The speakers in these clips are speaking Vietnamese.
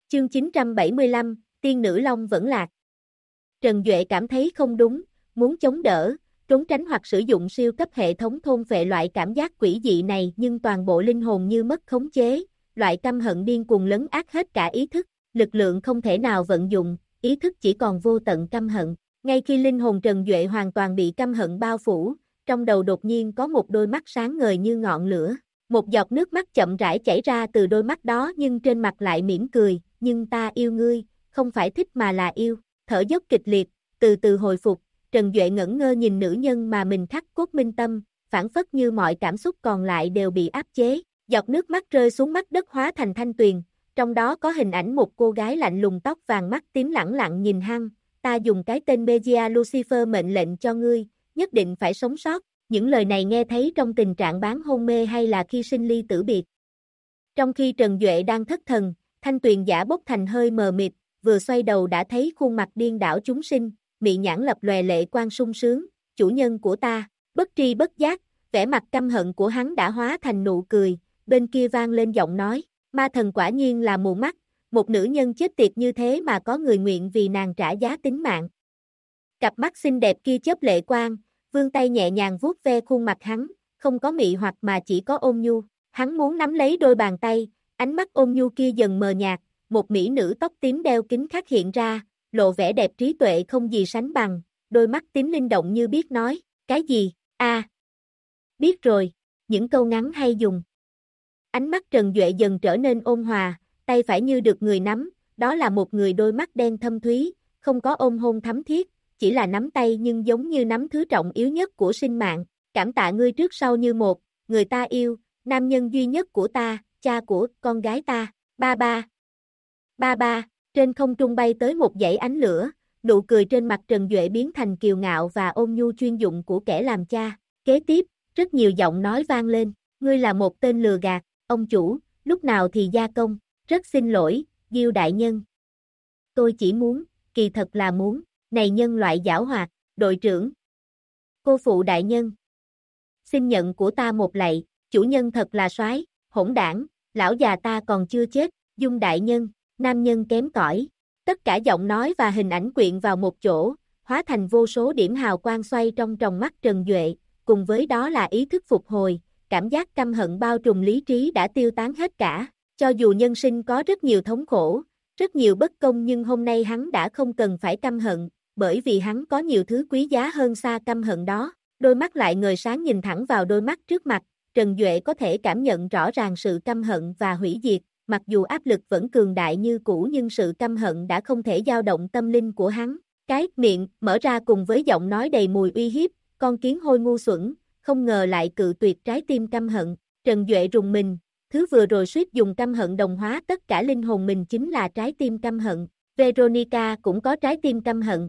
Chương 975, Tiên nữ Long vẫn lạc. Trần Duệ cảm thấy không đúng, muốn chống đỡ, trốn tránh hoặc sử dụng siêu cấp hệ thống thôn phệ loại cảm giác quỷ dị này, nhưng toàn bộ linh hồn như mất khống chế, loại căm hận điên cuồng lấn át hết cả ý thức, lực lượng không thể nào vận dụng, ý thức chỉ còn vô tận căm hận. Ngay khi linh hồn Trần Duệ hoàn toàn bị căm hận bao phủ, trong đầu đột nhiên có một đôi mắt sáng ngời như ngọn lửa. Một giọt nước mắt chậm rãi chảy ra từ đôi mắt đó, nhưng trên mặt lại mỉm cười, nhưng ta yêu ngươi, không phải thích mà là yêu. Thở dốc kịch liệt, từ từ hồi phục, Trần Duệ ngẩn ngơ nhìn nữ nhân mà mình khắc cốt minh tâm, phảng phất như mọi cảm xúc còn lại đều bị áp chế. Giọt nước mắt rơi xuống mắt đất hóa thành thanh tuyền, trong đó có hình ảnh một cô gái lạnh lùng tóc vàng mắt tím lẳng lặng nhìn hắn. Ta dùng cái tên Begia Lucifer mệnh lệnh cho ngươi, nhất định phải sống sót. Những lời này nghe thấy trong tình trạng bán hôn mê hay là khi sinh ly tử biệt. Trong khi Trần Duệ đang thất thần, thanh tuyền giả bốc thành hơi mờ mịt, vừa xoay đầu đã thấy khuôn mặt điên đảo chúng sinh, mị nhãn lập lòe lệ quang sung sướng, chủ nhân của ta. Bất tri bất giác, vẻ mặt căm hận của hắn đã hóa thành nụ cười, bên kia vang lên giọng nói, ma thần quả nhiên là mù mắt, một nữ nhân chết tiệt như thế mà có người nguyện vì nàng trả giá tính mạng. Cặp mắt xinh đẹp kia chớp lệ quang, vươn tay nhẹ nhàng vuốt ve khuôn mặt hắn, không có mị hoặc mà chỉ có ôn nhu. Hắn muốn nắm lấy đôi bàn tay, ánh mắt ôn nhu kia dần mờ nhạt, một mỹ nữ tóc tím đeo kính khắc hiện ra, lộ vẻ đẹp trí tuệ không gì sánh bằng, đôi mắt tím linh động như biết nói, cái gì, biết rồi, những câu ngắn hay dùng. Ánh mắt Trần Duệ dần trở nên ôn hòa, tay phải như được người nắm, đó là một người đôi mắt đen thâm thúy, không có ôm hôn thắm thiết, chỉ là nắm tay nhưng giống như nắm thứ trọng yếu nhất của sinh mạng. Cảm tạ ngươi trước sau như một, người ta yêu, nam nhân duy nhất của ta, cha của con gái ta, ba ba. Ba ba, trên không trung bay tới một dãy ánh lửa, nụ cười trên mặt Trần Duệ biến thành kiêu ngạo và ôn nhu chuyên dụng của kẻ làm cha. Kế tiếp, rất nhiều giọng nói vang lên, ngươi là một tên lừa gạt, ông chủ, lúc nào thì gia công, rất xin lỗi, Diêu đại nhân. Tôi chỉ muốn, kỳ thật là muốn, này nhân loại giảo hoạt, đội trưởng. Cô phụ đại nhân. Xin nhận của ta một lạy, chủ nhân thật là soái, hỗn đảng, lão già ta còn chưa chết, Dung đại nhân, nam nhân kém cỏi. Tất cả giọng nói và hình ảnh quyện vào một chỗ, hóa thành vô số điểm hào quang xoay trong tròng mắt Trần Duệ, cùng với đó là ý thức phục hồi, cảm giác căm hận bao trùm lý trí đã tiêu tán hết cả. Cho dù nhân sinh có rất nhiều thống khổ, rất nhiều bất công, nhưng hôm nay hắn đã không cần phải căm hận, bởi vì hắn có nhiều thứ quý giá hơn xa căm hận đó. Đôi mắt lại ngời sáng nhìn thẳng vào đôi mắt trước mặt, Trần Duệ có thể cảm nhận rõ ràng sự căm hận và hủy diệt, mặc dù áp lực vẫn cường đại như cũ nhưng sự căm hận đã không thể dao động tâm linh của hắn. Cái miệng mở ra cùng với giọng nói đầy mùi uy hiếp, con kiến hôi ngu xuẩn, không ngờ lại cự tuyệt trái tim căm hận. Trần Duệ rùng mình, thứ vừa rồi suýt dùng căm hận đồng hóa tất cả linh hồn mình chính là trái tim căm hận. Veronica cũng có trái tim căm hận.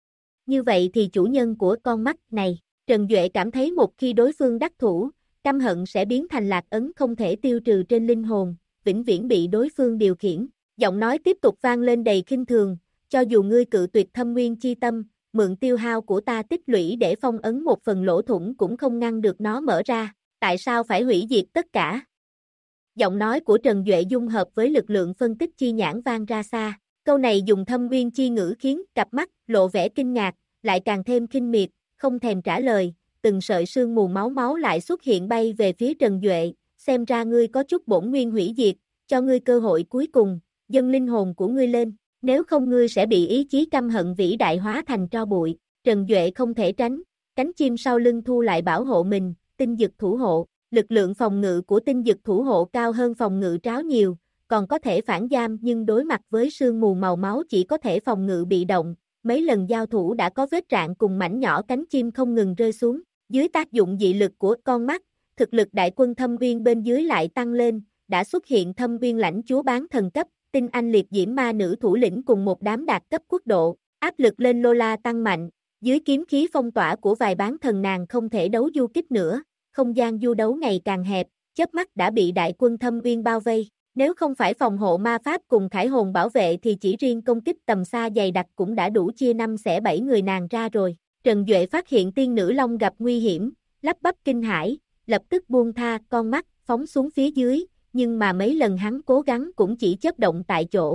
Như vậy thì chủ nhân của con mắt này, Trần Duệ cảm thấy một khi đối phương đắc thủ, căm hận sẽ biến thành lạc ấn không thể tiêu trừ trên linh hồn, vĩnh viễn bị đối phương điều khiển. Giọng nói tiếp tục vang lên đầy khinh thường, cho dù ngươi cự tuyệt thâm nguyên chi tâm, mượn tiêu hao của ta tích lũy để phong ấn một phần lỗ thủng cũng không ngăn được nó mở ra, tại sao phải hủy diệt tất cả? Giọng nói của Trần Duệ dung hợp với lực lượng phân tích chi nhãn vang ra xa, câu này dùng thâm nguyên chi ngữ khiến cặp mắt lộ vẻ kinh ngạc, lại càng thêm khinh miệt, không thèm trả lời, từng sợi sương mù máu máu lại xuất hiện bay về phía Trần Duệ, xem ra ngươi có chút bổn nguyên hủy diệt, cho ngươi cơ hội cuối cùng, dâng linh hồn của ngươi lên, nếu không ngươi sẽ bị ý chí căm hận vĩ đại hóa thành tro bụi. Trần Duệ không thể tránh, cánh chim sau lưng thu lại bảo hộ mình, tinh dực thủ hộ, lực lượng phòng ngự của tinh dực thủ hộ cao hơn phòng ngự tráo nhiều, còn có thể phản giam nhưng đối mặt với sương mù màu máu chỉ có thể phòng ngự bị động. Mấy lần giao thủ đã có vết rạn cùng mảnh nhỏ cánh chim không ngừng rơi xuống, dưới tác dụng dị lực của con mắt, thực lực đại quân thâm uyên bên dưới lại tăng lên, đã xuất hiện thâm uyên lãnh chúa bán thần cấp, tinh anh liệt diễm ma nữ thủ lĩnh cùng một đám đạt cấp quốc độ, áp lực lên Lola tăng mạnh, dưới kiếm khí phong tỏa của vài bán thần nàng không thể đấu du kích nữa, không gian du đấu ngày càng hẹp, chớp mắt đã bị đại quân thâm uyên bao vây. Nếu không phải phòng hộ ma pháp cùng khải hồn bảo vệ thì chỉ riêng công kích tầm xa dày đặc cũng đã đủ chia 5 xẻ 7 người nàng ra rồi. Trần Duệ phát hiện tiên nữ long gặp nguy hiểm, lắp bắp kinh hãi, lập tức buông tha con mắt, phóng xuống phía dưới, nhưng mà mấy lần hắn cố gắng cũng chỉ chớp động tại chỗ,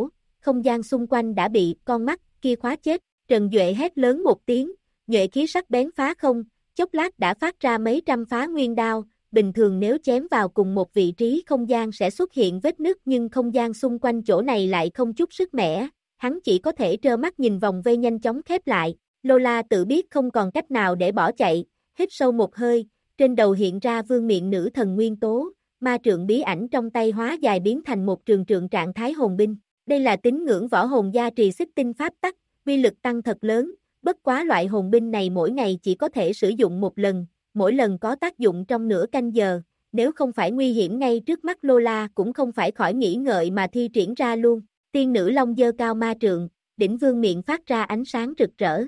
không gian xung quanh đã bị con mắt kia khóa chết. Trần Duệ hét lớn một tiếng, nhuệ khí sắc bén phá không, chốc lát đã phát ra mấy trăm phá nguyên đao. Bình thường nếu chém vào cùng một vị trí không gian sẽ xuất hiện vết nứt, nhưng không gian xung quanh chỗ này lại không chút sức mẻ, hắn chỉ có thể trơ mắt nhìn vòng vây nhanh chóng khép lại. Lola tự biết không còn cách nào để bỏ chạy, hít sâu một hơi, trên đầu hiện ra vương miện nữ thần nguyên tố, ma trượng bí ảnh trong tay hóa dài biến thành một trường trượng trạng thái hồn binh. Đây là tín ngưỡng võ hồn gia trì xích tinh pháp tắc, uy lực tăng thật lớn, bất quá loại hồn binh này mỗi ngày chỉ có thể sử dụng một lần, mỗi lần có tác dụng trong nửa canh giờ, nếu không phải nguy hiểm ngay trước mắt Lola cũng không phải khỏi nghĩ ngợi mà thi triển ra luôn. Tiên nữ long giơ cao ma trượng, đỉnh vương miện phát ra ánh sáng rực rỡ.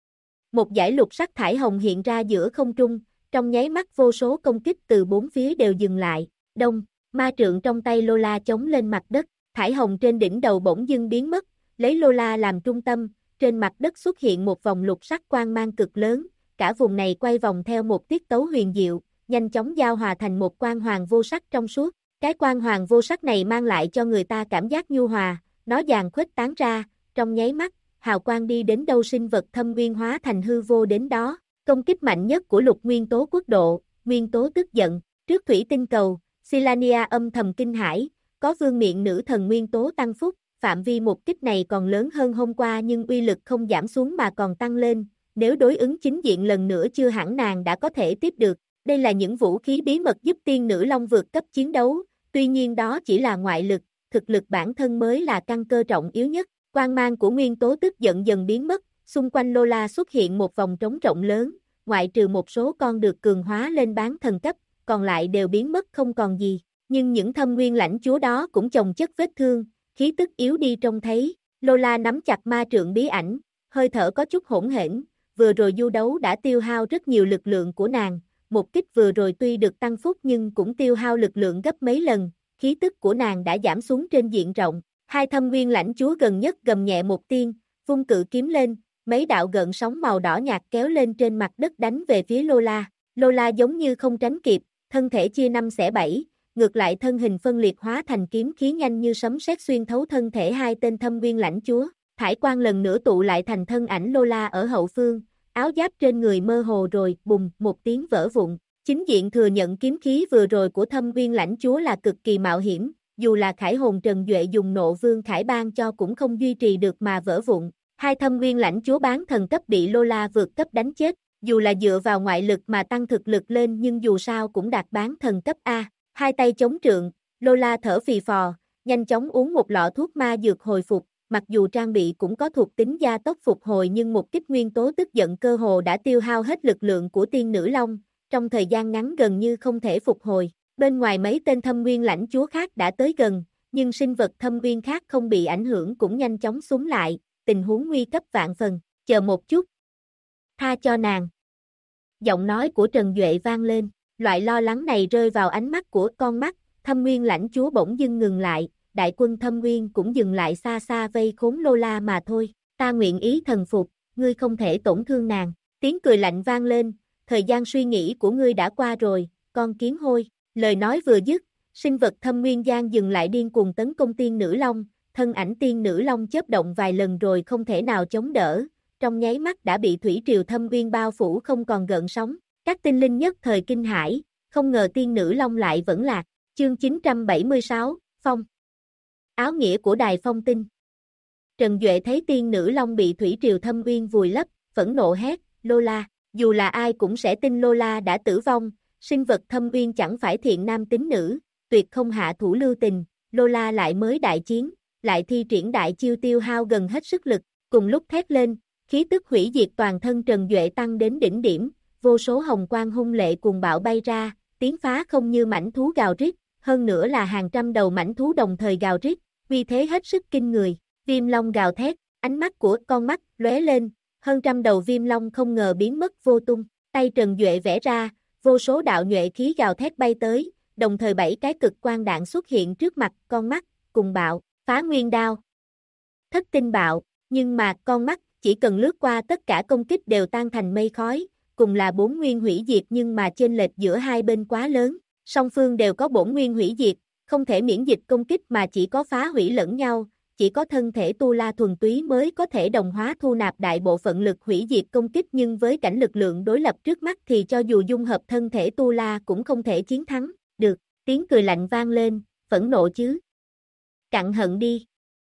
Một dải lục sắc thải hồng hiện ra giữa không trung, trong nháy mắt vô số công kích từ bốn phía đều dừng lại. Đông, ma trượng trong tay Lola chống lên mặt đất, thải hồng trên đỉnh đầu bỗng dưng biến mất, lấy Lola làm trung tâm, trên mặt đất xuất hiện một vòng lục sắc quang mang cực lớn, cả vùng này quay vòng theo một tiết tấu huyền diệu, nhanh chóng giao hòa thành một quang hoàng vô sắc trong suốt. Cái quang hoàng vô sắc này mang lại cho người ta cảm giác nhu hòa, nó dàn khuếch tán ra, trong nháy mắt, hào quang đi đến đâu sinh vật thâm nguyên hóa thành hư vô đến đó. Công kích mạnh nhất của lục nguyên tố quốc độ, nguyên tố tức giận, trước thủy tinh cầu, Silania âm thầm kinh hãi, có vương miện nữ thần nguyên tố tăng phúc, phạm vi một kích này còn lớn hơn hôm qua nhưng uy lực không giảm xuống mà còn tăng lên, nếu đối ứng chính diện lần nữa chưa hẳn nàng đã có thể tiếp được. Đây là những vũ khí bí mật giúp tiên nữ long vượt cấp chiến đấu, tuy nhiên đó chỉ là ngoại lực, thực lực bản thân mới là căn cơ trọng yếu nhất. Quang mang của nguyên tố tức giận dần biến mất, xung quanh Lola xuất hiện một vòng trống rộng lớn, ngoại trừ một số con được cường hóa lên bán thần cấp, còn lại đều biến mất không còn gì, nhưng những thâm nguyên lãnh chúa đó cũng chồng chất vết thương, khí tức yếu đi trông thấy. Lola nắm chặt ma trượng bí ảnh, hơi thở có chút hỗn hển, vừa rồi du đấu đã tiêu hao rất nhiều lực lượng của nàng, một kích vừa rồi tuy được tăng phúc nhưng cũng tiêu hao lực lượng gấp mấy lần, khí tức của nàng đã giảm xuống trên diện rộng. Hai thâm nguyên lãnh chúa gần nhất gầm nhẹ một tiếng, vung cự kiếm lên, mấy đạo gợn sóng màu đỏ nhạt kéo lên trên mặt đất đánh về phía Lola. Lola giống như không tránh kịp, thân thể chia năm xẻ bảy, ngược lại thân hình phân liệt hóa thành kiếm khí nhanh như sấm sét xuyên thấu thân thể hai tên thâm nguyên lãnh chúa. Thải quang lần nữa tụ lại thành thân ảnh Lola ở hậu phương, áo giáp trên người mơ hồ rồi bùng một tiếng vỡ vụn. Chính diện thừa nhận kiếm khí vừa rồi của thâm nguyên lãnh chúa là cực kỳ mạo hiểm, dù là khải hồn Trần Duệ dùng nộ vương khải ban cho cũng không duy trì được mà vỡ vụn. Hai thâm nguyên lãnh chúa bán thần cấp bị Lola vượt cấp đánh chết, dù là dựa vào ngoại lực mà tăng thực lực lên nhưng dù sao cũng đạt bán thần cấp A. Hai tay chống trượng, Lola thở phì phò, nhanh chóng uống một lọ thuốc ma dược hồi phục, mặc dù trang bị cũng có thuộc tính gia tốc phục hồi nhưng một kích nguyên tố tức giận cơ hồ đã tiêu hao hết lực lượng của tiên nữ long, trong thời gian ngắn gần như không thể phục hồi. Bên ngoài mấy tên thâm nguyên lãnh chúa khác đã tới gần, nhưng sinh vật thâm nguyên khác không bị ảnh hưởng cũng nhanh chóng súng lại, tình huống nguy cấp vạn phần. Chờ một chút. Tha cho nàng. Giọng nói của Trần Duệ vang lên, loại lo lắng này rơi vào ánh mắt của con mắt, thâm nguyên lãnh chúa bỗng dưng ngừng lại, đại quân thâm nguyên cũng dừng lại xa xa vây khốn Lola mà thôi. Ta nguyện ý thần phục, ngươi không thể tổn thương nàng. Tiếng cười lạnh vang lên, thời gian suy nghĩ của ngươi đã qua rồi, con kiến hôi. Lời nói vừa dứt, sinh vật thâm nguyên gian dừng lại điên cuồng tấn công tiên nữ long, thân ảnh tiên nữ long chớp động vài lần rồi không thể nào chống đỡ, trong nháy mắt đã bị thủy triều thâm nguyên bao phủ không còn gợn sóng. Các tinh linh nhất thời kinh hãi, không ngờ tiên nữ long lại vẫn lạc. Chương 976, Phong. Áo nghĩa của Đài Phong Tinh. Trần Duệ thấy tiên nữ long bị thủy triều thâm nguyên vùi lấp, phẫn nộ hét, Lola. Dù là ai cũng sẽ tin Lola đã tử vong, sinh vật thâm nguyên chẳng phải thiện nam tín nữ, tuyệt không hạ thủ lưu tình. Lola lại mới đại chiến, lại thi triển đại chiêu tiêu hao gần hết sức lực, cùng lúc thét lên, khí tức hủy diệt toàn thân Trần Duệ tăng đến đỉnh điểm, vô số hồng quang hung lệ cuồng bạo bay ra, tiếng phá không như mãnh thú gào rít, hơn nữa là hàng trăm đầu mãnh thú đồng thời gào rít, uy thế hết sức kinh người. Viêm long gào thét, ánh mắt của con mắt lóe lên, hơn trăm đầu viêm long không ngờ biến mất vô tung, tay Trần Duệ vẽ ra, vô số đạo nhuệ khí gào thét bay tới, đồng thời 7 cái cực quang đạn xuất hiện trước mặt con mắt, cùng bạo, phá nguyên đao, thất tinh bạo, nhưng mà con mắt chỉ cần lướt qua tất cả công kích đều tan thành mây khói, cùng là 4 nguyên hủy diệt nhưng mà chênh lệch giữa hai bên quá lớn, song phương đều có bổn nguyên hủy diệt, không thể miễn dịch công kích mà chỉ có phá hủy lẫn nhau, chỉ có thân thể tu la thuần túy mới có thể đồng hóa thu nạp đại bộ phận lực hủy diệt công kích, nhưng với cảnh lực lượng đối lập trước mắt thì cho dù dung hợp thân thể tu la cũng không thể chiến thắng được. Tiếng cười lạnh vang lên, phẫn nộ chứ? Cặn hận đi.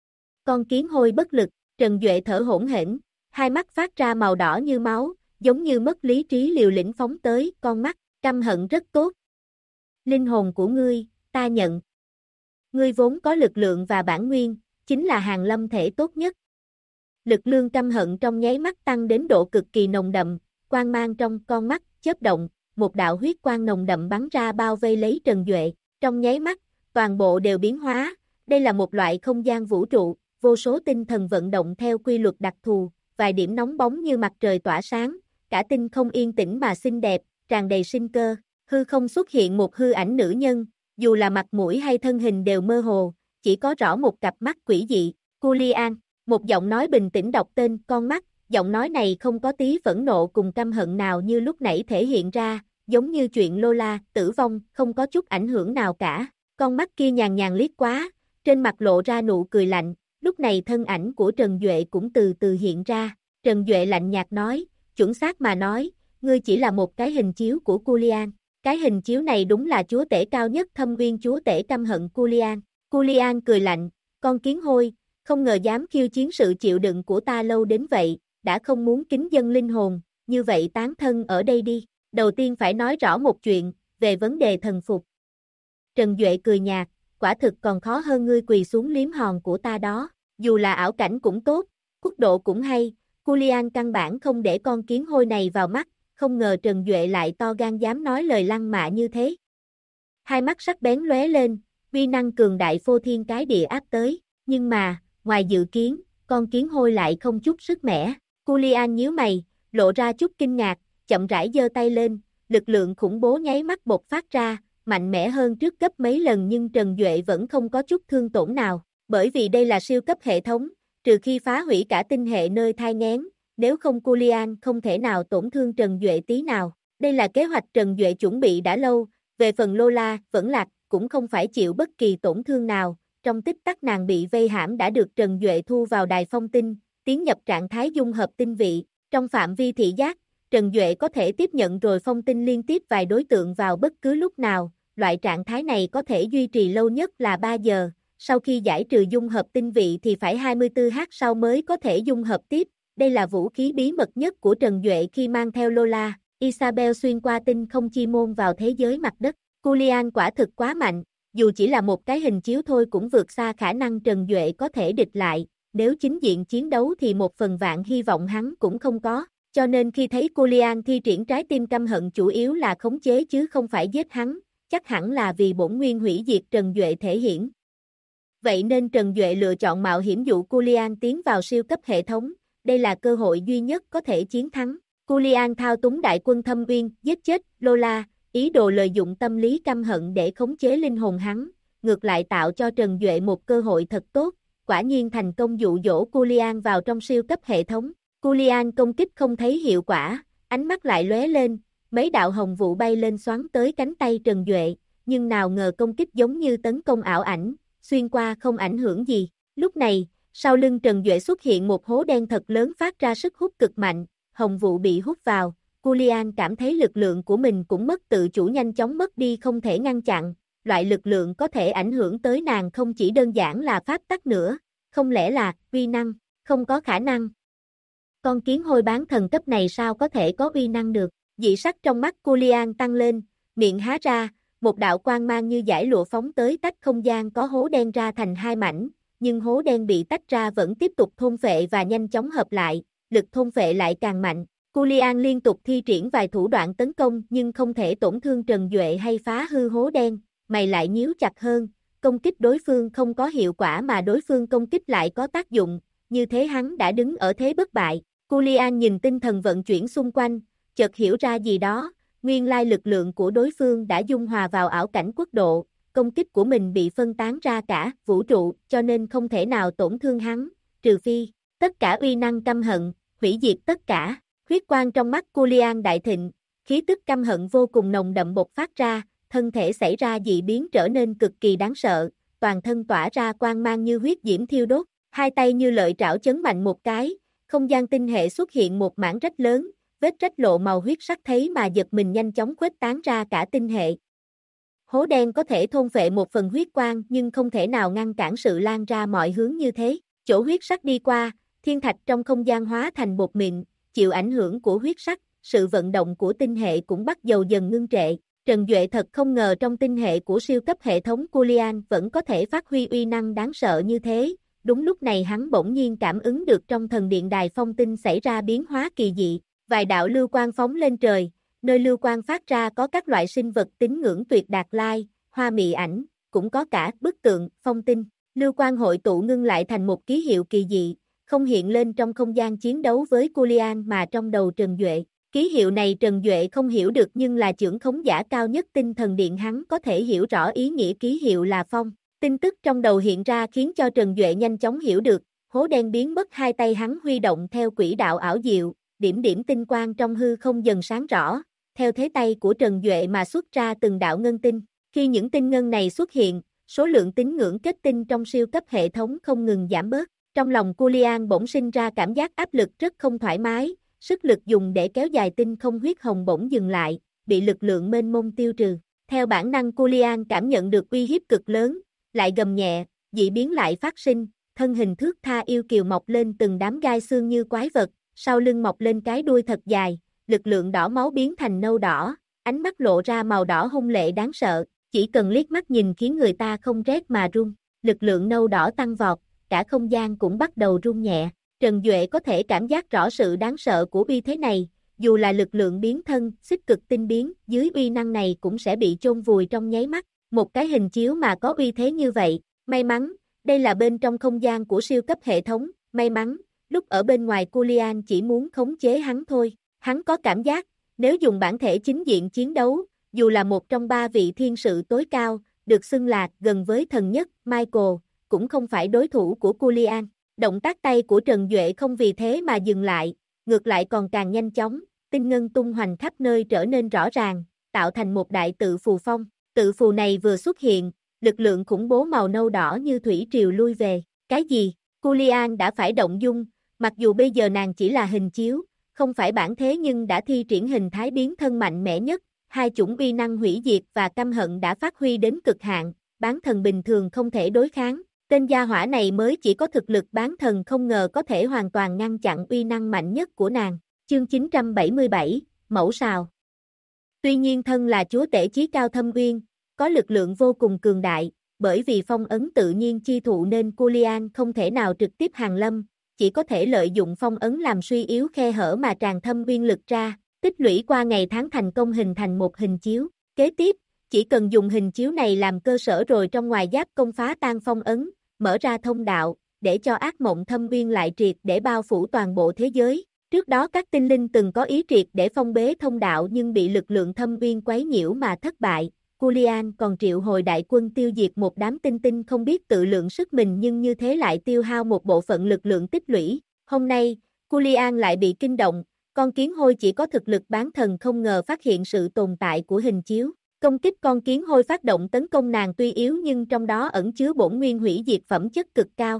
Con kiến hôi bất lực, Trần Duệ thở hổn hển, hai mắt phát ra màu đỏ như máu, giống như mất lý trí liều lĩnh phóng tới, con mắt, căm hận rất tốt. Linh hồn của ngươi, ta nhận. Ngươi vốn có lực lượng và bản nguyên, chính là hàng lâm thể tốt nhất. Lực lượng căm hận trong nháy mắt tăng đến độ cực kỳ nồng đậm, quang mang trong con mắt chớp động, một đạo huyết quang nồng đậm bắn ra bao vây lấy Trần Duệ, trong nháy mắt, toàn bộ đều biến hóa, đây là một loại không gian vũ trụ, vô số tinh thần vận động theo quy luật đặc thù, vài điểm nóng bóng như mặt trời tỏa sáng, cả tinh không yên tĩnh mà xinh đẹp, tràn đầy sinh cơ, hư không xuất hiện một hư ảnh nữ nhân, dù là mặt mũi hay thân hình đều mơ hồ, chỉ có rõ một cặp mắt quỷ dị, Culian, một giọng nói bình tĩnh đọc tên con mắt, giọng nói này không có tí phẫn nộ cùng căm hận nào như lúc nãy thể hiện ra, giống như chuyện Lola tử vong, không có chút ảnh hưởng nào cả, con mắt kia nhàn nhàn liếc quá, trên mặt lộ ra nụ cười lạnh, lúc này thân ảnh của Trần Duệ cũng từ từ hiện ra, Trần Duệ lạnh nhạt nói, chuẩn xác mà nói, ngươi chỉ là một cái hình chiếu của Culian. Cái hình chiếu này đúng là chúa tể cao nhất thâm uyên chúa tể căm hận Culian. Culian cười lạnh, con kiến hôi, không ngờ dám khiêu chiến sự chịu đựng của ta lâu đến vậy, đã không muốn kính dâng linh hồn, như vậy tán thân ở đây đi. Đầu tiên phải nói rõ một chuyện, về vấn đề thần phục. Trần Duệ cười nhạt, quả thực còn khó hơn ngươi quỳ xuống liếm hòn của ta đó, dù là ảo cảnh cũng tốt, quốc độ cũng hay, Culian căn bản không để con kiến hôi này vào mắt. Không ngờ Trần Duệ lại to gan dám nói lời lăng mạ như thế. Hai mắt sắc bén lóe lên, uy năng cường đại phô thiên cái địa áp tới, nhưng mà, ngoài dự kiến, con kiến hôi lại không chút sức mẻ. Culian nhíu mày, lộ ra chút kinh ngạc, chậm rãi giơ tay lên, lực lượng khủng bố nháy mắt bộc phát ra, mạnh mẽ hơn trước gấp mấy lần, nhưng Trần Duệ vẫn không có chút thương tổn nào, bởi vì đây là siêu cấp hệ thống, trừ khi phá hủy cả tinh hệ nơi thai nghén. Nếu không Culian không thể nào tổn thương Trần Duệ tí nào. Đây là kế hoạch Trần Duệ chuẩn bị đã lâu, về phần Lola, vẫn lạc, cũng không phải chịu bất kỳ tổn thương nào. Trong tích tắc nàng bị vây hãm đã được Trần Duệ thu vào đài phong tinh, tiến nhập trạng thái dung hợp tinh vị. Trong phạm vi thị giác, Trần Duệ có thể tiếp nhận rồi phong tinh liên tiếp vài đối tượng vào bất cứ lúc nào. Loại trạng thái này có thể duy trì lâu nhất là 3 giờ. Sau khi giải trừ dung hợp tinh vị thì phải 24h sau mới có thể dung hợp tiếp. Đây là vũ khí bí mật nhất của Trần Duệ khi mang theo Lola, Isabel xuyên qua tinh không chi môn vào thế giới mặt đất. Culian quả thực quá mạnh, dù chỉ là một cái hình chiếu thôi cũng vượt xa khả năng Trần Duệ có thể địch lại, nếu chính diện chiến đấu thì 1/1000 hy vọng hắn cũng không có, cho nên khi thấy Culian thi triển trái tim căm hận chủ yếu là khống chế chứ không phải giết hắn, chắc hẳn là vì bổn nguyên hủy diệt Trần Duệ thể hiện. Vậy nên Trần Duệ lựa chọn mạo hiểm dụ Culian tiến vào siêu cấp hệ thống. Đây là cơ hội duy nhất có thể chiến thắng. Culian thao túng đại quân Thâm Uyên, giết chết Lola, ý đồ lợi dụng tâm lý căm hận để khống chế linh hồn hắn, ngược lại tạo cho Trần Duệ một cơ hội thật tốt, quả nhiên thành công dụ dỗ Culian vào trong siêu cấp hệ thống. Culian công kích không thấy hiệu quả, ánh mắt lại lóe lên, mấy đạo hồng vụ bay lên xoắn tới cánh tay Trần Duệ, nhưng nào ngờ công kích giống như tấn công ảo ảnh, xuyên qua không ảnh hưởng gì. Lúc này, sau lưng Trần Duệ xuất hiện một hố đen thật lớn phát ra sức hút cực mạnh, hồng vụ bị hút vào, Culian cảm thấy lực lượng của mình cũng mất tự chủ nhanh chóng mất đi không thể ngăn chặn, loại lực lượng có thể ảnh hưởng tới nàng không chỉ đơn giản là pháp tắc nữa, không lẽ là uy năng, không có khả năng. Con kiến hôi bán thần cấp này sao có thể có uy năng được, dị sắc trong mắt Culian tăng lên, miệng há ra, một đạo quang mang như dải lụa phóng tới tách không gian có hố đen ra thành hai mảnh. Nhưng hố đen bị tách ra vẫn tiếp tục thôn phệ và nhanh chóng hợp lại, lực thôn phệ lại càng mạnh. Culian liên tục thi triển vài thủ đoạn tấn công nhưng không thể tổn thương Trần Duệ hay phá hư hố đen, mày lại nhíu chặt hơn, công kích đối phương không có hiệu quả mà đối phương công kích lại có tác dụng, như thế hắn đã đứng ở thế bất bại. Culian nhìn tinh thần vận chuyển xung quanh, chợt hiểu ra gì đó, nguyên lai lực lượng của đối phương đã dung hòa vào ảo cảnh quốc độ. Công kích của mình bị phân tán ra cả vũ trụ cho nên không thể nào tổn thương hắn, trừ phi, tất cả uy năng căm hận, hủy diệt tất cả, huyết quang trong mắt Culian đại thịnh, khí tức căm hận vô cùng nồng đậm bộc phát ra, thân thể xảy ra dị biến trở nên cực kỳ đáng sợ, toàn thân tỏa ra quang mang như huyết diễm thiêu đốt, Hai tay như lợi trảo chấn mạnh một cái, không gian tinh hệ xuất hiện một mảng rách lớn, vết rách lộ màu huyết sắc thấy mà giật mình nhanh chóng khuếch tán ra cả tinh hệ. Hố đen có thể thôn phệ một phần huyết quang nhưng không thể nào ngăn cản sự lan ra mọi hướng như thế. Chỗ huyết sắc đi qua, thiên thạch trong không gian hóa thành bột mịn, chịu ảnh hưởng của huyết sắc, sự vận động của tinh hệ cũng bắt đầu dần ngưng trệ. Trần Duệ thật không ngờ trong tinh hệ của siêu cấp hệ thống Kulian vẫn có thể phát huy uy năng đáng sợ như thế. Đúng lúc này hắn bỗng nhiên cảm ứng được trong thần điện đài phong tinh xảy ra biến hóa kỳ dị, vài đạo lưu quang phóng lên trời, nơi lưu quang phát ra có các loại sinh vật tín ngưỡng tuyệt đạt lai, hoa mị ảnh, cũng có cả bức tượng, phong tinh. Lưu quang hội tụ ngưng lại thành một ký hiệu kỳ dị, không hiện lên trong không gian chiến đấu với Kulian mà trong đầu Trần Duệ. Ký hiệu này Trần Duệ không hiểu được nhưng là chưởng khống giả cao nhất tinh thần điện hắn có thể hiểu rõ ý nghĩa ký hiệu là phong. Tin tức trong đầu hiện ra khiến cho Trần Duệ nhanh chóng hiểu được, hố đen biến mất hai tay hắn huy động theo quỹ đạo ảo diệu, điểm điểm tinh quang trong hư không dần sáng rõ, theo thế tay của Trần Duệ mà xuất ra từng đạo ngân tinh. Khi những tinh ngân này xuất hiện, số lượng tín ngưỡng kết tinh trong siêu cấp hệ thống không ngừng giảm bớt. Trong lòng Kulian bỗng sinh ra cảm giác áp lực rất không thoải mái, sức lực dùng để kéo dài tinh không huyết hồng bỗng dừng lại, bị lực lượng mênh mông tiêu trừ. Theo bản năng Kulian cảm nhận được uy hiếp cực lớn, lại gầm nhẹ, dị biến lại phát sinh, thân hình thước tha yêu kiều mọc lên từng đám gai xương như quái vật, sau lưng mọc lên cái đuôi thật dài, lực lượng đỏ máu biến thành nâu đỏ, ánh mắt lộ ra màu đỏ hung lệ đáng sợ, chỉ cần liếc mắt nhìn khiến người ta không rét mà run. Lực lượng nâu đỏ tăng vọt, cả không gian cũng bắt đầu rung nhẹ. Trần Duệ có thể cảm giác rõ sự đáng sợ của uy thế này, dù là lực lượng biến thân, xích cực tinh biến, dưới uy năng này cũng sẽ bị chôn vùi trong nháy mắt. Một cái hình chiếu mà có uy thế như vậy, may mắn, đây là bên trong không gian của siêu cấp hệ thống, may mắn, lúc ở bên ngoài Kulian chỉ muốn khống chế hắn thôi. Hắn có cảm giác, nếu dùng bản thể chính diện chiến đấu, dù là một trong ba vị thiên sự tối cao, được xưng là gần với thần nhất, Michael, cũng không phải đối thủ của Kulian. Động tác tay của Trần Duệ không vì thế mà dừng lại, ngược lại còn càng nhanh chóng, tinh ngân tung hoành khắp nơi trở nên rõ ràng, tạo thành một đại tự phù phong. Tự phù này vừa xuất hiện, lực lượng khủng bố màu nâu đỏ như thủy triều lui về. Cái gì? Kulian đã phải động dung, mặc dù bây giờ nàng chỉ là hình chiếu, không phải bản thế nhưng đã thi triển hình thái biến thân mạnh mẽ nhất, hai chủng uy năng hủy diệt và căm hận đã phát huy đến cực hạn, bán thần bình thường không thể đối kháng. Tên gia hỏa này mới chỉ có thực lực bán thần không ngờ có thể hoàn toàn ngăn chặn uy năng mạnh nhất của nàng. Chương 977, Mẫu Sào. Tuy nhiên thân là chúa tể chí cao thâm uyên, có lực lượng vô cùng cường đại, bởi vì phong ấn tự nhiên chi thụ nên Kulian không thể nào trực tiếp hàng lâm, chỉ có thể lợi dụng phong ấn làm suy yếu khe hở mà tràn thâm uyên lực ra, tích lũy qua ngày tháng thành công hình thành một hình chiếu. Kế tiếp, chỉ cần dùng hình chiếu này làm cơ sở rồi trong ngoài giáp công phá tan phong ấn, mở ra thông đạo, để cho ác mộng thâm uyên lại triệt để bao phủ toàn bộ thế giới. Trước đó các tinh linh từng có ý triệt để phong bế thông đạo nhưng bị lực lượng thâm uyên quấy nhiễu mà thất bại. Kulian còn triệu hồi đại quân tiêu diệt một đám tinh tinh không biết tự lượng sức mình nhưng như thế lại tiêu hao một bộ phận lực lượng tích lũy. Hôm nay, Kulian lại bị kinh động, con kiến hôi chỉ có thực lực bán thần không ngờ phát hiện sự tồn tại của hình chiếu. Công kích con kiến hôi phát động tấn công nàng tuy yếu nhưng trong đó ẩn chứa bổn nguyên hủy diệt phẩm chất cực cao.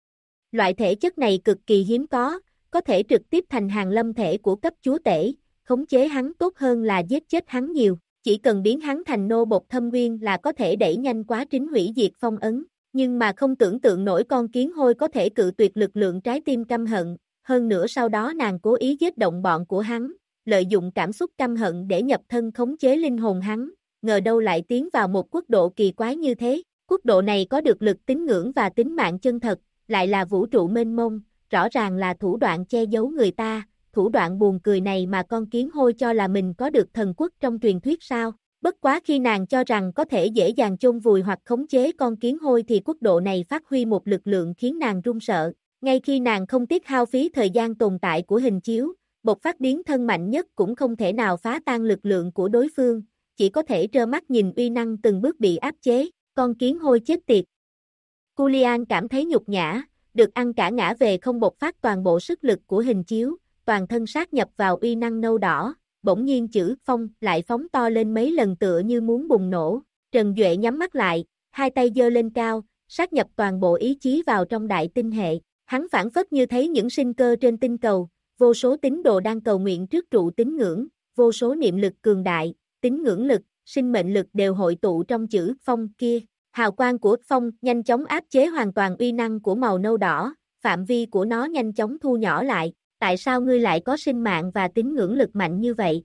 Loại thể chất này cực kỳ hiếm có thể trực tiếp thành hàng lâm thể của cấp chúa tể, khống chế hắn tốt hơn là giết chết hắn nhiều. Chỉ cần biến hắn thành nô bộc thâm nguyên là có thể đẩy nhanh quá trình hủy diệt phong ấn, nhưng mà không tưởng tượng nổi con kiến hôi có thể cự tuyệt lực lượng trái tim căm hận, hơn nữa sau đó nàng cố ý giết động bọn của hắn, lợi dụng cảm xúc căm hận để nhập thân khống chế linh hồn hắn, ngờ đâu lại tiến vào một quốc độ kỳ quái như thế. Quốc độ này có được lực tín ngưỡng và tính mạng chân thật, lại là vũ trụ mênh mông, rõ ràng là thủ đoạn che giấu người ta. Thủ đoạn buồn cười này mà con kiến hôi cho là mình có được thần quốc trong truyền thuyết sao? Bất quá khi nàng cho rằng có thể dễ dàng chôn vùi hoặc khống chế con kiến hôi thì quốc độ này phát huy một lực lượng khiến nàng run sợ. Ngay khi nàng không tiếc hao phí thời gian tồn tại của hình chiếu, bộc phát biến thân mạnh nhất cũng không thể nào phá tan lực lượng của đối phương, chỉ có thể trơ mắt nhìn uy năng từng bước bị áp chế. Con kiến hôi chết tiệt. Kulian cảm thấy nhục nhã, được ăn cả ngã về không bộc phát toàn bộ sức lực của hình chiếu. Toàn thân sát nhập vào uy năng nâu đỏ, bỗng nhiên chữ phong lại phóng to lên mấy lần tựa như muốn bùng nổ. Trần Duệ nhắm mắt lại, hai tay giơ lên cao, sát nhập toàn bộ ý chí vào trong đại tinh hệ. Hắn phảng phất như thấy những sinh cơ trên tinh cầu, vô số tín đồ đang cầu nguyện trước trụ tín ngưỡng, vô số niệm lực cường đại, tín ngưỡng lực, sinh mệnh lực đều hội tụ trong chữ phong kia. Hào quang của phong nhanh chóng áp chế hoàn toàn uy năng của màu nâu đỏ, phạm vi của nó nhanh chóng thu nhỏ lại. Tại sao ngươi lại có sinh mạng và tín ngưỡng lực mạnh như vậy?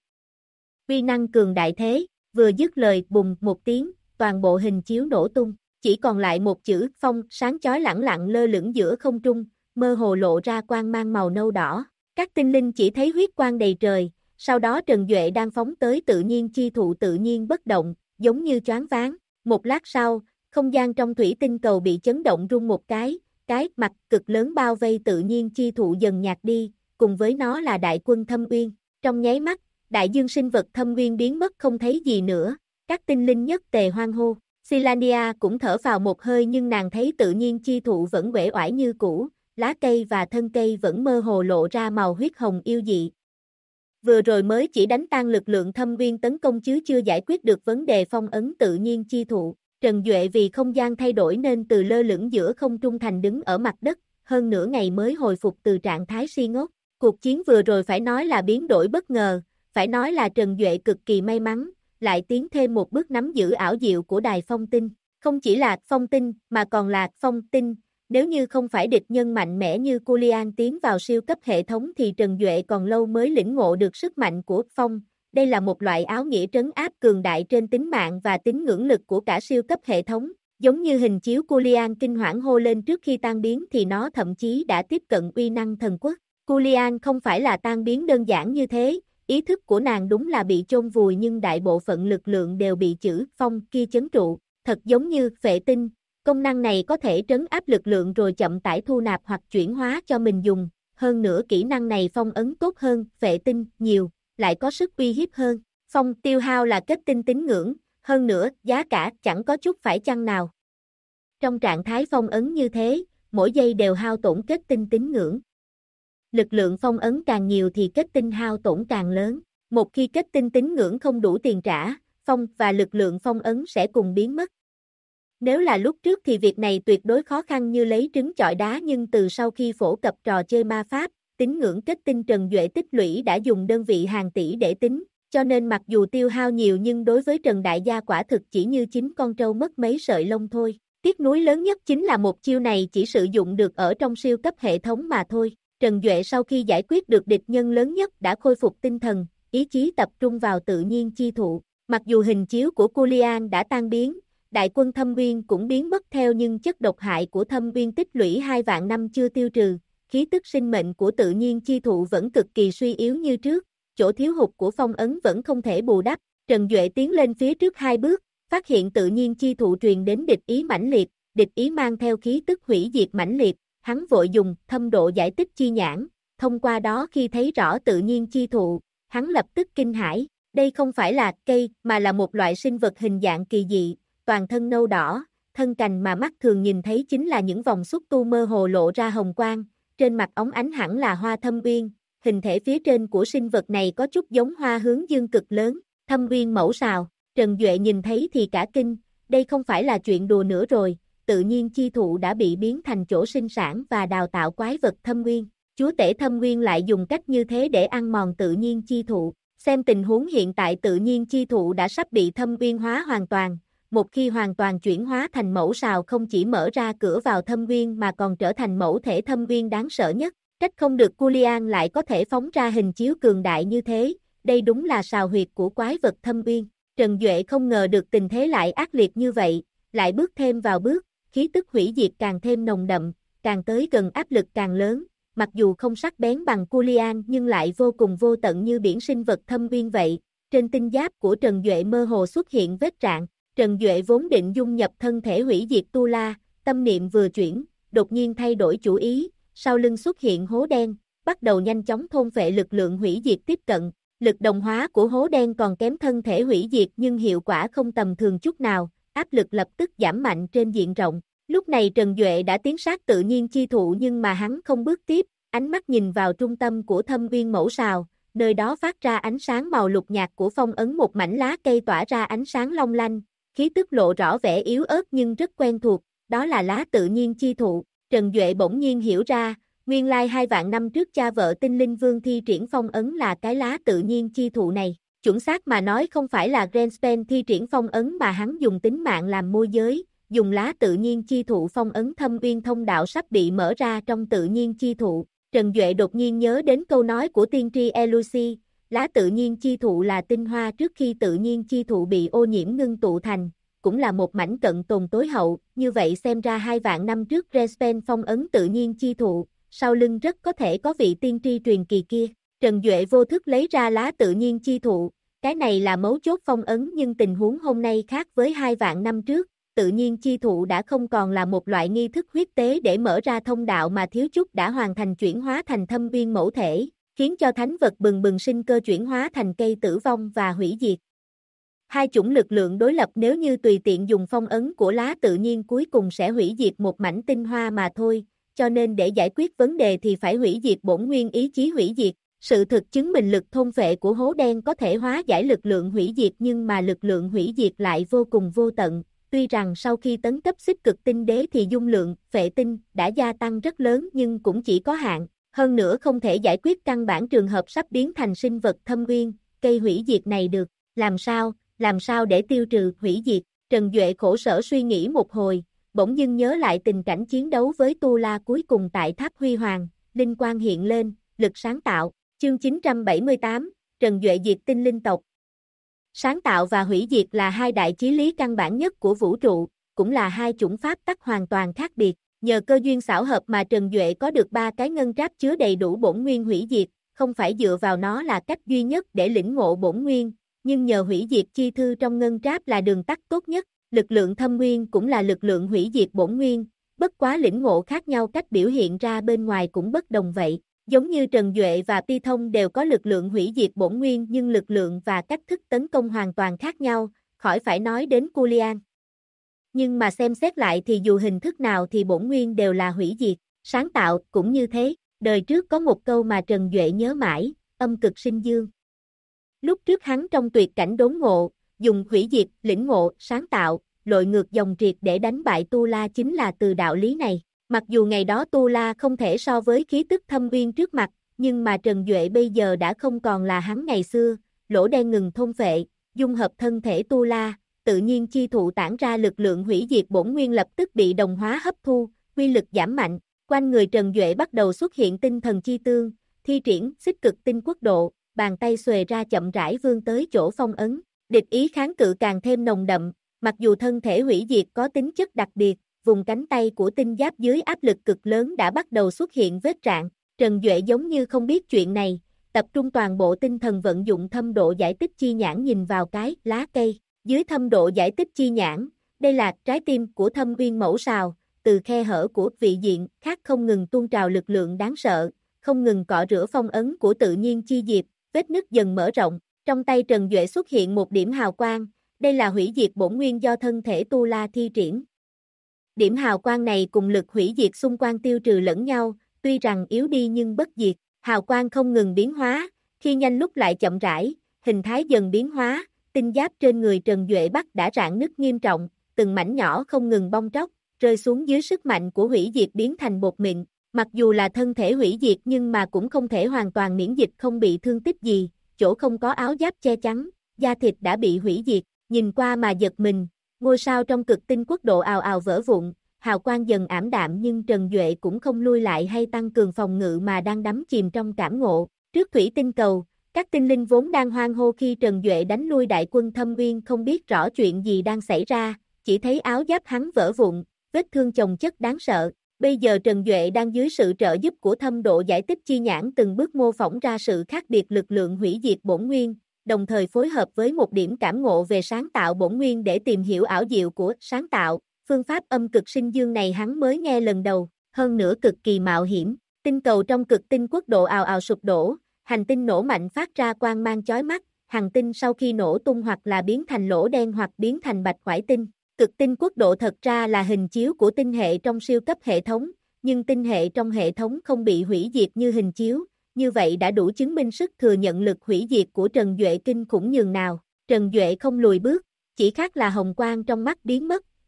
Uy năng cường đại thế, vừa dứt lời bùng một tiếng, toàn bộ hình chiếu nổ tung, chỉ còn lại một chữ phong sáng chói lẳng lặng lơ lửng giữa không trung, mơ hồ lộ ra quang mang màu nâu đỏ. Các tinh linh chỉ thấy huyết quang đầy trời, sau đó Trần Duệ đang phóng tới tự nhiên chi thụ tự nhiên bất động, giống như choáng váng. Một lát sau, không gian trong thủy tinh cầu bị chấn động rung một cái mặt cực lớn bao vây tự nhiên chi thụ dần nhạt đi, cùng với nó là đại quân Thâm Uyên. Trong nháy mắt, đại dương sinh vật Thâm Uyên biến mất không thấy gì nữa, các tinh linh nhất tề hoan hô. Silania cũng thở vào một hơi nhưng nàng thấy tự nhiên chi thụ vẫn uể oải như cũ, lá cây và thân cây vẫn mơ hồ lộ ra màu huyết hồng yêu dị. Vừa rồi mới chỉ đánh tan lực lượng Thâm Uyên tấn công chứ chưa giải quyết được vấn đề phong ấn tự nhiên chi thụ. Trần Duệ vì không gian thay đổi nên từ lơ lửng giữa không trung thành đứng ở mặt đất, hơn nửa ngày mới hồi phục từ trạng thái si ngốc. Cuộc chiến vừa rồi phải nói là biến đổi bất ngờ, phải nói là Trần Duệ cực kỳ may mắn, lại tiến thêm một bước nắm giữ ảo diệu của đài phong tinh. Không chỉ là phong tinh mà còn là phong tinh, nếu như không phải địch nhân mạnh mẽ như Kulian tiến vào siêu cấp hệ thống thì Trần Duệ còn lâu mới lĩnh ngộ được sức mạnh của phong. Đây là một loại áo nghĩa trấn áp cường đại trên tính mạng và tín ngưỡng lực của cả siêu cấp hệ thống. Giống như hình chiếu Kulian kinh hoảng hô lên trước khi tan biến thì nó thậm chí đã tiếp cận uy năng thần quốc. Kulian không phải là tan biến đơn giản như thế, ý thức của nàng đúng là bị chôn vùi nhưng đại bộ phận lực lượng đều bị chữ phong kia chấn trụ. Thật giống như phệ tinh, công năng này có thể trấn áp lực lượng rồi chậm tải thu nạp hoặc chuyển hóa cho mình dùng. Hơn nữa kỹ năng này phong ấn tốt hơn phệ tinh nhiều, lại có sức uy hiếp hơn. Phong tiêu hao là kết tinh tín ngưỡng, hơn nữa giá cả chẳng có chút phải chăng nào. Trong trạng thái phong ấn như thế, mỗi giây đều hao tổn kết tinh tín ngưỡng. Lực lượng phong ấn càng nhiều thì kết tinh hao tổn càng lớn. Một khi kết tinh tín ngưỡng không đủ tiền trả, phong và lực lượng phong ấn sẽ cùng biến mất. Nếu là lúc trước thì việc này tuyệt đối khó khăn như lấy trứng chọi đá nhưng từ sau khi phổ cập trò chơi ma pháp, tín ngưỡng kết tinh Trần Duệ tích lũy đã dùng đơn vị hàng tỷ để tính, cho nên mặc dù tiêu hao nhiều nhưng đối với Trần Đại Gia quả thực chỉ như 9 con trâu mất mấy sợi lông thôi. Tiếc nuối lớn nhất chính là một chiêu này chỉ sử dụng được ở trong siêu cấp hệ thống mà thôi. Trần Duệ sau khi giải quyết được địch nhân lớn nhất đã khôi phục tinh thần, ý chí tập trung vào tự nhiên chi thụ. Mặc dù hình chiếu của Kulian đã tan biến, đại quân Thâm Uyên cũng biến mất theo nhưng chất độc hại của Thâm Uyên tích lũy 2 vạn năm chưa tiêu trừ, khí tức sinh mệnh của tự nhiên chi thụ vẫn cực kỳ suy yếu như trước, chỗ thiếu hụt của phong ấn vẫn không thể bù đắp. Trần Duệ tiến lên phía trước 2 bước, phát hiện tự nhiên chi thụ truyền đến địch ý mãnh liệt, địch ý mang theo khí tức hủy diệt mãnh liệt, hắn vội dùng thâm độ giải tích chi nhãn, thông qua đó khi thấy rõ tự nhiên chi thụ, hắn lập tức kinh hãi, đây không phải là cây mà là một loại sinh vật hình dạng kỳ dị, toàn thân nâu đỏ, thân cành mà mắt thường nhìn thấy chính là những vòng xúc tu mơ hồ lộ ra hồng quang, trên mặt óng ánh hẳn là hoa thâm uyên, hình thể phía trên của sinh vật này có chút giống hoa hướng dương cực lớn, thâm uyên mẫu sào, Trần Duệ nhìn thấy thì cả kinh, đây không phải là chuyện đùa nữa rồi, tự nhiên chi thụ đã bị biến thành chỗ sinh sản và đào tạo quái vật thâm uyên, chúa tể thâm uyên lại dùng cách như thế để ăn mòn tự nhiên chi thụ, xem tình huống hiện tại tự nhiên chi thụ đã sắp bị thâm uyên hóa hoàn toàn. Một khi hoàn toàn chuyển hóa thành mẫu sào không chỉ mở ra cửa vào thâm uyên mà còn trở thành mẫu thể thâm uyên đáng sợ nhất, trách không được Kulian lại có thể phóng ra hình chiếu cường đại như thế, đây đúng là sào huyệt của quái vật thâm uyên. Trần Duệ không ngờ được tình thế lại ác liệt như vậy, lại bước thêm vào bước, khí tức hủy diệt càng thêm nồng đậm, càng tới gần áp lực càng lớn, mặc dù không sắc bén bằng Kulian nhưng lại vô cùng vô tận như biển sinh vật thâm uyên vậy, trên tinh giáp của Trần Duệ mơ hồ xuất hiện vết rạn. Trần Duệ vốn định dung nhập thân thể hủy diệt Tu La, tâm niệm vừa chuyển, đột nhiên thay đổi chủ ý, sau lưng xuất hiện hố đen, bắt đầu nhanh chóng thôn phệ lực lượng hủy diệt tiếp cận, lực đồng hóa của hố đen còn kém thân thể hủy diệt nhưng hiệu quả không tầm thường chút nào, áp lực lập tức giảm mạnh trên diện rộng. Lúc này Trần Duệ đã tiến sát tự nhiên chi thụ nhưng mà hắn không bước tiếp, ánh mắt nhìn vào trung tâm của thâm uyên mẫu sào, nơi đó phát ra ánh sáng màu lục nhạt của phong ấn một mảnh lá cây tỏa ra ánh sáng long lanh. Khí tức lộ rõ vẻ yếu ớt nhưng rất quen thuộc, đó là lá tự nhiên chi thụ. Trần Duệ bỗng nhiên hiểu ra, nguyên lai 2 vạn năm trước cha vợ Tinh Linh Vương thi triển phong ấn là cái lá tự nhiên chi thụ này. Chuẩn xác mà nói không phải là Grenspen thi triển phong ấn mà hắn dùng tính mạng làm môi giới, dùng lá tự nhiên chi thụ phong ấn thâm uyên thông đạo sắp bị mở ra trong tự nhiên chi thụ. Trần Duệ đột nhiên nhớ đến câu nói của tiên tri Elusi, lá tự nhiên chi thụ là tinh hoa trước khi tự nhiên chi thụ bị ô nhiễm ngưng tụ thành, cũng là một mảnh cận tồn tối hậu, như vậy xem ra 2 vạn năm trước Grenspen phong ấn tự nhiên chi thụ, sau lưng rất có thể có vị tiên tri truyền kỳ kia. Trần Duệ vô thức lấy ra lá tự nhiên chi thụ, cái này là mấu chốt phong ấn nhưng tình huống hôm nay khác với 2 vạn năm trước, tự nhiên chi thụ đã không còn là một loại nghi thức huyết tế để mở ra thông đạo mà thiếu chút đã hoàn thành chuyển hóa thành thâm viên mẫu thể, khiến cho thánh vật bừng bừng sinh cơ chuyển hóa thành cây tử vong và hủy diệt. Hai chủng lực lượng đối lập nếu như tùy tiện dùng phong ấn của lá tự nhiên cuối cùng sẽ hủy diệt một mảnh tinh hoa mà thôi, cho nên để giải quyết vấn đề thì phải hủy diệt bổn nguyên ý chí hủy diệt. Sự thực chứng minh lực thôn phệ của hố đen có thể hóa giải lực lượng hủy diệt nhưng mà lực lượng hủy diệt lại vô cùng vô tận. Tuy rằng sau khi tấn cấp xích cực tinh đế thì dung lượng, phệ tinh, đã gia tăng rất lớn nhưng cũng chỉ có hạn. Hơn nữa không thể giải quyết căn bản trường hợp sắp biến thành sinh vật thâm uyên, cây hủy diệt này được. Làm sao để tiêu trừ hủy diệt? Trần Duệ khổ sở suy nghĩ một hồi, bỗng dưng nhớ lại tình cảnh chiến đấu với Tu La cuối cùng tại Tháp Huy Hoàng, linh quang hiện lên, lực sáng tạo. Chương 978, Trần Duệ diệt tinh linh tộc. Sáng tạo và hủy diệt là hai đại chí lý căn bản nhất của vũ trụ, cũng là hai chủng pháp tắc hoàn toàn khác biệt. Nhờ cơ duyên xảo hợp mà Trần Duệ có được 3 cái ngân tráp chứa đầy đủ bổn nguyên hủy diệt, không phải dựa vào nó là cách duy nhất để lĩnh ngộ bổn nguyên, nhưng nhờ hủy diệt chi thư trong ngân tráp là đường tắt tốt nhất. Lực lượng thâm nguyên cũng là lực lượng hủy diệt bổn nguyên, bất quá lĩnh ngộ khác nhau cách biểu hiện ra bên ngoài cũng bất đồng vậy. Giống như Trần Duệ và Pi Thông đều có lực lượng hủy diệt bổn nguyên nhưng lực lượng và cách thức tấn công hoàn toàn khác nhau, khỏi phải nói đến Culian. Nhưng mà xem xét lại thì dù hình thức nào thì bổn nguyên đều là hủy diệt, sáng tạo cũng như thế. Đời trước có một câu mà Trần Duệ nhớ mãi, âm cực sinh dương. Lúc trước hắn trong tuyệt cảnh đốn ngộ, dùng hủy diệt, lĩnh ngộ, sáng tạo, lội ngược dòng triệt để đánh bại Tu La chính là từ đạo lý này. Mặc dù ngày đó Tu La không thể so với khí tức thâm uyên trước mặt, nhưng mà Trần Duệ bây giờ đã không còn là hắn ngày xưa, lỗ đen ngừng thôn phệ, dung hợp thân thể Tu La, tự nhiên chi thụ tản ra lực lượng hủy diệt bổn nguyên lập tức bị đồng hóa hấp thu, quy lực giảm mạnh, quanh người Trần Duệ bắt đầu xuất hiện tinh thần chi tương, thi triển xích cực tinh quốc độ, bàn tay xuề ra chậm rãi vươn tới chỗ phong ấn, địch ý kháng cự càng thêm nồng đậm, mặc dù thân thể hủy diệt có tính chất đặc biệt, vùng cánh tay của tinh giáp dưới áp lực cực lớn đã bắt đầu xuất hiện vết rạn. Trần Duệ giống như không biết chuyện này, tập trung toàn bộ tinh thần vận dụng thâm độ giải tích chi nhãn nhìn vào cái lá cây. Dưới thâm độ giải tích chi nhãn, đây là trái tim của thâm uyên mẫu sào, từ khe hở của vị diện khác không ngừng tuôn trào lực lượng đáng sợ, không ngừng cọ rửa phong ấn của tự nhiên chi diệp, vết nứt dần mở rộng. Trong tay Trần Duệ xuất hiện một điểm hào quang, đây là hủy diệt bổn nguyên do thân thể Tu La thi triển. Điểm hào quang này cùng lực hủy diệt xung quanh tiêu trừ lẫn nhau, tuy rằng yếu đi nhưng bất diệt, hào quang không ngừng biến hóa, khi nhanh lúc lại chậm rãi, hình thái dần biến hóa, tinh giáp trên người Trần Duệ bắt đã rạn nứt nghiêm trọng, từng mảnh nhỏ không ngừng bong tróc, rơi xuống dưới sức mạnh của hủy diệt biến thành bột mịn, mặc dù là thân thể hủy diệt nhưng mà cũng không thể hoàn toàn miễn dịch không bị thương tích gì, chỗ không có áo giáp che chắn, da thịt đã bị hủy diệt, nhìn qua mà giật mình. Ngôi sao trong cực tinh quốc độ ào ào vỡ vụn, hào quang dần ảm đạm nhưng Trần Duệ cũng không lui lại hay tăng cường phòng ngự mà đang đắm chìm trong cảm ngộ. Trước thủy tinh cầu, các tinh linh vốn đang hoan hô khi Trần Duệ đánh lui đại quân Thâm Uyên không biết rõ chuyện gì đang xảy ra, chỉ thấy áo giáp hắn vỡ vụn, vết thương chồng chất đáng sợ. Bây giờ Trần Duệ đang dưới sự trợ giúp của thâm độ giải tích chi nhãn từng bước mô phỏng ra sự khác biệt lực lượng hủy diệt bổn nguyên, đồng thời phối hợp với một điểm cảm ngộ về sáng tạo bổn nguyên để tìm hiểu ảo diệu của sáng tạo. Phương pháp âm cực sinh dương này hắn mới nghe lần đầu, hơn nữa cực kỳ mạo hiểm. Tinh cầu trong cực tinh quốc độ ào ào sụp đổ, hành tinh nổ mạnh phát ra quang mang chói mắt, hành tinh sau khi nổ tung hoặc là biến thành lỗ đen hoặc biến thành bạch khoải tinh. Cực tinh quốc độ thật ra là hình chiếu của tinh hệ trong siêu cấp hệ thống, nhưng tinh hệ trong hệ thống không bị hủy diệt như hình chiếu, như vậy đã đủ chứng minh sức thừa nhận lực hủy diệt của Trần Duệ kinh khủng nhường nào. Trần Duệ không lùi bước, chỉ khác là hồng quang trong mắt biến mất,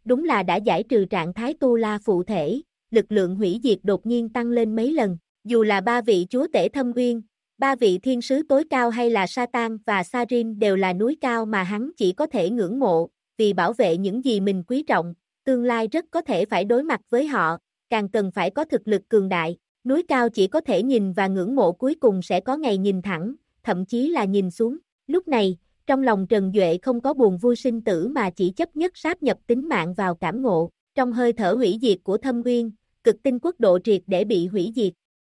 đúng là đã giải trừ trạng thái tu la phụ thể, lực lượng hủy diệt đột nhiên tăng lên mấy lần, dù là ba vị chúa tể thâm uyên, ba vị thiên sứ tối cao hay là Satan và Sarin đều là núi cao mà hắn chỉ có thể ngưỡng mộ, vì bảo vệ những gì mình quý trọng, tương lai rất có thể phải đối mặt với họ, càng cần phải có thực lực cường đại, núi cao chỉ có thể nhìn và ngưỡng mộ cuối cùng sẽ có ngày nhìn thẳng, thậm chí là nhìn xuống, lúc này, trong lòng Trần Duệ không có buồn vui sinh tử mà chỉ chấp nhất sáp nhập tính mạng vào cảm ngộ, trong hơi thở hủy diệt của Thâm Uyên, cực tinh quốc độ triệt để bị hủy diệt.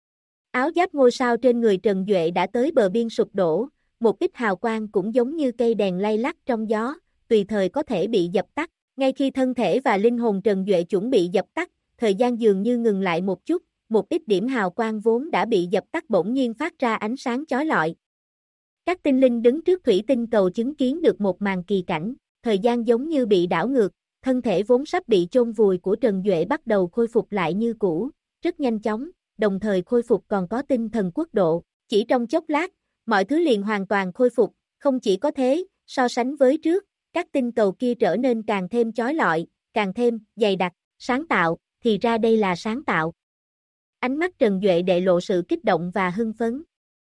Áo giáp ngôi sao trên người Trần Duệ đã tới bờ biên sụp đổ, một ít hào quang cũng giống như cây đèn lay lắc trong gió, tùy thời có thể bị dập tắt. Ngay khi thân thể và linh hồn Trần Duệ chuẩn bị dập tắt, thời gian dường như ngừng lại một chút, một ít điểm hào quang vốn đã bị dập tắt bỗng nhiên phát ra ánh sáng chói lọi. Các tinh linh đứng trước thủy tinh cầu chứng kiến được một màn kỳ cảnh, thời gian giống như bị đảo ngược, thân thể vốn sắp bị chôn vùi của Trần Duệ bắt đầu khôi phục lại như cũ, rất nhanh chóng, đồng thời khôi phục còn có tinh thần quốc độ, chỉ trong chốc lát, mọi thứ liền hoàn toàn khôi phục, không chỉ có thế, so sánh với trước, các tinh cầu kia trở nên càng thêm chói lọi, càng thêm dày đặc, sáng tạo, thì ra đây là sáng tạo. Ánh mắt Trần Duệ đệ lộ sự kích động và hưng phấn.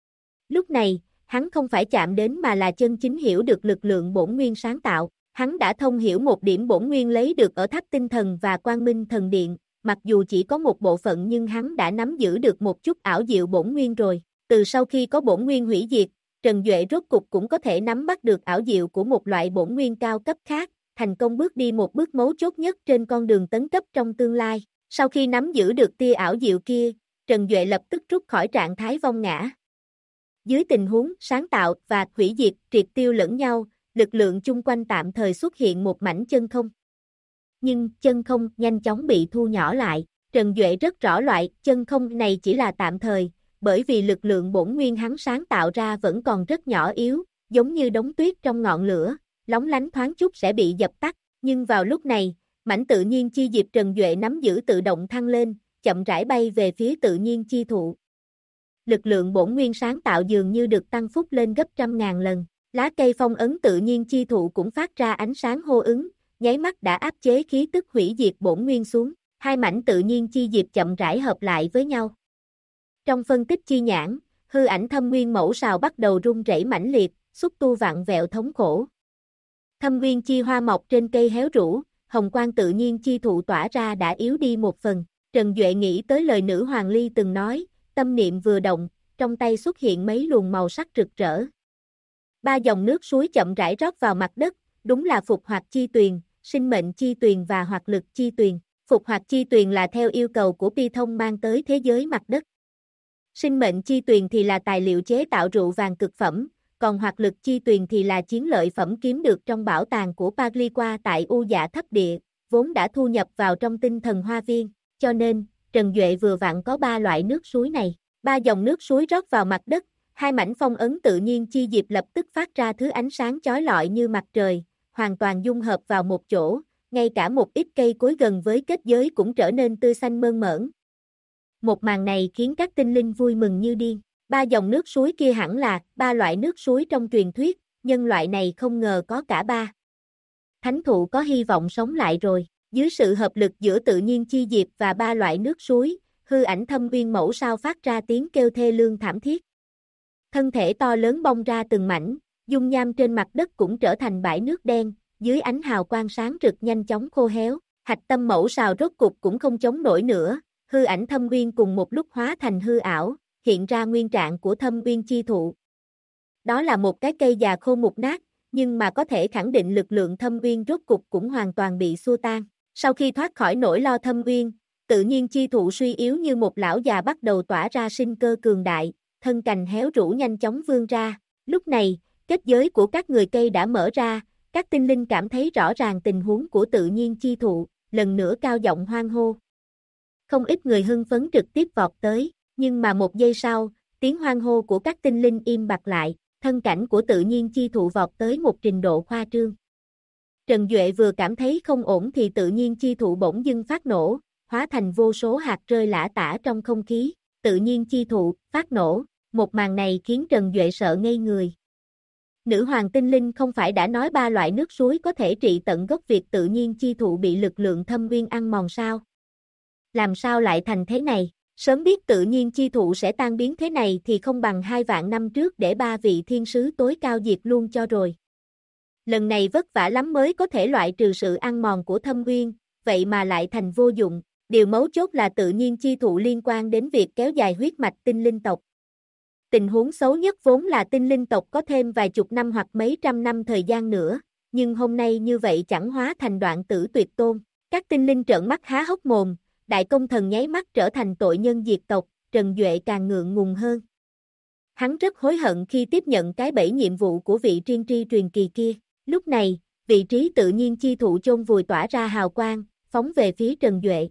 Lúc này, hắn không phải chạm đến mà là chân chính hiểu được lực lượng bổn nguyên sáng tạo, hắn đã thông hiểu một điểm bổn nguyên lấy được ở tháp tinh thần và quang minh thần điện, mặc dù chỉ có một bộ phận nhưng hắn đã nắm giữ được một chút ảo diệu bổn nguyên rồi, từ sau khi có bổn nguyên hủy diệt, Trần Duệ rốt cục cũng có thể nắm bắt được ảo diệu của một loại bổn nguyên cao cấp khác, thành công bước đi một bước mấu chốt nhất trên con đường tấn cấp trong tương lai. Sau khi nắm giữ được tia ảo diệu kia, Trần Duệ lập tức rút khỏi trạng thái vong ngã. Dưới tình huống sáng tạo và hủy diệt triệt tiêu lẫn nhau, lực lượng chung quanh tạm thời xuất hiện một mảnh chân không. Nhưng chân không nhanh chóng bị thu nhỏ lại, Trần Duệ rất rõ loại chân không này chỉ là tạm thời, bởi vì lực lượng bổn nguyên hắn sáng tạo ra vẫn còn rất nhỏ yếu, giống như đống tuyết trong ngọn lửa, lóng lánh thoáng chút sẽ bị dập tắt, nhưng vào lúc này, mảnh tự nhiên chi diệp Trần Duệ nắm giữ tự động thăng lên, chậm rãi bay về phía tự nhiên chi thụ. Lực lượng bổn nguyên sáng tạo dường như được tăng phúc lên gấp trăm ngàn lần, lá cây phong ấn tự nhiên chi thụ cũng phát ra ánh sáng hô ứng, nháy mắt đã áp chế khí tức hủy diệt bổn nguyên xuống, hai mảnh tự nhiên chi diệp chậm rãi hợp lại với nhau. Trong phân tích chi nhãn, hư ảnh thâm nguyên mẫu sào bắt đầu rung rẩy mãnh liệt, xúc tu vặn vẹo thống khổ. Thâm nguyên chi hoa mọc trên cây héo rũ, hồng quang tự nhiên chi thụ tỏa ra đã yếu đi một phần. Trần Duệ nghĩ tới lời nữ Hoàng Ly từng nói, tâm niệm vừa động, trong tay xuất hiện mấy luồng màu sắc rực rỡ. Ba dòng nước suối chậm rãi rót vào mặt đất, đúng là phục hoạt chi tuyền, sinh mệnh chi tuyền và hoạt lực chi tuyền. Phục hoạt chi tuyền là theo yêu cầu của Pi Thông mang tới thế giới mặt đất. Sinh mệnh chi tuyền thì là tài liệu chế tạo rượu vàng cực phẩm, còn hoạt lực chi tuyền thì là chiến lợi phẩm kiếm được trong bảo tàng của Pagliqua tại U Dạ Thấp Địa, vốn đã thu nhập vào trong tinh thần hoa viên, cho nên, Trần Duệ vừa vặn có ba loại nước suối này. Ba dòng nước suối rót vào mặt đất, hai mảnh phong ấn tự nhiên chi diệp lập tức phát ra thứ ánh sáng chói lọi như mặt trời, hoàn toàn dung hợp vào một chỗ, ngay cả một ít cây cối gần với kết giới cũng trở nên tươi xanh mơn mởn. Một màn này khiến các tinh linh vui mừng như điên. Ba dòng nước suối kia hẳn là ba loại nước suối trong truyền thuyết, nhân loại này không ngờ có cả ba. Thánh thụ có hy vọng sống lại rồi. Dưới sự hợp lực giữa tự nhiên chi diệp và ba loại nước suối, hư ảnh thâm uyên mẫu sao phát ra tiếng kêu thê lương thảm thiết. Thân thể to lớn bong ra từng mảnh, dung nham trên mặt đất cũng trở thành bãi nước đen, dưới ánh hào quang sáng rực nhanh chóng khô héo, hạch tâm mẫu sao rốt cục cũng không chống nổi nữa, hư ảnh thâm uyên cùng một lúc hóa thành hư ảo, hiện ra nguyên trạng của thâm uyên chi thụ. Đó là một cái cây già khô mục nát, nhưng mà có thể khẳng định lực lượng thâm uyên rốt cục cũng hoàn toàn bị xua tan. Sau khi thoát khỏi nỗi lo thâm uyên, tự nhiên chi thụ suy yếu như một lão già bắt đầu tỏa ra sinh cơ cường đại, thân cành héo rũ nhanh chóng vươn ra. Lúc này, kết giới của các người cây đã mở ra, các tinh linh cảm thấy rõ ràng tình huống của tự nhiên chi thụ, lần nữa cao giọng hoan hô. Không ít người hưng phấn trực tiếp vọt tới, nhưng mà một giây sau, tiếng hoan hô của các tinh linh im bặt lại, thân cảnh của tự nhiên chi thụ vọt tới một trình độ khoa trương. Trần Duệ vừa cảm thấy không ổn thì tự nhiên chi thụ bỗng dưng phát nổ, hóa thành vô số hạt rơi lả tả trong không khí, tự nhiên chi thụ, phát nổ, một màn này khiến Trần Duệ sợ ngây người. Nữ hoàng tinh linh không phải đã nói 3 loại nước suối có thể trị tận gốc việc tự nhiên chi thụ bị lực lượng thâm uyên ăn mòn sao? Làm sao lại thành thế này? Sớm biết tự nhiên chi thụ sẽ tan biến thế này thì không bằng 2 vạn năm trước để 3 vị thiên sứ tối cao diệt luôn cho rồi. Lần này vất vả lắm mới có thể loại trừ sự ăn mòn của thâm uyên, vậy mà lại thành vô dụng. Điều mấu chốt là tự nhiên chi thụ liên quan đến việc kéo dài huyết mạch tinh linh tộc. Tình huống xấu nhất vốn là tinh linh tộc có thêm vài chục năm hoặc mấy trăm năm thời gian nữa, nhưng hôm nay như vậy chẳng hóa thành đoạn tử tuyệt tôn. Các tinh linh trợn mắt há hốc mồm, đại công thần nháy mắt trở thành tội nhân diệt tộc, Trần Duệ càng ngượng ngùng hơn. Hắn rất hối hận khi tiếp nhận cái bẫy nhiệm vụ của vị tiên tri truyền kỳ kia. Lúc này, vị trí tự nhiên chi thụ chôn vùi tỏa ra hào quang, phóng về phía Trần Duệ.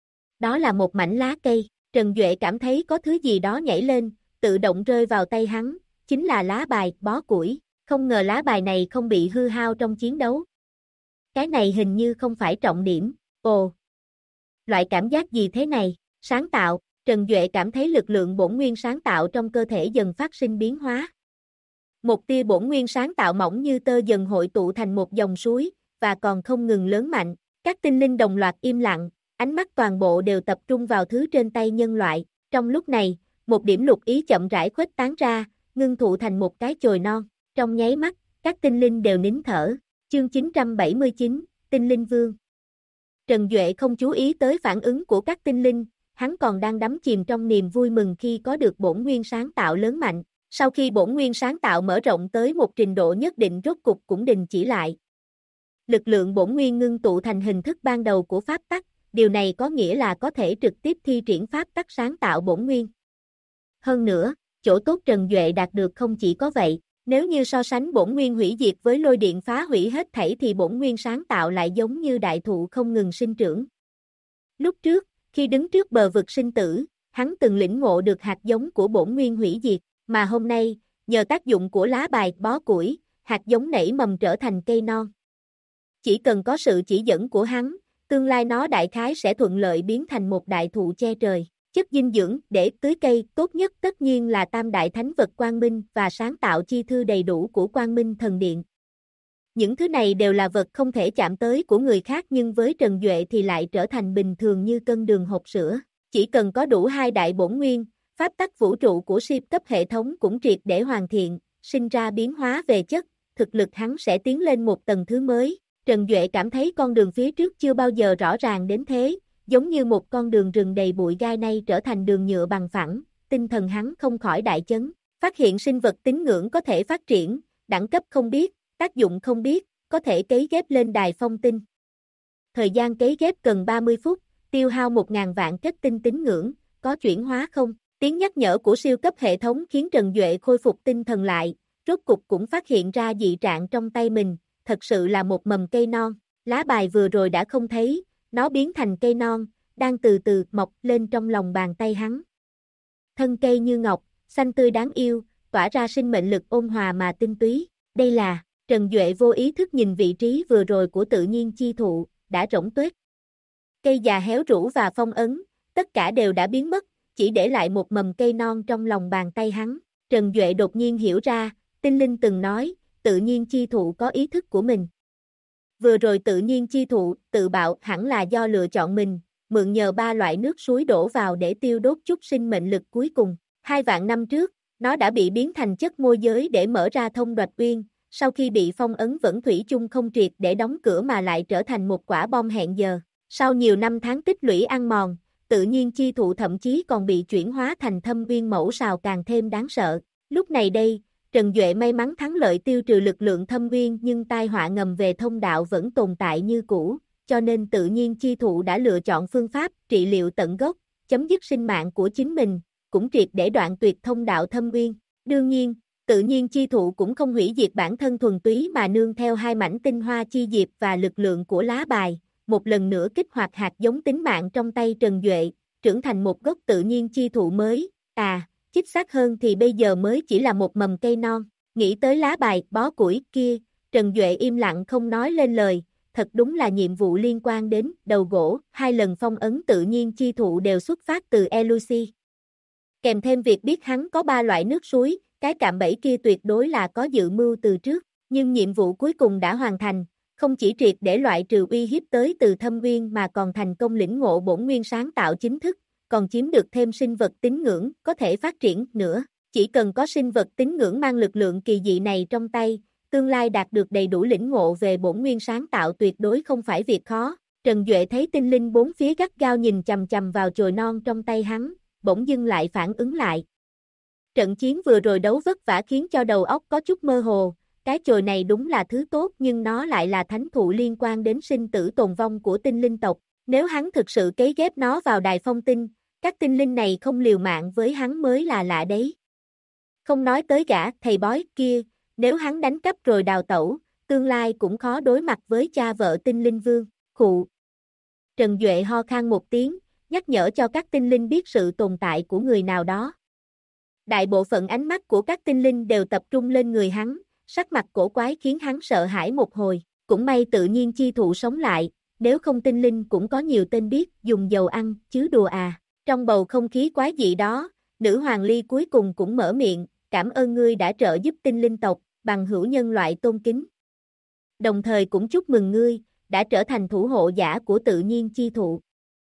Đó là một mảnh lá cây, Trần Duệ cảm thấy có thứ gì đó nhảy lên, tự động rơi vào tay hắn, chính là lá bài, bó củi, không ngờ lá bài này không bị hư hao trong chiến đấu. Cái này hình như không phải trọng điểm, ồ. Loại cảm giác gì thế này? Sáng tạo, Trần Duệ cảm thấy lực lượng bổn nguyên sáng tạo trong cơ thể dần phát sinh biến hóa. Một tia bổn nguyên sáng tạo mỏng như tơ dần hội tụ thành một dòng suối, và còn không ngừng lớn mạnh. Các tinh linh đồng loạt im lặng, ánh mắt toàn bộ đều tập trung vào thứ trên tay nhân loại. Trong lúc này, một điểm lục ý chậm rãi khuếch tán ra, ngưng tụ thành một cái chồi non. Trong nháy mắt, các tinh linh đều nín thở. Chương 979, Tinh Linh Vương. Trần Duệ không chú ý tới phản ứng của các tinh linh, hắn còn đang đắm chìm trong niềm vui mừng khi có được bổn nguyên sáng tạo lớn mạnh. Sau khi bổn nguyên sáng tạo mở rộng tới một trình độ nhất định rốt cục cũng đình chỉ lại. Lực lượng bổn nguyên ngưng tụ thành hình thức ban đầu của pháp tắc, điều này có nghĩa là có thể trực tiếp thi triển pháp tắc sáng tạo bổn nguyên. Hơn nữa, chỗ tốt Trần Duệ đạt được không chỉ có vậy, nếu như so sánh bổn nguyên hủy diệt với lôi điện phá hủy hết thảy thì bổn nguyên sáng tạo lại giống như đại thụ không ngừng sinh trưởng. Lúc trước, khi đứng trước bờ vực sinh tử, hắn từng lĩnh ngộ được hạt giống của bổn nguyên hủy diệt, mà hôm nay, nhờ tác dụng của lá bài, bó củi, hạt giống nảy mầm trở thành cây non. Chỉ cần có sự chỉ dẫn của hắn, tương lai nó đại khái sẽ thuận lợi biến thành một đại thụ che trời. Chất dinh dưỡng để tưới cây tốt nhất tất nhiên là tam đại thánh vật Quang Minh và sáng tạo chi thư đầy đủ của Quang Minh Thần Điện. Những thứ này đều là vật không thể chạm tới của người khác nhưng với Trần Duệ thì lại trở thành bình thường như cân đường hột sữa. Chỉ cần có đủ 2 đại bổn nguyên, pháp tắc vũ trụ của siêu cấp hệ thống cũng triệt để hoàn thiện, sinh ra biến hóa về chất, thực lực hắn sẽ tiến lên một tầng thứ mới. Trần Duệ cảm thấy con đường phía trước chưa bao giờ rõ ràng đến thế, giống như một con đường rừng đầy bụi gai nay trở thành đường nhựa bằng phẳng, tinh thần hắn không khỏi đại chấn, phát hiện sinh vật tín ngưỡng có thể phát triển, đẳng cấp không biết, tác dụng không biết, có thể cấy ghép lên đài phong tinh. Thời gian cấy ghép cần 30 phút, tiêu hao 1.000 vạn kết tinh tín ngưỡng, có chuyển hóa không? Tiếng nhắc nhở của siêu cấp hệ thống khiến Trần Duệ khôi phục tinh thần lại, rốt cục cũng phát hiện ra dị trạng trong tay mình, thật sự là một mầm cây non, lá bài vừa rồi đã không thấy, nó biến thành cây non, đang từ từ mọc lên trong lòng bàn tay hắn. Thân cây như ngọc, xanh tươi đáng yêu, tỏa ra sinh mệnh lực ôn hòa mà tinh túy. Đây là, Trần Duệ vô ý thức nhìn vị trí vừa rồi của tự nhiên chi thụ, đã rỗng tuếch. Cây già héo rũ và phong ấn, tất cả đều đã biến mất, chỉ để lại một mầm cây non trong lòng bàn tay hắn. Trần Duệ đột nhiên hiểu ra, tinh linh từng nói, tự nhiên chi thụ có ý thức của mình. Vừa rồi tự nhiên chi thụ, tự bạo hẳn là do lựa chọn mình, mượn nhờ 3 loại nước suối đổ vào để tiêu đốt chút sinh mệnh lực cuối cùng. 2 vạn năm trước, nó đã bị biến thành chất môi giới để mở ra thông đoạch uyên, sau khi bị phong ấn vẫn thủy chung không triệt để đóng cửa mà lại trở thành một quả bom hẹn giờ. Sau nhiều năm tháng tích lũy ăn mòn, tự nhiên chi thụ thậm chí còn bị chuyển hóa thành thâm uyên mẫu sào càng thêm đáng sợ. Lúc này đây, Trần Duệ may mắn thắng lợi tiêu trừ lực lượng thâm uyên nhưng tai họa ngầm về thông đạo vẫn tồn tại như cũ, cho nên tự nhiên chi thụ đã lựa chọn phương pháp trị liệu tận gốc, chấm dứt sinh mạng của chính mình, cũng triệt để đoạn tuyệt thông đạo thâm uyên. Đương nhiên, tự nhiên chi thụ cũng không hủy diệt bản thân thuần túy mà nương theo 2 mảnh tinh hoa chi diệp và lực lượng của lá bài, một lần nữa kích hoạt hạt giống tính mạng trong tay Trần Duệ, trưởng thành một gốc tự nhiên chi thụ mới, chính xác hơn thì bây giờ mới chỉ là một mầm cây non. Nghĩ tới lá bài, bó củi kia, Trần Duệ im lặng không nói lên lời, thật đúng là nhiệm vụ liên quan đến đầu gỗ, 2 lần phong ấn tự nhiên chi thụ đều xuất phát từ Elusi. Kèm thêm việc biết hắn có 3 loại nước suối, cái cạm bẫy kia tuyệt đối là có dự mưu từ trước, nhưng nhiệm vụ cuối cùng đã hoàn thành, không chỉ triệt để loại trừ uy hiếp tới từ thâm uyên mà còn thành công lĩnh ngộ bổn nguyên sáng tạo chính thức, còn chiếm được thêm sinh vật tín ngưỡng có thể phát triển nữa. Chỉ cần có sinh vật tín ngưỡng mang lực lượng kỳ dị này trong tay, tương lai đạt được đầy đủ lĩnh ngộ về bổn nguyên sáng tạo tuyệt đối không phải việc khó. Trần Duệ thấy tinh linh bốn phía gắt gao nhìn chằm chằm vào chồi non trong tay hắn, bỗng dưng lại phản ứng lại. Trận chiến vừa rồi đấu vất vả khiến cho đầu óc có chút mơ hồ, cái chồi này đúng là thứ tốt nhưng nó lại là thánh thụ liên quan đến sinh tử tồn vong của tinh linh tộc. Nếu hắn thực sự cấy ghép nó vào đài phong tinh, các tinh linh này không liều mạng với hắn mới là lạ đấy. Không nói tới gã thầy bói kia, nếu hắn đánh cắp rồi đào tẩu, tương lai cũng khó đối mặt với cha vợ tinh linh vương. Khụ. Trần Duệ ho khan một tiếng, nhắc nhở cho các tinh linh biết sự tồn tại của người nào đó. Đại bộ phận ánh mắt của các tinh linh đều tập trung lên người hắn, sắc mặt cổ quái khiến hắn sợ hãi một hồi. Cũng may tự nhiên chi thụ sống lại, nếu không tinh linh cũng có nhiều tên biết dùng dầu ăn, chứ đùa à. Trong bầu không khí quái dị đó, nữ hoàng ly cuối cùng cũng mở miệng, cảm ơn ngươi đã trợ giúp tinh linh tộc, bằng hữu nhân loại tôn kính. Đồng thời cũng chúc mừng ngươi, đã trở thành thủ hộ giả của tự nhiên chi thụ.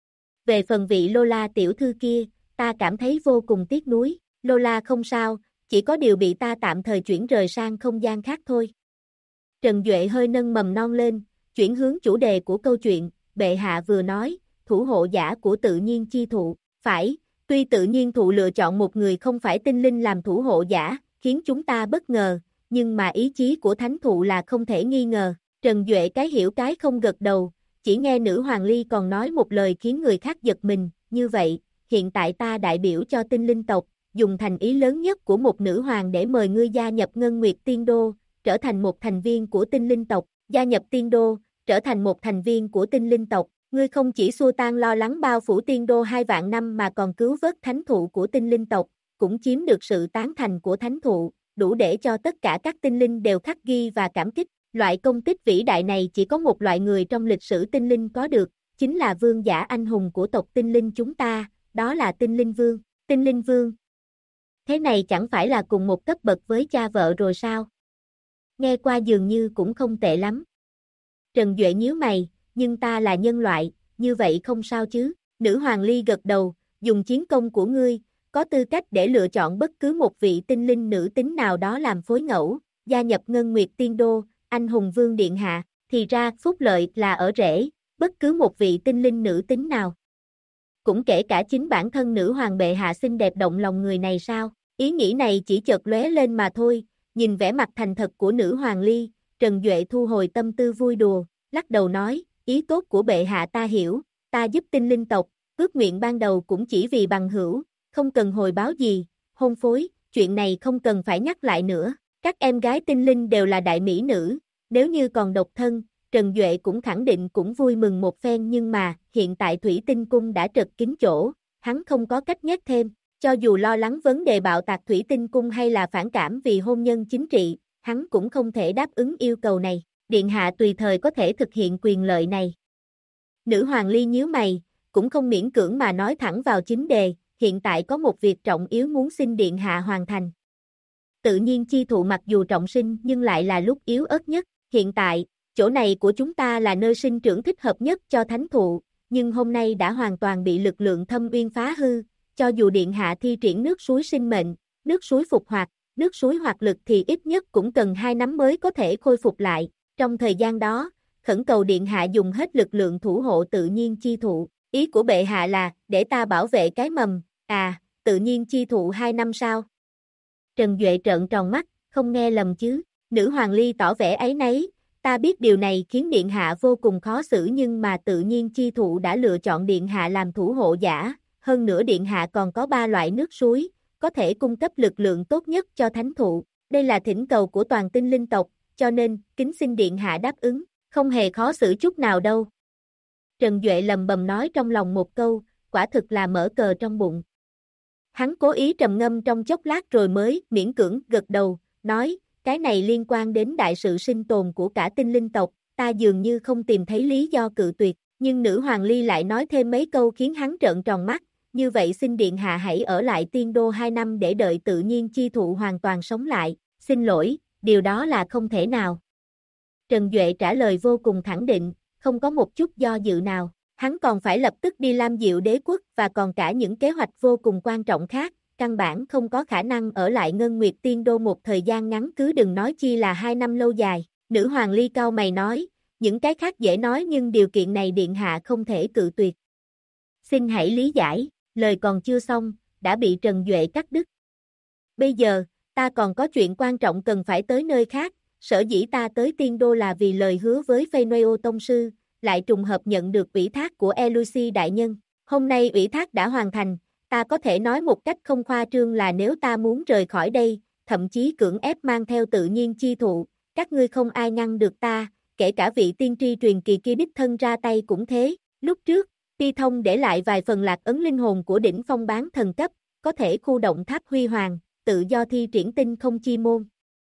Về phần vị Lola tiểu thư kia, ta cảm thấy vô cùng tiếc nuối. Lola không sao, chỉ có điều bị ta tạm thời chuyển rời sang không gian khác thôi. Trần Duệ hơi nâng mầm non lên, chuyển hướng chủ đề của câu chuyện, bệ hạ vừa nói, thủ hộ giả của tự nhiên chi thụ. Phải, tuy tự nhiên thụ lựa chọn một người không phải tinh linh làm thủ hộ giả, khiến chúng ta bất ngờ, nhưng mà ý chí của thánh thụ là không thể nghi ngờ. Trần Duệ cái hiểu cái không gật đầu, chỉ nghe nữ hoàng ly còn nói một lời khiến người khác giật mình, như vậy, hiện tại ta đại biểu cho tinh linh tộc, dùng thành ý lớn nhất của một nữ hoàng để mời ngươi gia nhập Ngân Nguyệt Tiên Đô, trở thành một thành viên của tinh linh tộc, gia nhập Tiên Đô, trở thành một thành viên của tinh linh tộc, ngươi không chỉ xua tan lo lắng bao phủ Tiên Đô 2 vạn năm mà còn cứu vớt thánh thụ của tinh linh tộc, cũng chiếm được sự tán thành của thánh thụ, đủ để cho tất cả các tinh linh đều khắc ghi và cảm kích. Loại công tích vĩ đại này chỉ có một loại người trong lịch sử tinh linh có được, chính là vương giả anh hùng của tộc tinh linh chúng ta, đó là tinh linh vương. Tinh linh vương. Thế này chẳng phải là cùng một cấp bậc với cha vợ rồi sao? Nghe qua dường như cũng không tệ lắm. Trần Duệ nhíu mày, nhưng ta là nhân loại, như vậy không sao chứ? Nữ hoàng ly gật đầu, dùng chiến công của ngươi, có tư cách để lựa chọn bất cứ một vị tinh linh nữ tính nào đó làm phối ngẫu, gia nhập Ngân Nguyệt Tiên Đô, anh hùng vương điện hạ, thì ra phúc lợi là ở rễ, bất cứ một vị tinh linh nữ tính nào. Cũng kể cả chính bản thân nữ hoàng bệ hạ xinh đẹp động lòng người này sao? Ý nghĩ này chỉ chợt lóe lên mà thôi, nhìn vẻ mặt thành thật của nữ hoàng ly, Trần Duệ thu hồi tâm tư vui đùa, lắc đầu nói, ý tốt của bệ hạ ta hiểu, ta giúp tinh linh tộc, ước nguyện ban đầu cũng chỉ vì bằng hữu, không cần hồi báo gì, hôn phối, chuyện này không cần phải nhắc lại nữa. Các em gái tinh linh đều là đại mỹ nữ, nếu như còn độc thân, Trần Duệ cũng khẳng định cũng vui mừng một phen nhưng mà hiện tại Thủy Tinh Cung đã trật kín chỗ, hắn không có cách nhắc thêm, cho dù lo lắng vấn đề bạo tạc Thủy Tinh Cung hay là phản cảm vì hôn nhân chính trị, hắn cũng không thể đáp ứng yêu cầu này, điện hạ tùy thời có thể thực hiện quyền lợi này. Nữ hoàng ly nhíu mày, cũng không miễn cưỡng mà nói thẳng vào chính đề, hiện tại có một việc trọng yếu muốn xin điện hạ hoàn thành. Tự nhiên chi thụ mặc dù trọng sinh nhưng lại là lúc yếu ớt nhất, hiện tại, chỗ này của chúng ta là nơi sinh trưởng thích hợp nhất cho thánh thụ, nhưng hôm nay đã hoàn toàn bị lực lượng thâm uyên phá hư, cho dù điện hạ thi triển nước suối sinh mệnh, nước suối phục hoạt, nước suối hoạt lực thì ít nhất cũng cần 2 năm mới có thể khôi phục lại, trong thời gian đó, khẩn cầu điện hạ dùng hết lực lượng thủ hộ tự nhiên chi thụ, ý của bệ hạ là, để ta bảo vệ cái mầm, tự nhiên chi thụ 2 năm sao? Trần Duệ trợn tròn mắt, không nghe lầm chứ, nữ hoàng ly tỏ vẻ áy náy, ta biết điều này khiến điện hạ vô cùng khó xử nhưng mà tự nhiên chi thụ đã lựa chọn điện hạ làm thủ hộ giả, hơn nữa điện hạ còn có 3 loại nước suối, có thể cung cấp lực lượng tốt nhất cho thánh thụ, đây là thỉnh cầu của toàn tinh linh tộc, cho nên, kính xin điện hạ đáp ứng, không hề khó xử chút nào đâu. Trần Duệ lầm bầm nói trong lòng một câu, quả thực là mở cờ trong bụng. Hắn cố ý trầm ngâm trong chốc lát rồi mới miễn cưỡng gật đầu, nói, cái này liên quan đến đại sự sinh tồn của cả tinh linh tộc, ta dường như không tìm thấy lý do cự tuyệt, nhưng nữ hoàng ly lại nói thêm mấy câu khiến hắn trợn tròn mắt, như vậy xin điện hạ hãy ở lại tiên đô 2 năm để đợi tự nhiên chi thụ hoàn toàn sống lại, xin lỗi, điều đó là không thể nào. Trần Duệ trả lời vô cùng khẳng định, không có một chút do dự nào, hắn còn phải lập tức đi Lam Diệu đế quốc và còn cả những kế hoạch vô cùng quan trọng khác, căn bản không có khả năng ở lại Ngân Nguyệt Tiên Đô một thời gian ngắn cứ đừng nói chi là 2 năm lâu dài. Nữ hoàng Ly cau mày nói, những cái khác dễ nói nhưng điều kiện này điện hạ không thể cự tuyệt. Xin hãy lý giải, lời còn chưa xong, đã bị Trần Duệ cắt đứt. Bây giờ, ta còn có chuyện quan trọng cần phải tới nơi khác, sở dĩ ta tới Tiên Đô là vì lời hứa với Phênôeo Tông Sư, lại trùng hợp nhận được ủy thác của Elucy Đại Nhân. Hôm nay ủy thác đã hoàn thành, ta có thể nói một cách không khoa trương là nếu ta muốn rời khỏi đây, thậm chí cưỡng ép mang theo tự nhiên chi thụ, các ngươi không ai ngăn được ta, kể cả vị tiên tri truyền kỳ kia đích thân ra tay cũng thế. Lúc trước, Ti Thông để lại vài phần lạc ấn linh hồn của đỉnh phong bán thần cấp, có thể khu động tháp huy hoàng, tự do thi triển tinh không chi môn.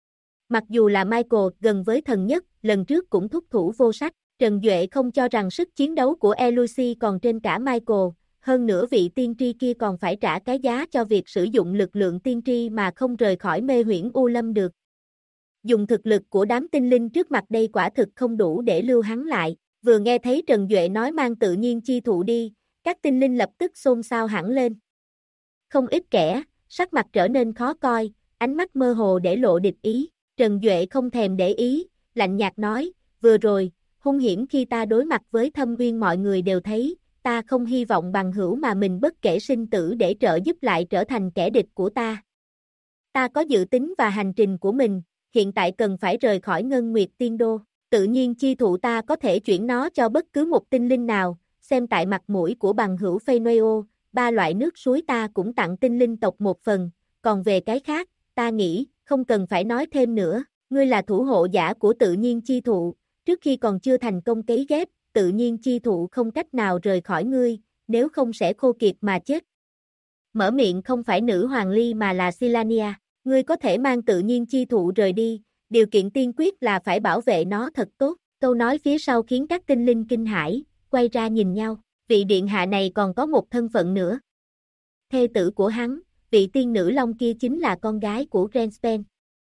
Mặc dù là Michael gần với thần nhất, lần trước cũng thúc thủ vô sách, Trần Duệ không cho rằng sức chiến đấu của Elucy còn trên cả Michael, hơn nữa vị tiên tri kia còn phải trả cái giá cho việc sử dụng lực lượng tiên tri mà không rời khỏi mê huyễn U Lâm được. Dùng thực lực của đám tinh linh trước mặt đây quả thực không đủ để lưu hắn lại, vừa nghe thấy Trần Duệ nói mang tự nhiên chi thụ đi, các tinh linh lập tức xôn xao hẳn lên. Không ít kẻ, sắc mặt trở nên khó coi, ánh mắt mơ hồ để lộ địch ý, Trần Duệ không thèm để ý, lạnh nhạt nói, vừa rồi, hung hiểm khi ta đối mặt với Thâm Uyên mọi người đều thấy, ta không hy vọng bằng hữu mà mình bất kể sinh tử để trợ giúp lại trở thành kẻ địch của ta. Ta có dự tính và hành trình của mình, hiện tại cần phải rời khỏi Ngân Nguyệt Tiên Đô, tự nhiên chi thụ ta có thể chuyển nó cho bất cứ một tinh linh nào, xem tại mặt mũi của bằng hữu Phênôeo, 3 loại nước suối ta cũng tặng tinh linh tộc một phần, còn về cái khác, ta nghĩ, không cần phải nói thêm nữa, ngươi là thủ hộ giả của tự nhiên chi thụ, trước khi còn chưa thành công cấy ghép, tự nhiên chi thụ không cách nào rời khỏi ngươi, nếu không sẽ khô kiệt mà chết. Mở miệng không phải nữ hoàng Ly mà là Silania, ngươi có thể mang tự nhiên chi thụ rời đi, điều kiện tiên quyết là phải bảo vệ nó thật tốt, câu nói phía sau khiến các tinh linh kinh hãi, quay ra nhìn nhau, vị điện hạ này còn có một thân phận nữa. Thê tử của hắn, vị tiên nữ long kia chính là con gái của Grenspen.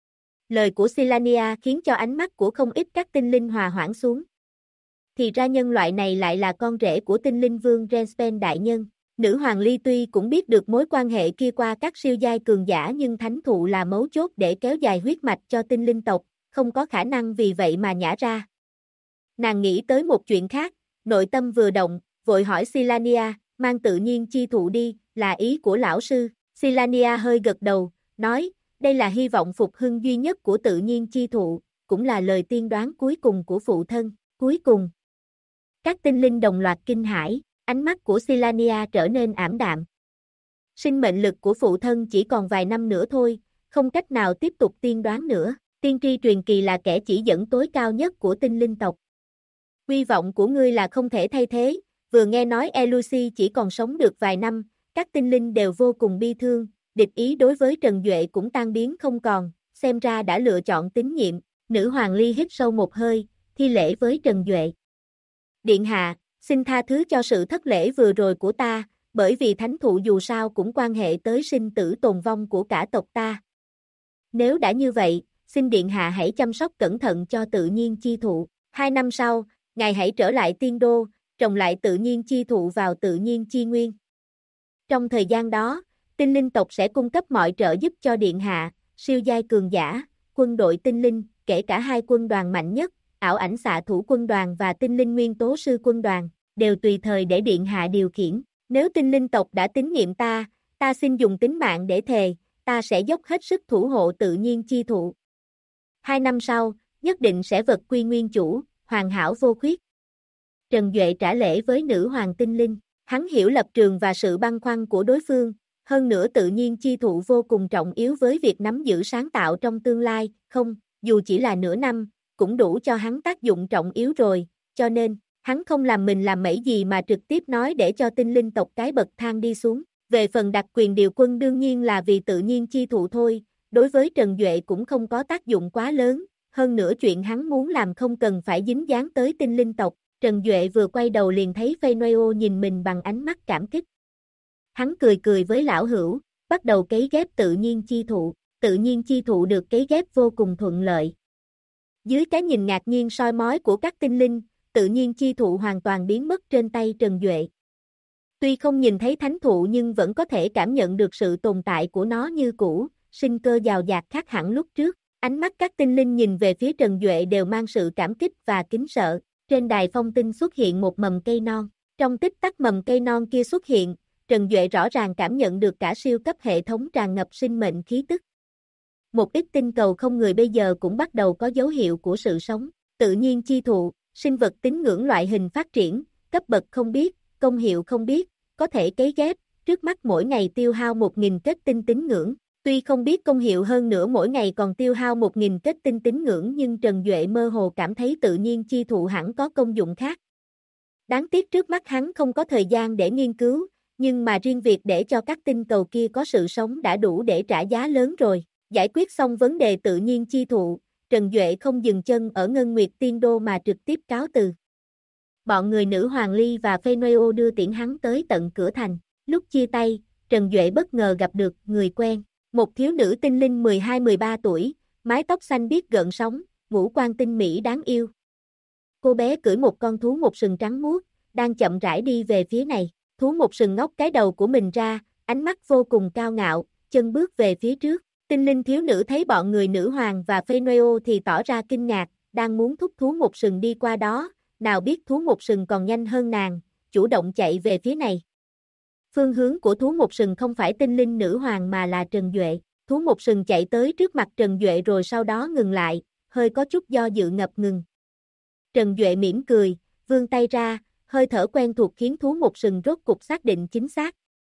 Lời của Silania khiến cho ánh mắt của không ít các tinh linh hòa hoãn xuống. Thì ra nhân loại này lại là con rể của tinh linh vương Grenspen đại nhân. Nữ hoàng Ly tuy cũng biết được mối quan hệ kia qua các siêu giai cường giả nhưng thánh thụ là mấu chốt để kéo dài huyết mạch cho tinh linh tộc, không có khả năng vì vậy mà nhả ra. Nàng nghĩ tới một chuyện khác, nội tâm vừa động, vội hỏi Silania, mang tự nhiên chi thụ đi, là ý của lão sư. Silania hơi gật đầu, nói, đây là hy vọng phục hưng duy nhất của tự nhiên chi thụ, cũng là lời tiên đoán cuối cùng của phụ thân, cuối cùng. Các tinh linh đồng loạt kinh hãi, ánh mắt của Silania trở nên ảm đạm. Sinh mệnh lực của phụ thân chỉ còn vài năm nữa thôi, không cách nào tiếp tục tiên đoán nữa, tiên tri truyền kỳ là kẻ chỉ dẫn tối cao nhất của tinh linh tộc. Hy vọng của ngươi là không thể thay thế, vừa nghe nói Elucy chỉ còn sống được vài năm, các tinh linh đều vô cùng bi thương, địch ý đối với Trần Duệ cũng tan biến không còn, xem ra đã lựa chọn tín nhiệm, nữ hoàng Ly hít sâu một hơi, thi lễ với Trần Duệ. Điện hạ, xin tha thứ cho sự thất lễ vừa rồi của ta, bởi vì thánh thụ dù sao cũng quan hệ tới sinh tử tồn vong của cả tộc ta. Nếu đã như vậy, xin điện hạ hãy chăm sóc cẩn thận cho tự nhiên chi thụ. 2 năm sau, ngài hãy trở lại Tiên Đô, trồng lại tự nhiên chi thụ vào tự nhiên chi nguyên. Trong thời gian đó, tinh linh tộc sẽ cung cấp mọi trợ giúp cho điện hạ, siêu giai cường giả, quân đội tinh linh, kể cả 2 quân đoàn mạnh nhất, ảo ảnh xạ thủ quân đoàn và tinh linh nguyên tố sư quân đoàn, đều tùy thời để điện hạ điều khiển. Nếu tinh linh tộc đã tín nhiệm ta, ta xin dùng tính mạng để thề, ta sẽ dốc hết sức thủ hộ tự nhiên chi thụ. 2 năm sau, nhất định sẽ vật quy nguyên chủ, hoàn hảo vô khuyết. Trần Duệ trả lễ với nữ hoàng tinh linh, hắn hiểu lập trường và sự băn khoăn của đối phương, hơn nữa tự nhiên chi thụ vô cùng trọng yếu với việc nắm giữ sáng tạo trong tương lai, không, dù chỉ là nửa năm, cũng đủ cho hắn tác dụng trọng yếu rồi, cho nên, hắn không làm mình làm mẩy gì mà trực tiếp nói để cho tinh linh tộc cái bậc thang đi xuống. Về phần đặc quyền điều quân đương nhiên là vì tự nhiên chi thụ thôi, đối với Trần Duệ cũng không có tác dụng quá lớn, hơn nữa chuyện hắn muốn làm không cần phải dính dáng tới tinh linh tộc. Trần Duệ vừa quay đầu liền thấy Phênôeo nhìn mình bằng ánh mắt cảm kích. Hắn cười cười với lão hữu, bắt đầu cấy ghép tự nhiên chi thụ. Tự nhiên chi thụ được cấy ghép vô cùng thuận lợi. Dưới cái nhìn ngạc nhiên soi mói của các tinh linh, tự nhiên chi thụ hoàn toàn biến mất trên tay Trần Duệ. Tuy không nhìn thấy thánh thụ nhưng vẫn có thể cảm nhận được sự tồn tại của nó như cũ, sinh cơ giàu dạt khác hẳn lúc trước. Ánh mắt các tinh linh nhìn về phía Trần Duệ đều mang sự cảm kích và kính sợ. Trên đài phong tinh xuất hiện một mầm cây non. Trong tích tắc mầm cây non kia xuất hiện, Trần Duệ rõ ràng cảm nhận được cả siêu cấp hệ thống tràn ngập sinh mệnh khí tức. Một ít tinh cầu không người bây giờ cũng bắt đầu có dấu hiệu của sự sống. Tự nhiên chi thụ, sinh vật tín ngưỡng loại hình phát triển, cấp bậc không biết, công hiệu không biết, có thể cấy ghép, trước mắt mỗi ngày tiêu hao 1.000 kết tinh tín ngưỡng. Tuy không biết công hiệu hơn nữa mỗi ngày còn tiêu hao 1.000 kết tinh tín ngưỡng nhưng Trần Duệ mơ hồ cảm thấy tự nhiên chi thụ hẳn có công dụng khác. Đáng tiếc trước mắt hắn không có thời gian để nghiên cứu, nhưng mà riêng việc để cho các tinh cầu kia có sự sống đã đủ để trả giá lớn rồi. Giải quyết xong vấn đề tự nhiên chi thụ, Trần Duệ không dừng chân ở Ngân Nguyệt Tiên Đô mà trực tiếp cáo từ. Bọn người nữ Hoàng Ly và Phenoeo đưa tiễn hắn tới tận cửa thành. Lúc chia tay, Trần Duệ bất ngờ gặp được người quen. Một thiếu nữ tinh linh 12-13 tuổi, mái tóc xanh biếc gợn sóng, ngũ quan tinh mỹ đáng yêu. Cô bé cưỡi một con thú một sừng trắng muốt, đang chậm rãi đi về phía này. Thú một sừng ngóc cái đầu của mình ra, ánh mắt vô cùng cao ngạo, chân bước về phía trước. Tinh linh thiếu nữ thấy bọn người nữ hoàng và Phenoeo thì tỏ ra kinh ngạc, đang muốn thúc thú một sừng đi qua đó, nào biết thú một sừng còn nhanh hơn nàng, chủ động chạy về phía này. Phương hướng của thú một sừng không phải tinh linh nữ hoàng mà là Trần Duệ. Thú một sừng chạy tới trước mặt Trần Duệ rồi sau đó ngừng lại, hơi có chút do dự ngập ngừng. Trần Duệ mỉm cười, vươn tay ra, hơi thở quen thuộc khiến thú một sừng rốt cục xác định chính xác.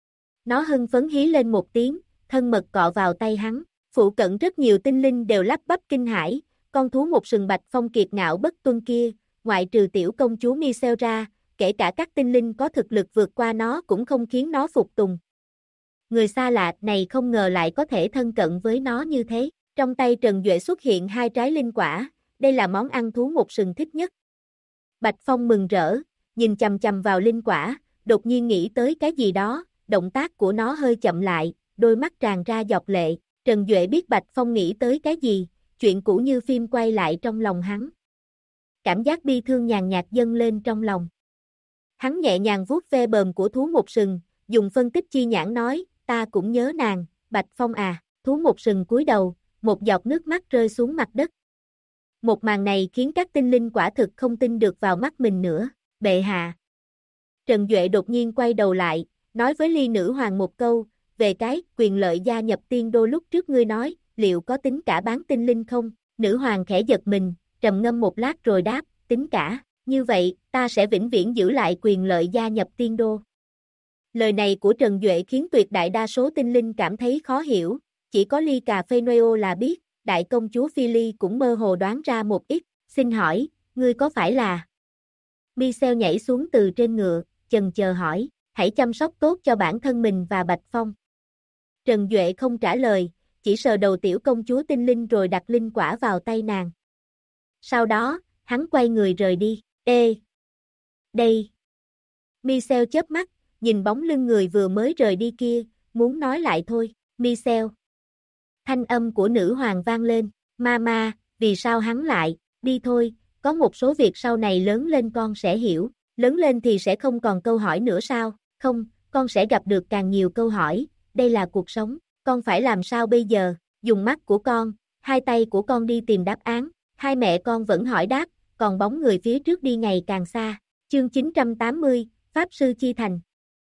Nó hưng phấn hí lên một tiếng, thân mật cọ vào tay hắn. Phụ cận rất nhiều tinh linh đều lắp bắp kinh hãi, con thú một sừng bạch phong kiệt ngạo bất tuân kia, ngoại trừ tiểu công chúa Michelle ra, kể cả các tinh linh có thực lực vượt qua nó cũng không khiến nó phục tùng. Người xa lạ này không ngờ lại có thể thân cận với nó như thế. Trong tay Trần Duệ xuất hiện 2 trái linh quả, đây là món ăn thú một sừng thích nhất. Bạch Phong mừng rỡ, nhìn chằm chằm vào linh quả, đột nhiên nghĩ tới cái gì đó, động tác của nó hơi chậm lại, đôi mắt tràn ra giọt lệ. Trần Duệ biết Bạch Phong nghĩ tới cái gì, chuyện cũ như phim quay lại trong lòng hắn. Cảm giác bi thương nhàn nhạt dâng lên trong lòng. Hắn nhẹ nhàng vuốt ve bờm của thú một sừng, dùng phân tích chi nhãn nói, ta cũng nhớ nàng, Bạch Phong à. Thú một sừng cúi đầu, một giọt nước mắt rơi xuống mặt đất. Một màn này khiến các tinh linh quả thực không tin được vào mắt mình nữa. Bệ hạ. Trần Duệ đột nhiên quay đầu lại, nói với Ly nữ hoàng một câu, về cái quyền lợi gia nhập tiên đô lúc trước ngươi nói, liệu có tính cả bán tinh linh không? Nữ hoàng khẽ giật mình, trầm ngâm một lát rồi đáp, tính cả. Như vậy, ta sẽ vĩnh viễn giữ lại quyền lợi gia nhập tiên đô. Lời này của Trần Duệ khiến tuyệt đại đa số tinh linh cảm thấy khó hiểu, chỉ có Ly cà phê Noel là biết, đại công chúa Phi cũng mơ hồ đoán ra một ít, xin hỏi, ngươi có phải là... Michelle nhảy xuống từ trên ngựa, chần chờ hỏi, hãy chăm sóc tốt cho bản thân mình và Bạch Phong. Trần Duệ không trả lời, chỉ sờ đầu tiểu công chúa tinh linh rồi đặt linh quả vào tay nàng. Sau đó, hắn quay người rời đi. Ê! Đây! Michelle chớp mắt, nhìn bóng lưng người vừa mới rời đi kia, muốn nói lại thôi. Michelle! Thanh âm của nữ hoàng vang lên. Mama, vì sao hắn lại? Đi thôi, có một số việc sau này lớn lên con sẽ hiểu. Lớn lên thì sẽ không còn câu hỏi nữa sao? Không, con sẽ gặp được càng nhiều câu hỏi. Đây là cuộc sống. Con phải làm sao bây giờ? Dùng mắt của con, hai tay của con đi tìm đáp án. Hai mẹ con vẫn hỏi đáp, còn bóng người phía trước đi ngày càng xa. Chương 980, Pháp Sư Chi Thành.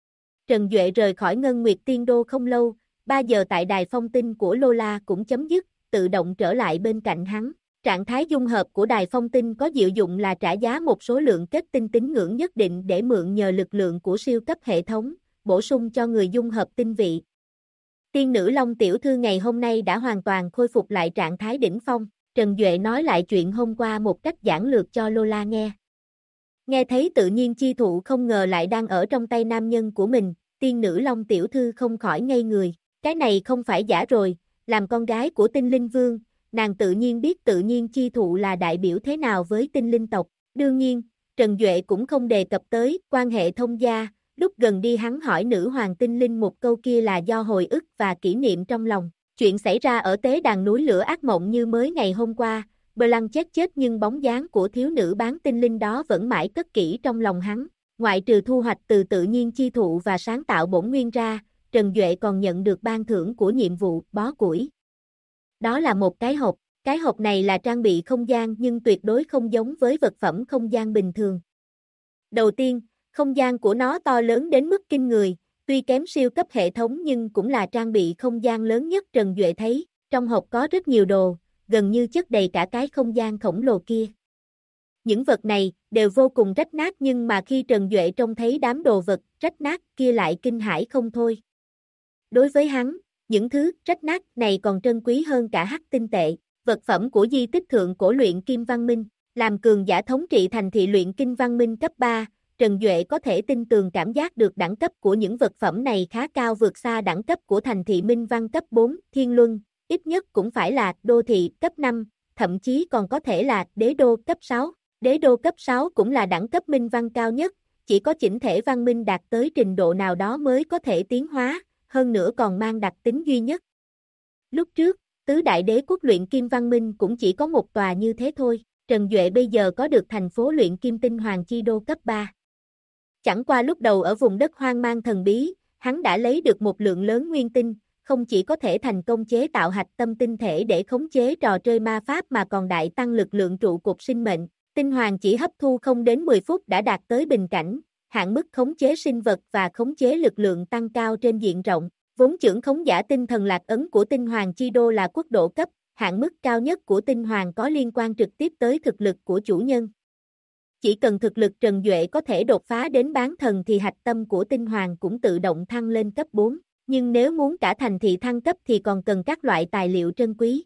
Trần Duệ rời khỏi Ngân Nguyệt Tiên Đô không lâu, 3 giờ tại đài phong tinh của Lola cũng chấm dứt, tự động trở lại bên cạnh hắn. Trạng thái dung hợp của đài phong tinh có diệu dụng là trả giá một số lượng kết tinh tín ngưỡng nhất định để mượn nhờ lực lượng của siêu cấp hệ thống, bổ sung cho người dung hợp tinh vị. Tiên nữ Long tiểu thư ngày hôm nay đã hoàn toàn khôi phục lại trạng thái đỉnh phong. Trần Duệ nói lại chuyện hôm qua một cách giản lược cho Lola nghe. Nghe thấy tự nhiên chi thụ không ngờ lại đang ở trong tay nam nhân của mình, tiên nữ Long tiểu thư không khỏi ngây người. Cái này không phải giả rồi, làm con gái của tinh linh vương, nàng tự nhiên biết tự nhiên chi thụ là đại biểu thế nào với tinh linh tộc. Đương nhiên, Trần Duệ cũng không đề cập tới quan hệ thông gia, Lúc gần đi hắn hỏi nữ hoàng tinh linh một câu kia là do hồi ức và kỷ niệm trong lòng. Chuyện xảy ra ở tế đàn núi lửa ác mộng như mới ngày hôm qua, Blanchett chết nhưng bóng dáng của thiếu nữ bán tinh linh đó vẫn mãi cất kỹ trong lòng hắn. Ngoại trừ thu hoạch từ tự nhiên chi thụ và sáng tạo bổn nguyên ra, Trần Duệ còn nhận được ban thưởng của nhiệm vụ bó củi. Đó là một cái hộp này là trang bị không gian nhưng tuyệt đối không giống với vật phẩm không gian bình thường. Đầu tiên, không gian của nó to lớn đến mức kinh người, tuy kém siêu cấp hệ thống nhưng cũng là trang bị không gian lớn nhất Trần Duệ thấy, trong hộp có rất nhiều đồ, gần như chất đầy cả cái không gian khổng lồ kia. Những vật này đều vô cùng rách nát nhưng mà khi Trần Duệ trông thấy đám đồ vật rách nát kia lại kinh hãi không thôi. Đối với hắn, những thứ rách nát này còn trân quý hơn cả hắc tinh tệ, vật phẩm của di tích thượng cổ luyện kim văn minh, làm cường giả thống trị thành thị luyện kim văn minh cấp 3, Trần Duệ có thể tin tường cảm giác được đẳng cấp của những vật phẩm này khá cao vượt xa đẳng cấp của thành thị minh văn cấp 4, Thiên Luân, ít nhất cũng phải là đô thị cấp 5, thậm chí còn có thể là đế đô cấp 6. Đế đô cấp 6 cũng là đẳng cấp minh văn cao nhất, chỉ có chỉnh thể văn minh đạt tới trình độ nào đó mới có thể tiến hóa, hơn nữa còn mang đặc tính duy nhất. Lúc trước, tứ đại đế quốc luyện kim văn minh cũng chỉ có một tòa như thế thôi, Trần Duệ bây giờ có được thành phố luyện kim tinh hoàng chi đô cấp 3. Chẳng qua lúc đầu ở vùng đất hoang mang thần bí, hắn đã lấy được một lượng lớn nguyên tinh, không chỉ có thể thành công chế tạo hạch tâm tinh thể để khống chế trò chơi ma pháp mà còn đại tăng lực lượng trụ cột sinh mệnh. Tinh hoàng chỉ hấp thu không đến 10 phút đã đạt tới bình cảnh, hạn mức khống chế sinh vật và khống chế lực lượng tăng cao trên diện rộng. Vốn chưởng khống giả tinh thần lạc ấn của tinh hoàng chi đô là quốc độ cấp, hạn mức cao nhất của tinh hoàng có liên quan trực tiếp tới thực lực của chủ nhân. Chỉ cần thực lực Trần Duệ có thể đột phá đến bán thần thì hạch tâm của tinh hoàng cũng tự động thăng lên cấp 4, nhưng nếu muốn cả thành thị thăng cấp thì còn cần các loại tài liệu trân quý.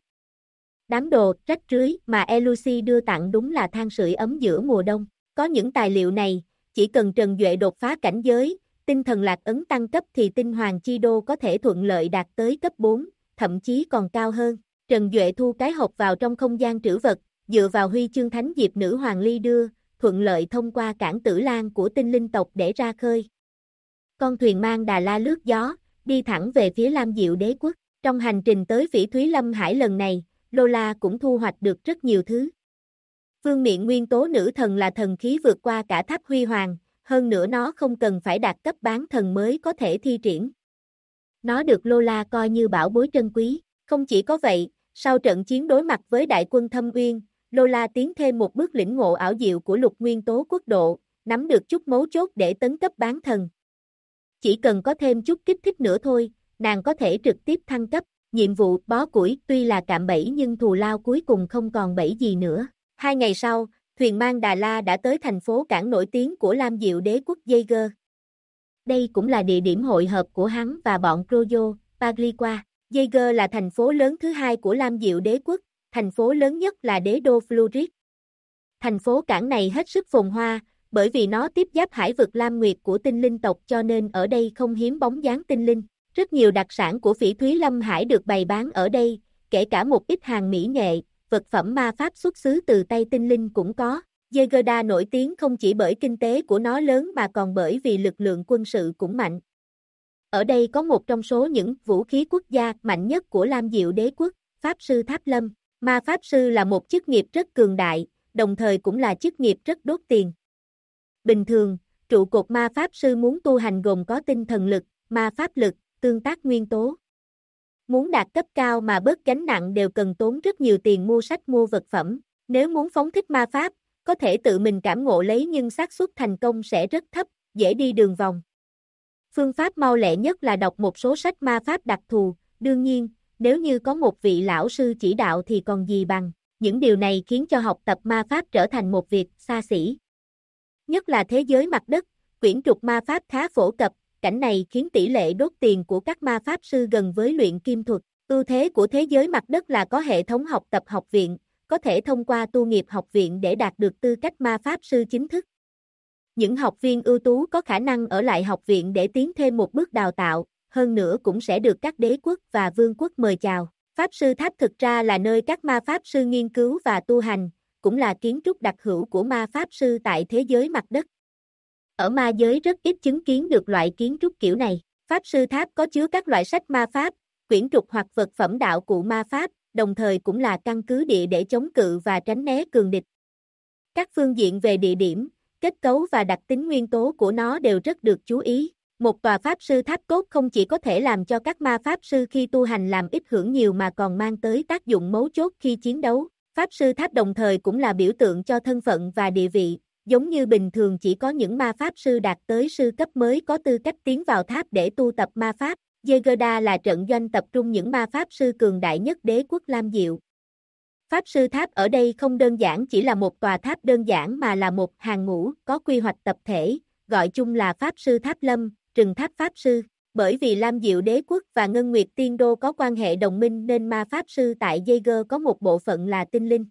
Đám đồ rách rưới mà Elucy đưa tặng đúng là than sưởi ấm giữa mùa đông. Có những tài liệu này, chỉ cần Trần Duệ đột phá cảnh giới, tinh thần lạc ấn tăng cấp thì tinh hoàng chi đô có thể thuận lợi đạt tới cấp 4, thậm chí còn cao hơn. Trần Duệ thu cái hộp vào trong không gian trữ vật, dựa vào huy chương thánh diệp nữ hoàng ly đưa, thuận lợi thông qua cảng Tử Lan của tinh linh tộc để ra khơi. Con thuyền mang đà la lướt gió, đi thẳng về phía Lam Diệu đế quốc. Trong hành trình tới Phỉ Thúy Lâm Hải lần này, Lola cũng thu hoạch được rất nhiều thứ. Vương miện nguyên tố nữ thần là thần khí vượt qua cả tháp huy hoàng, hơn nữa nó không cần phải đạt cấp bán thần mới có thể thi triển. Nó được Lola coi như bảo bối trân quý. Không chỉ có vậy, sau trận chiến đối mặt với đại quân Thâm Uyên, Lola tiến thêm một bước lĩnh ngộ ảo diệu của lục nguyên tố quốc độ, nắm được chút mấu chốt để tấn cấp bán thần. Chỉ cần có thêm chút kích thích nữa thôi, nàng có thể trực tiếp thăng cấp. Nhiệm vụ bó củi tuy là cạm bẫy nhưng thù lao cuối cùng không còn bẫy gì nữa. 2 ngày sau, thuyền mang Đà La đã tới thành phố cảng nổi tiếng của Lam Diệu đế quốc Jaeger. Đây cũng là địa điểm hội hợp của hắn và bọn Croyo, Pagliqua. Jaeger là thành phố lớn thứ hai của Lam Diệu đế quốc, thành phố lớn nhất là đế đô Flurit. Thành phố cảng này hết sức phồn hoa, bởi vì nó tiếp giáp hải vực Lam Nguyệt của tinh linh tộc cho nên ở đây không hiếm bóng dáng tinh linh. Rất nhiều đặc sản của Phỉ Thúy Lâm Hải được bày bán ở đây, kể cả một ít hàng mỹ nghệ, vật phẩm ma pháp xuất xứ từ tay tinh linh cũng có. Jaegerda nổi tiếng không chỉ bởi kinh tế của nó lớn mà còn bởi vì lực lượng quân sự cũng mạnh. Ở đây có một trong số những vũ khí quốc gia mạnh nhất của Lam Diệu đế quốc, Pháp sư Tháp Lâm. Ma Pháp sư là một chức nghiệp rất cường đại, đồng thời cũng là chức nghiệp rất đốt tiền. Bình thường, trụ cột ma Pháp sư muốn tu hành gồm có tinh thần lực, ma pháp lực, tương tác nguyên tố. Muốn đạt cấp cao mà bớt gánh nặng đều cần tốn rất nhiều tiền mua sách mua vật phẩm. Nếu muốn phóng thích ma pháp, có thể tự mình cảm ngộ lấy nhưng xác suất thành công sẽ rất thấp, dễ đi đường vòng. Phương pháp mau lẹ nhất là đọc một số sách ma pháp đặc thù, đương nhiên, nếu như có một vị lão sư chỉ đạo thì còn gì bằng. Những điều này khiến cho học tập ma pháp trở thành một việc xa xỉ. Nhất là thế giới mặt đất, quyển trục ma pháp khá phổ cập, cảnh này khiến tỷ lệ đốt tiền của các ma pháp sư gần với luyện kim thuật. Ưu thế của thế giới mặt đất là có hệ thống học tập học viện, có thể thông qua tu nghiệp học viện để đạt được tư cách ma pháp sư chính thức. Những học viên ưu tú có khả năng ở lại học viện để tiến thêm một bước đào tạo, hơn nữa cũng sẽ được các đế quốc và vương quốc mời chào. Pháp sư tháp thực ra là nơi các ma pháp sư nghiên cứu và tu hành, cũng là kiến trúc đặc hữu của ma pháp sư tại thế giới mặt đất. Ở ma giới rất ít chứng kiến được loại kiến trúc kiểu này. Pháp sư tháp có chứa các loại sách ma pháp, quyển trục hoặc vật phẩm đạo cụ ma pháp, đồng thời cũng là căn cứ địa để chống cự và tránh né cường địch. Các phương diện về địa điểm, kết cấu và đặc tính nguyên tố của nó đều rất được chú ý. Một tòa pháp sư tháp tốt không chỉ có thể làm cho các ma pháp sư khi tu hành làm ít hưởng nhiều mà còn mang tới tác dụng mấu chốt khi chiến đấu. Pháp sư tháp đồng thời cũng là biểu tượng cho thân phận và địa vị, giống như bình thường chỉ có những ma pháp sư đạt tới sư cấp mới có tư cách tiến vào tháp để tu tập ma pháp. Zegeda là trận doanh tập trung những ma pháp sư cường đại nhất đế quốc Lam Diệu. Pháp sư tháp ở đây không đơn giản chỉ là một tòa tháp đơn giản mà là một hàng ngũ có quy hoạch tập thể, gọi chung là Pháp sư tháp lâm, rừng tháp pháp sư. Bởi vì Lam Diệu đế quốc và Ngân Nguyệt Tiên Đô có quan hệ đồng minh nên ma pháp sư tại Jaeger có một bộ phận là tinh linh.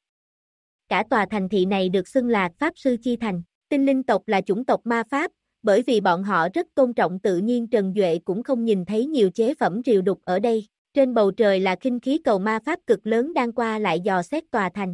Cả tòa thành thị này được xưng là Pháp sư chi thành. Tinh linh tộc là chủng tộc ma pháp, bởi vì bọn họ rất tôn trọng tự nhiên. Trần Duệ cũng không nhìn thấy nhiều chế phẩm rìu đục ở đây. Trên bầu trời là khinh khí cầu ma pháp cực lớn đang qua lại dò xét tòa thành.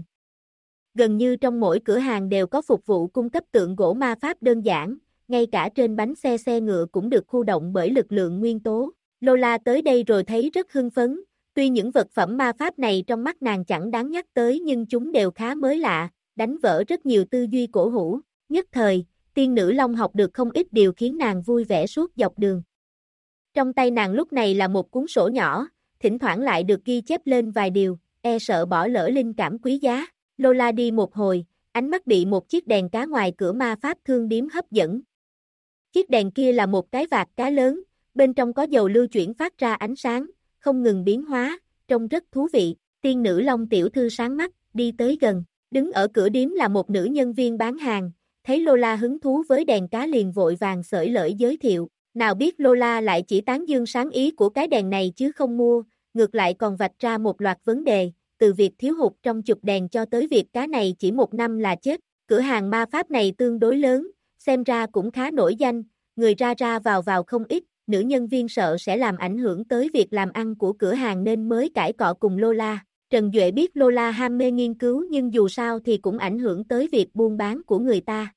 Gần như trong mỗi cửa hàng đều có phục vụ cung cấp tượng gỗ ma pháp đơn giản, ngay cả trên bánh xe ngựa cũng được khu động bởi lực lượng nguyên tố. Lola tới đây rồi thấy rất hưng phấn, tuy những vật phẩm ma pháp này trong mắt nàng chẳng đáng nhắc tới nhưng chúng đều khá mới lạ, đánh vỡ rất nhiều tư duy cổ hủ. Nhất thời, tiên nữ Long học được không ít điều khiến nàng vui vẻ suốt dọc đường. Trong tay nàng lúc này là một cuốn sổ nhỏ, thỉnh thoảng lại được ghi chép lên vài điều, e sợ bỏ lỡ linh cảm quý giá. Lola đi một hồi, ánh mắt bị một chiếc đèn cá ngoài cửa ma pháp thương điếm hấp dẫn. Chiếc đèn kia là một cái vạc cá lớn, bên trong có dầu lưu chuyển phát ra ánh sáng, không ngừng biến hóa, trông rất thú vị. Tiên nữ Long tiểu thư sáng mắt, đi tới gần, đứng ở cửa điếm là một nữ nhân viên bán hàng, thấy Lola hứng thú với đèn cá liền vội vàng xởi lởi giới thiệu. Nào biết Lola lại chỉ tán dương sáng ý của cái đèn này chứ không mua, ngược lại còn vạch ra một loạt vấn đề, từ việc thiếu hụt trong chụp đèn cho tới việc cá này chỉ 1 năm là chết. Cửa hàng ma pháp này tương đối lớn, xem ra cũng khá nổi danh, người ra ra vào không ít, nữ nhân viên sợ sẽ làm ảnh hưởng tới việc làm ăn của cửa hàng nên mới cãi cọ cùng Lola. Trần Duệ biết Lola ham mê nghiên cứu nhưng dù sao thì cũng ảnh hưởng tới việc buôn bán của người ta.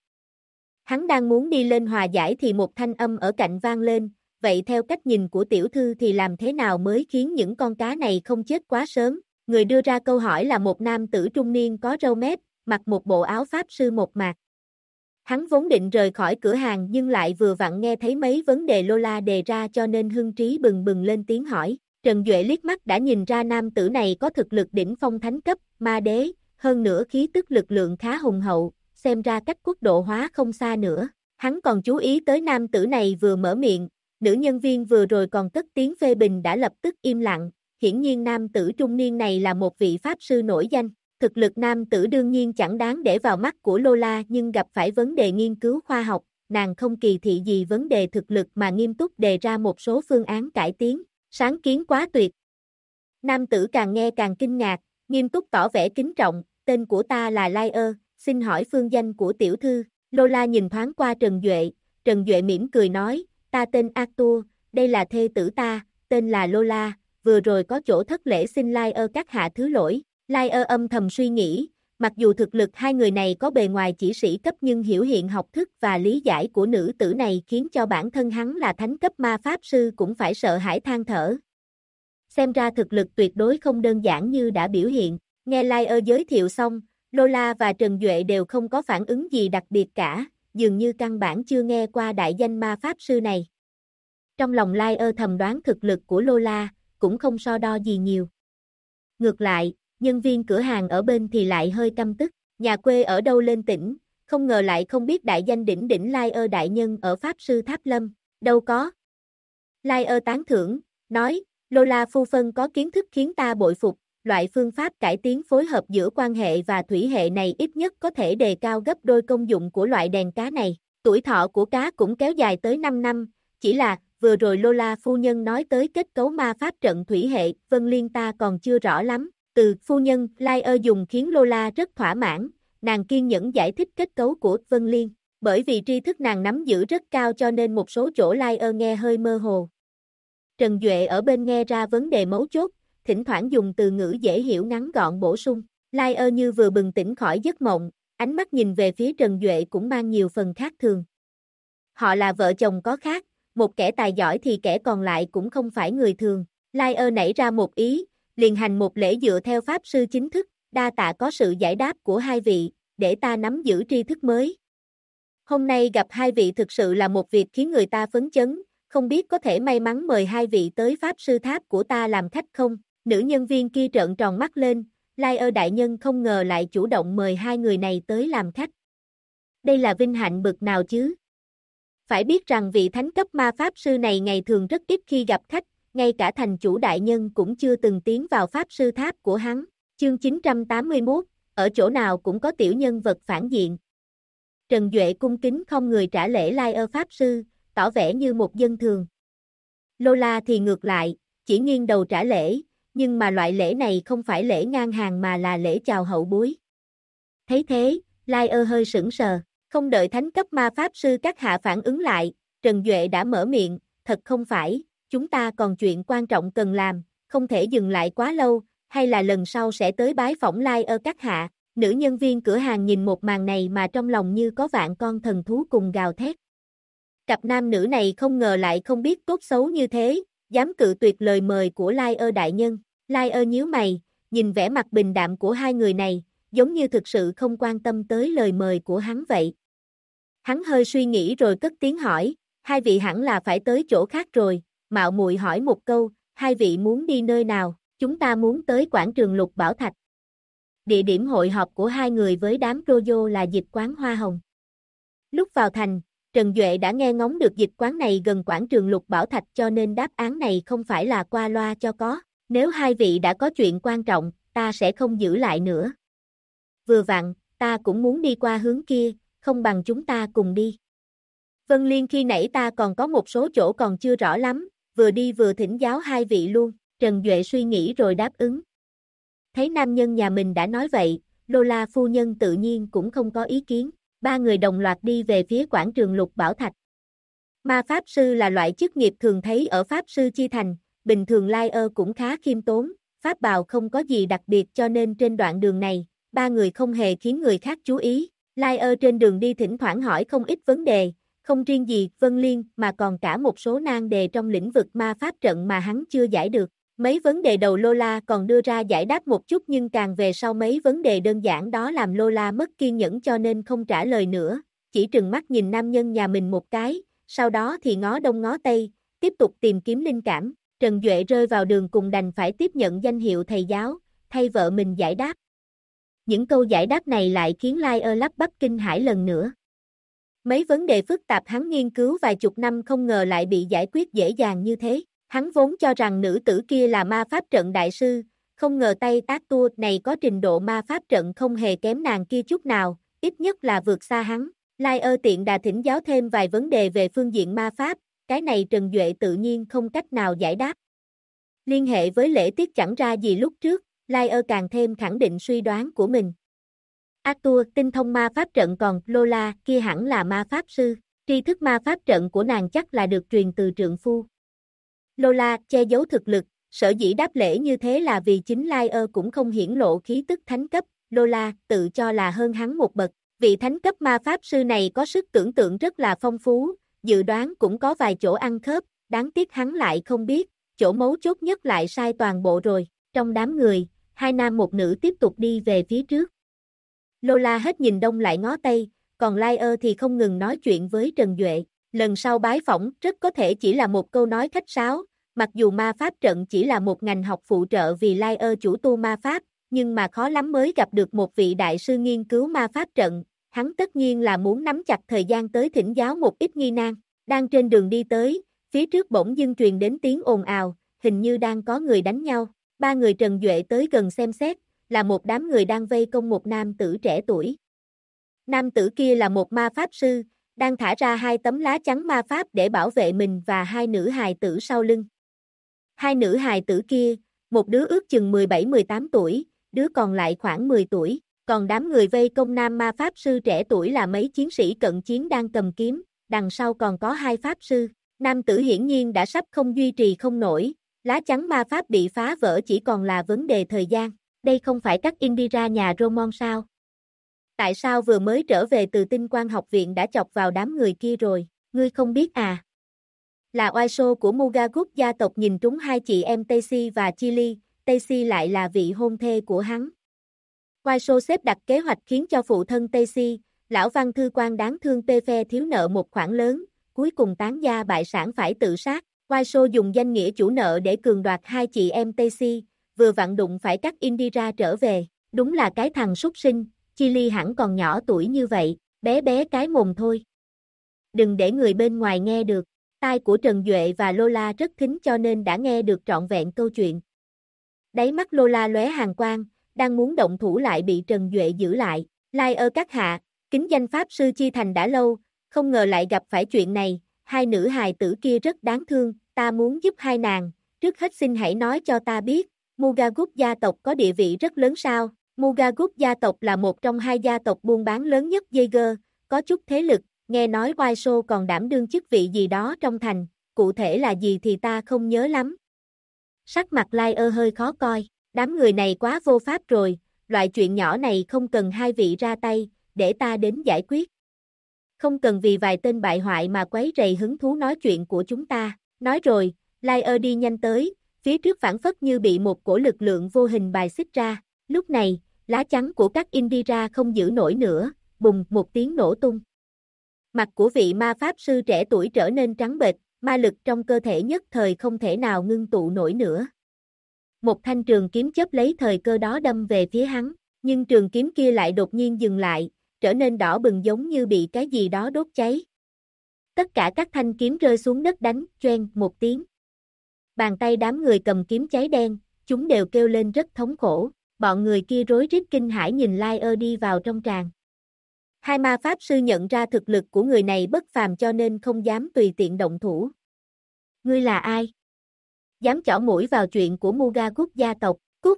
Hắn đang muốn đi lên hòa giải thì một thanh âm ở cạnh vang lên, vậy theo cách nhìn của tiểu thư thì làm thế nào mới khiến những con cá này không chết quá sớm? Người đưa ra câu hỏi là một nam tử trung niên có râu mép, mặc một bộ áo pháp sư mộc mạc. Hắn vốn định rời khỏi cửa hàng nhưng lại vừa vặn nghe thấy mấy vấn đề Lola đề ra cho nên hưng trí bừng bừng lên tiếng hỏi. Trần Duệ liếc mắt đã nhìn ra nam tử này có thực lực đỉnh phong thánh cấp, ma đế, hơn nữa khí tức lực lượng khá hùng hậu, xem ra cách quốc độ hóa không xa nữa. Hắn còn chú ý tới nam tử này vừa mở miệng, nữ nhân viên vừa rồi còn cất tiếng phê bình đã lập tức im lặng, hiển nhiên nam tử trung niên này là một vị pháp sư nổi danh. Thực lực nam tử đương nhiên chẳng đáng để vào mắt của Lola nhưng gặp phải vấn đề nghiên cứu khoa học, nàng không kỳ thị gì vấn đề thực lực mà nghiêm túc đề ra một số phương án cải tiến, sáng kiến quá tuyệt. Nam tử càng nghe càng kinh ngạc, nghiêm túc tỏ vẻ kính trọng, tên của ta là Lair, xin hỏi phương danh của tiểu thư. Lola nhìn thoáng qua Trần Duệ mỉm cười nói, ta tên Arthur, đây là thê tử ta, tên là Lola, vừa rồi có chỗ thất lễ xin Lair các hạ thứ lỗi. Lair âm thầm suy nghĩ, mặc dù thực lực hai người này có bề ngoài chỉ sĩ cấp nhưng hiểu hiện học thức và lý giải của nữ tử này khiến cho bản thân hắn là thánh cấp ma pháp sư cũng phải sợ hãi than thở. Xem ra thực lực tuyệt đối không đơn giản như đã biểu hiện. Nghe Lair giới thiệu xong, Lola và Trần Duệ đều không có phản ứng gì đặc biệt cả, dường như căn bản chưa nghe qua đại danh ma pháp sư này. Trong lòng Lair thầm đoán thực lực của Lola, cũng không so đo gì nhiều. Ngược lại, nhân viên cửa hàng ở bên thì lại hơi căm tức, nhà quê ở đâu lên tỉnh, không ngờ lại không biết đại danh đỉnh đỉnh Lair đại nhân ở Pháp sư Tháp Lâm, đâu có. Lair tán thưởng, nói, Lola phu phân có kiến thức khiến ta bội phục, loại phương pháp cải tiến phối hợp giữa quan hệ và thủy hệ này ít nhất có thể đề cao gấp đôi công dụng của loại đèn cá này, tuổi thọ của cá cũng kéo dài tới 5 năm, chỉ là, vừa rồi Lola phu nhân nói tới kết cấu ma pháp trận thủy hệ, Vân Liên ta còn chưa rõ lắm. Từ phu nhân, Lair dùng khiến Lola rất thỏa mãn, nàng kiên nhẫn giải thích kết cấu của Vân Liên, bởi vì tri thức nàng nắm giữ rất cao cho nên một số chỗ Lair nghe hơi mơ hồ. Trần Duệ ở bên nghe ra vấn đề mấu chốt, thỉnh thoảng dùng từ ngữ dễ hiểu ngắn gọn bổ sung, Lair như vừa bừng tỉnh khỏi giấc mộng, ánh mắt nhìn về phía Trần Duệ cũng mang nhiều phần khác thường. Họ là vợ chồng có khác, một kẻ tài giỏi thì kẻ còn lại cũng không phải người thường. Liar nảy ra một ý, liền hành một lễ dựa theo pháp sư chính thức, đa tạ có sự giải đáp của hai vị, để ta nắm giữ tri thức mới. Hôm nay gặp hai vị thực sự là một việc khiến người ta phấn chấn, không biết có thể may mắn mời hai vị tới pháp sư tháp của ta làm khách không? Nữ nhân viên kia trợn tròn mắt lên, Liar đại nhân không ngờ lại chủ động mời hai người này tới làm khách. Đây là vinh hạnh bực nào chứ? Phải biết rằng vị thánh cấp ma pháp sư này ngày thường rất ít khi gặp khách, ngay cả thành chủ đại nhân cũng chưa từng tiến vào pháp sư tháp của hắn. Chương 981, ở chỗ nào cũng có tiểu nhân vật phản diện. Trần Duệ cung kính không người trả lễ Liar pháp sư, tỏ vẻ như một dân thường. Lola thì ngược lại, chỉ nghiêng đầu trả lễ, nhưng mà loại lễ này không phải lễ ngang hàng mà là lễ chào hậu bối. Thấy thế, Liar hơi sững sờ, không đợi thánh cấp ma pháp sư các hạ phản ứng lại, Trần Duệ đã mở miệng, thật không phải, chúng ta còn chuyện quan trọng cần làm, không thể dừng lại quá lâu, hay là lần sau sẽ tới bái phỏng Liar các hạ. Nữ nhân viên cửa hàng nhìn một màn này mà trong lòng như có vạn con thần thú cùng gào thét. Cặp nam nữ này không ngờ lại không biết tốt xấu như thế, dám cự tuyệt lời mời của Liar đại nhân. Liar nhíu mày, nhìn vẻ mặt bình đạm của hai người này, giống như thực sự không quan tâm tới lời mời của hắn vậy. Hắn hơi suy nghĩ rồi cất tiếng hỏi, hai vị hẳn là phải tới chỗ khác rồi, mạo muội hỏi một câu, hai vị muốn đi nơi nào? Chúng ta muốn tới quảng trường Lục Bảo Thạch. Địa điểm hội họp của hai người với đám Royo là dịch quán Hoa Hồng. Lúc vào thành, Trần Duệ đã nghe ngóng được dịch quán này gần quảng trường Lục Bảo Thạch cho nên đáp án này không phải là qua loa cho có. Nếu hai vị đã có chuyện quan trọng, ta sẽ không giữ lại nữa. Vừa vặn, ta cũng muốn đi qua hướng kia, không bằng chúng ta cùng đi. Vân Liên khi nãy ta còn có một số chỗ còn chưa rõ lắm, vừa đi vừa thỉnh giáo hai vị luôn. Trần Duệ suy nghĩ rồi đáp ứng. Thấy nam nhân nhà mình đã nói vậy, Lola phu nhân tự nhiên cũng không có ý kiến. Ba người đồng loạt đi về phía quảng trường Lục Bảo Thạch. Ma pháp sư là loại chức nghiệp thường thấy ở pháp sư chi thành, bình thường Liar cũng khá khiêm tốn, pháp bào không có gì đặc biệt cho nên trên đoạn đường này, ba người không hề khiến người khác chú ý. Liar trên đường đi thỉnh thoảng hỏi không ít vấn đề, không riêng gì Vân Liên mà còn cả một số nan đề trong lĩnh vực ma pháp trận mà hắn chưa giải được. Mấy vấn đề đầu Lola còn đưa ra giải đáp một chút nhưng càng về sau mấy vấn đề đơn giản đó làm Lola mất kiên nhẫn cho nên không trả lời nữa, chỉ trừng mắt nhìn nam nhân nhà mình một cái, sau đó thì ngó đông ngó tây, tiếp tục tìm kiếm linh cảm. Trần Duệ rơi vào đường cùng đành phải tiếp nhận danh hiệu thầy giáo, thay vợ mình giải đáp. Những câu giải đáp này lại khiến Liar lắp bắp kinh hãi lần nữa. Mấy vấn đề phức tạp hắn nghiên cứu vài chục năm không ngờ lại bị giải quyết dễ dàng như thế. Hắn vốn cho rằng nữ tử kia là ma pháp trận đại sư, không ngờ tay tác tua này có trình độ ma pháp trận không hề kém nàng kia chút nào, ít nhất là vượt xa hắn. Liar tiện đà thỉnh giáo thêm vài vấn đề về phương diện ma pháp, cái này Trần Duệ tự nhiên không cách nào giải đáp. Liên hệ với lễ tiết chẳng ra gì lúc trước, Liar càng thêm khẳng định suy đoán của mình. Arthur tinh thông ma pháp trận còn Lola kia hẳn là ma pháp sư, tri thức ma pháp trận của nàng chắc là được truyền từ trượng phu. Lola che giấu thực lực, sở dĩ đáp lễ như thế là vì chính Liar cũng không hiển lộ khí tức thánh cấp, Lola tự cho là hơn hắn một bậc. Vị thánh cấp ma pháp sư này có sức tưởng tượng rất là phong phú, dự đoán cũng có vài chỗ ăn khớp, đáng tiếc hắn lại không biết, chỗ mấu chốt nhất lại sai toàn bộ rồi. Trong đám người, hai nam một nữ tiếp tục đi về phía trước. Lola hết nhìn đông lại ngó tây, còn Liar thì không ngừng nói chuyện với Trần Duệ. Lần sau bái phỏng rất có thể chỉ là một câu nói khách sáo, mặc dù ma pháp trận chỉ là một ngành học phụ trợ vì Liar chủ tu ma pháp, nhưng mà khó lắm mới gặp được một vị đại sư nghiên cứu ma pháp trận, hắn tất nhiên là muốn nắm chặt thời gian tới thỉnh giáo một ít nghi nan. Đang trên đường đi tới, phía trước bỗng dưng truyền đến tiếng ồn ào, hình như đang có người đánh nhau. Ba người Trần Duệ tới gần xem xét, là một đám người đang vây công một nam tử trẻ tuổi. Nam tử kia là một ma pháp sư, đang thả ra hai tấm lá chắn ma pháp để bảo vệ mình và hai nữ hài tử sau lưng. Hai nữ hài tử kia, một đứa ước chừng 17-18 tuổi, đứa còn lại khoảng 10 tuổi, còn đám người vây công nam ma pháp sư trẻ tuổi là mấy chiến sĩ cận chiến đang cầm kiếm, đằng sau còn có hai pháp sư. Nam tử hiển nhiên đã sắp không duy trì không nổi, lá chắn ma pháp bị phá vỡ chỉ còn là vấn đề thời gian. Đây không phải các Indira nhà Romon sao? Tại sao vừa mới trở về từ Tinh Quang học viện đã chọc vào đám người kia rồi? Ngươi không biết à? Là oai sô của Mugagut gia tộc nhìn trúng hai chị em Tacy và Chili, Tacy lại là vị hôn thê của hắn. Oai sô xếp đặt kế hoạch khiến cho phụ thân Tacy, lão văn thư quan đáng thương phe thiếu nợ một khoản lớn, cuối cùng tán gia bại sản phải tự sát. Oai sô dùng danh nghĩa chủ nợ để cường đoạt hai chị em Tacy, vừa vặn đụng phải các Indira trở về, đúng là cái thằng súc sinh, Chili hẳn còn nhỏ tuổi như vậy, bé bé cái mồm thôi. Đừng để người bên ngoài nghe được, tai của Trần Duệ và Lola rất thính cho nên đã nghe được trọn vẹn câu chuyện. Đáy mắt Lola lóe hàn quang, đang muốn động thủ lại bị Trần Duệ giữ lại. Lai ơ các hạ, kính danh Pháp Sư Chi Thành đã lâu, không ngờ lại gặp phải chuyện này, hai nữ hài tử kia rất đáng thương, ta muốn giúp hai nàng, trước hết xin hãy nói cho ta biết, Mugagut gia tộc có địa vị rất lớn sao? Mugagut gia tộc là một trong hai gia tộc buôn bán lớn nhất Jaeger, có chút thế lực, nghe nói Oai Sô còn đảm đương chức vị gì đó trong thành, cụ thể là gì thì ta không nhớ lắm. Sắc mặt Lai ơ hơi khó coi, đám người này quá vô pháp rồi, loại chuyện nhỏ này không cần hai vị ra tay, để ta đến giải quyết. Không cần vì vài tên bại hoại mà quấy rầy hứng thú nói chuyện của chúng ta, nói rồi, Lai ơ đi nhanh tới, phía trước phản phất như bị một cổ lực lượng vô hình bài xích ra, lúc này, lá chắn của các Indira không giữ nổi nữa, bùng một tiếng nổ tung. Mặt của vị ma pháp sư trẻ tuổi trở nên trắng bệch, ma lực trong cơ thể nhất thời không thể nào ngưng tụ nổi nữa. Một thanh trường kiếm chớp lấy thời cơ đó đâm về phía hắn, nhưng trường kiếm kia lại đột nhiên dừng lại, trở nên đỏ bừng giống như bị cái gì đó đốt cháy. Tất cả các thanh kiếm rơi xuống đất đánh, choeng một tiếng. Bàn tay đám người cầm kiếm cháy đen, chúng đều kêu lên rất thống khổ, bọn người kia rối rít kinh hãi nhìn Lai ơ đi vào trong tràng. Hai ma pháp sư nhận ra thực lực của người này bất phàm cho nên không dám tùy tiện động thủ. Ngươi là ai? Dám chỏ mũi vào chuyện của Mugagut gia tộc, cút.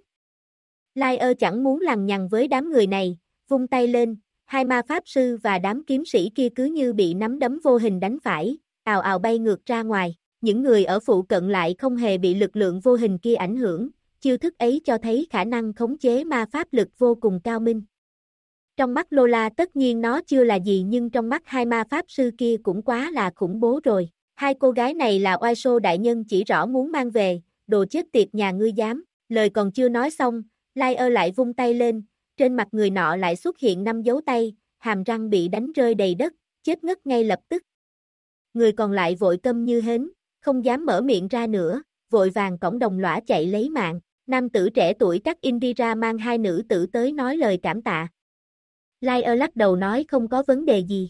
Lai ơ chẳng muốn lằng nhằng với đám người này, vung tay lên, hai ma pháp sư và đám kiếm sĩ kia cứ như bị nắm đấm vô hình đánh phải, ào ào bay ngược ra ngoài. Những người ở phụ cận lại không hề bị lực lượng vô hình kia ảnh hưởng, chiêu thức ấy cho thấy khả năng khống chế ma pháp lực vô cùng cao minh. Trong mắt Lola tất nhiên nó chưa là gì nhưng trong mắt hai ma pháp sư kia cũng quá là khủng bố rồi. Hai cô gái này là Oai Sô đại nhân chỉ rõ muốn mang về, đồ chết tiệt nhà ngươi dám. Lời còn chưa nói xong, Lai ơ lại vung tay lên, trên mặt người nọ lại xuất hiện 5 dấu tay, hàm răng bị đánh rơi đầy đất, chết ngất ngay lập tức. Người còn lại vội câm như hến, không dám mở miệng ra nữa, vội vàng cõng đồng lõa chạy lấy mạng. Nam tử trẻ tuổi các Indira mang hai nữ tử tới nói lời cảm tạ. Lai ơ lắc đầu nói không có vấn đề gì.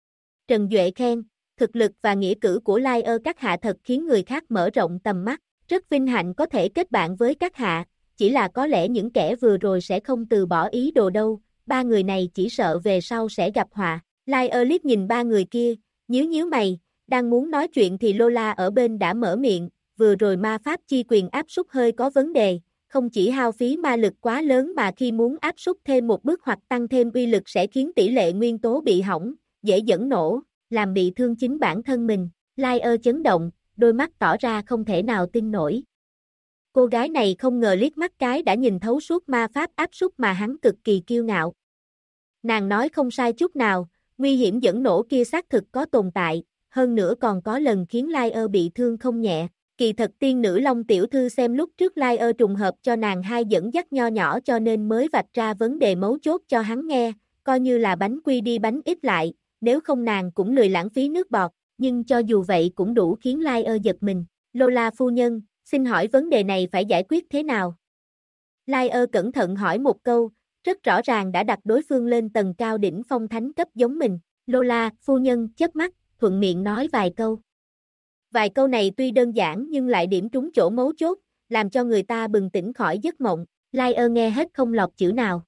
Trần Duệ khen, thực lực và nghĩa cử của Lai ơ các hạ thật khiến người khác mở rộng tầm mắt, rất vinh hạnh có thể kết bạn với các hạ, chỉ là có lẽ những kẻ vừa rồi sẽ không từ bỏ ý đồ đâu, ba người này chỉ sợ về sau sẽ gặp họa. Lai ơ liếc nhìn ba người kia, nhíu mày, đang muốn nói chuyện thì Lola ở bên đã mở miệng, vừa rồi ma pháp chi quyền áp súc hơi có vấn đề. Không chỉ hao phí ma lực quá lớn mà khi muốn áp súc thêm một bước hoặc tăng thêm uy lực sẽ khiến tỷ lệ nguyên tố bị hỏng, dễ dẫn nổ, làm bị thương chính bản thân mình. Lai ơ chấn động, đôi mắt tỏ ra không thể nào tin nổi. Cô gái này không ngờ liếc mắt cái đã nhìn thấu suốt ma pháp áp súc mà hắn cực kỳ kiêu ngạo. Nàng nói không sai chút nào, nguy hiểm dẫn nổ kia xác thực có tồn tại, hơn nữa còn có lần khiến Lai ơ bị thương không nhẹ. Kỳ thật tiên nữ Long tiểu thư xem lúc trước Lai ơ trùng hợp cho nàng hai dẫn dắt nho nhỏ cho nên mới vạch ra vấn đề mấu chốt cho hắn nghe, coi như là bánh quy đi bánh ít lại, nếu không nàng cũng lười lãng phí nước bọt, nhưng cho dù vậy cũng đủ khiến Lai ơ giật mình. Lola phu nhân, xin hỏi vấn đề này phải giải quyết thế nào? Lai ơ cẩn thận hỏi một câu, rất rõ ràng đã đặt đối phương lên tầng cao đỉnh phong thánh cấp giống mình. Lola phu nhân chớp mắt, thuận miệng nói vài câu. Vài câu này tuy đơn giản nhưng lại điểm trúng chỗ mấu chốt, làm cho người ta bừng tỉnh khỏi giấc mộng. Lai ơ nghe hết không lọt chữ nào.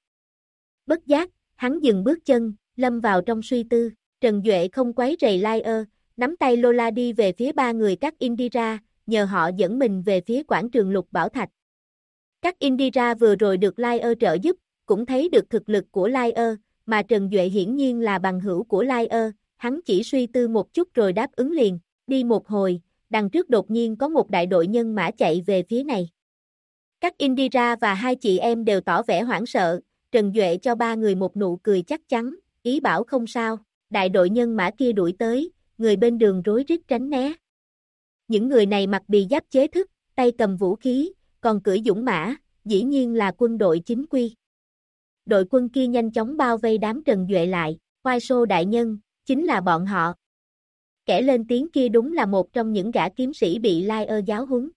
Bất giác, hắn dừng bước chân, lâm vào trong suy tư. Trần Duệ không quấy rầy Lai ơ, nắm tay Lola đi về phía ba người các Indira, nhờ họ dẫn mình về phía quảng trường Lục Bảo Thạch. Các Indira vừa rồi được Lai ơ trợ giúp, cũng thấy được thực lực của Lai ơ, mà Trần Duệ hiển nhiên là bằng hữu của Lai ơ, hắn chỉ suy tư một chút rồi đáp ứng liền. Đi một hồi, đằng trước đột nhiên có một đại đội nhân mã chạy về phía này. Các Indira và hai chị em đều tỏ vẻ hoảng sợ, Trần Duệ cho ba người một nụ cười chắc chắn, ý bảo không sao. Đại đội nhân mã kia đuổi tới, người bên đường rối rít tránh né. Những người này mặc bì giáp chế thức, tay cầm vũ khí, còn cưỡi dũng mã, dĩ nhiên là quân đội chính quy. Đội quân kia nhanh chóng bao vây đám Trần Duệ lại, Oai Sô đại nhân, chính là bọn họ. Kẻ lên tiếng kia đúng là một trong những gã kiếm sĩ bị Lai ơ giáo huấn.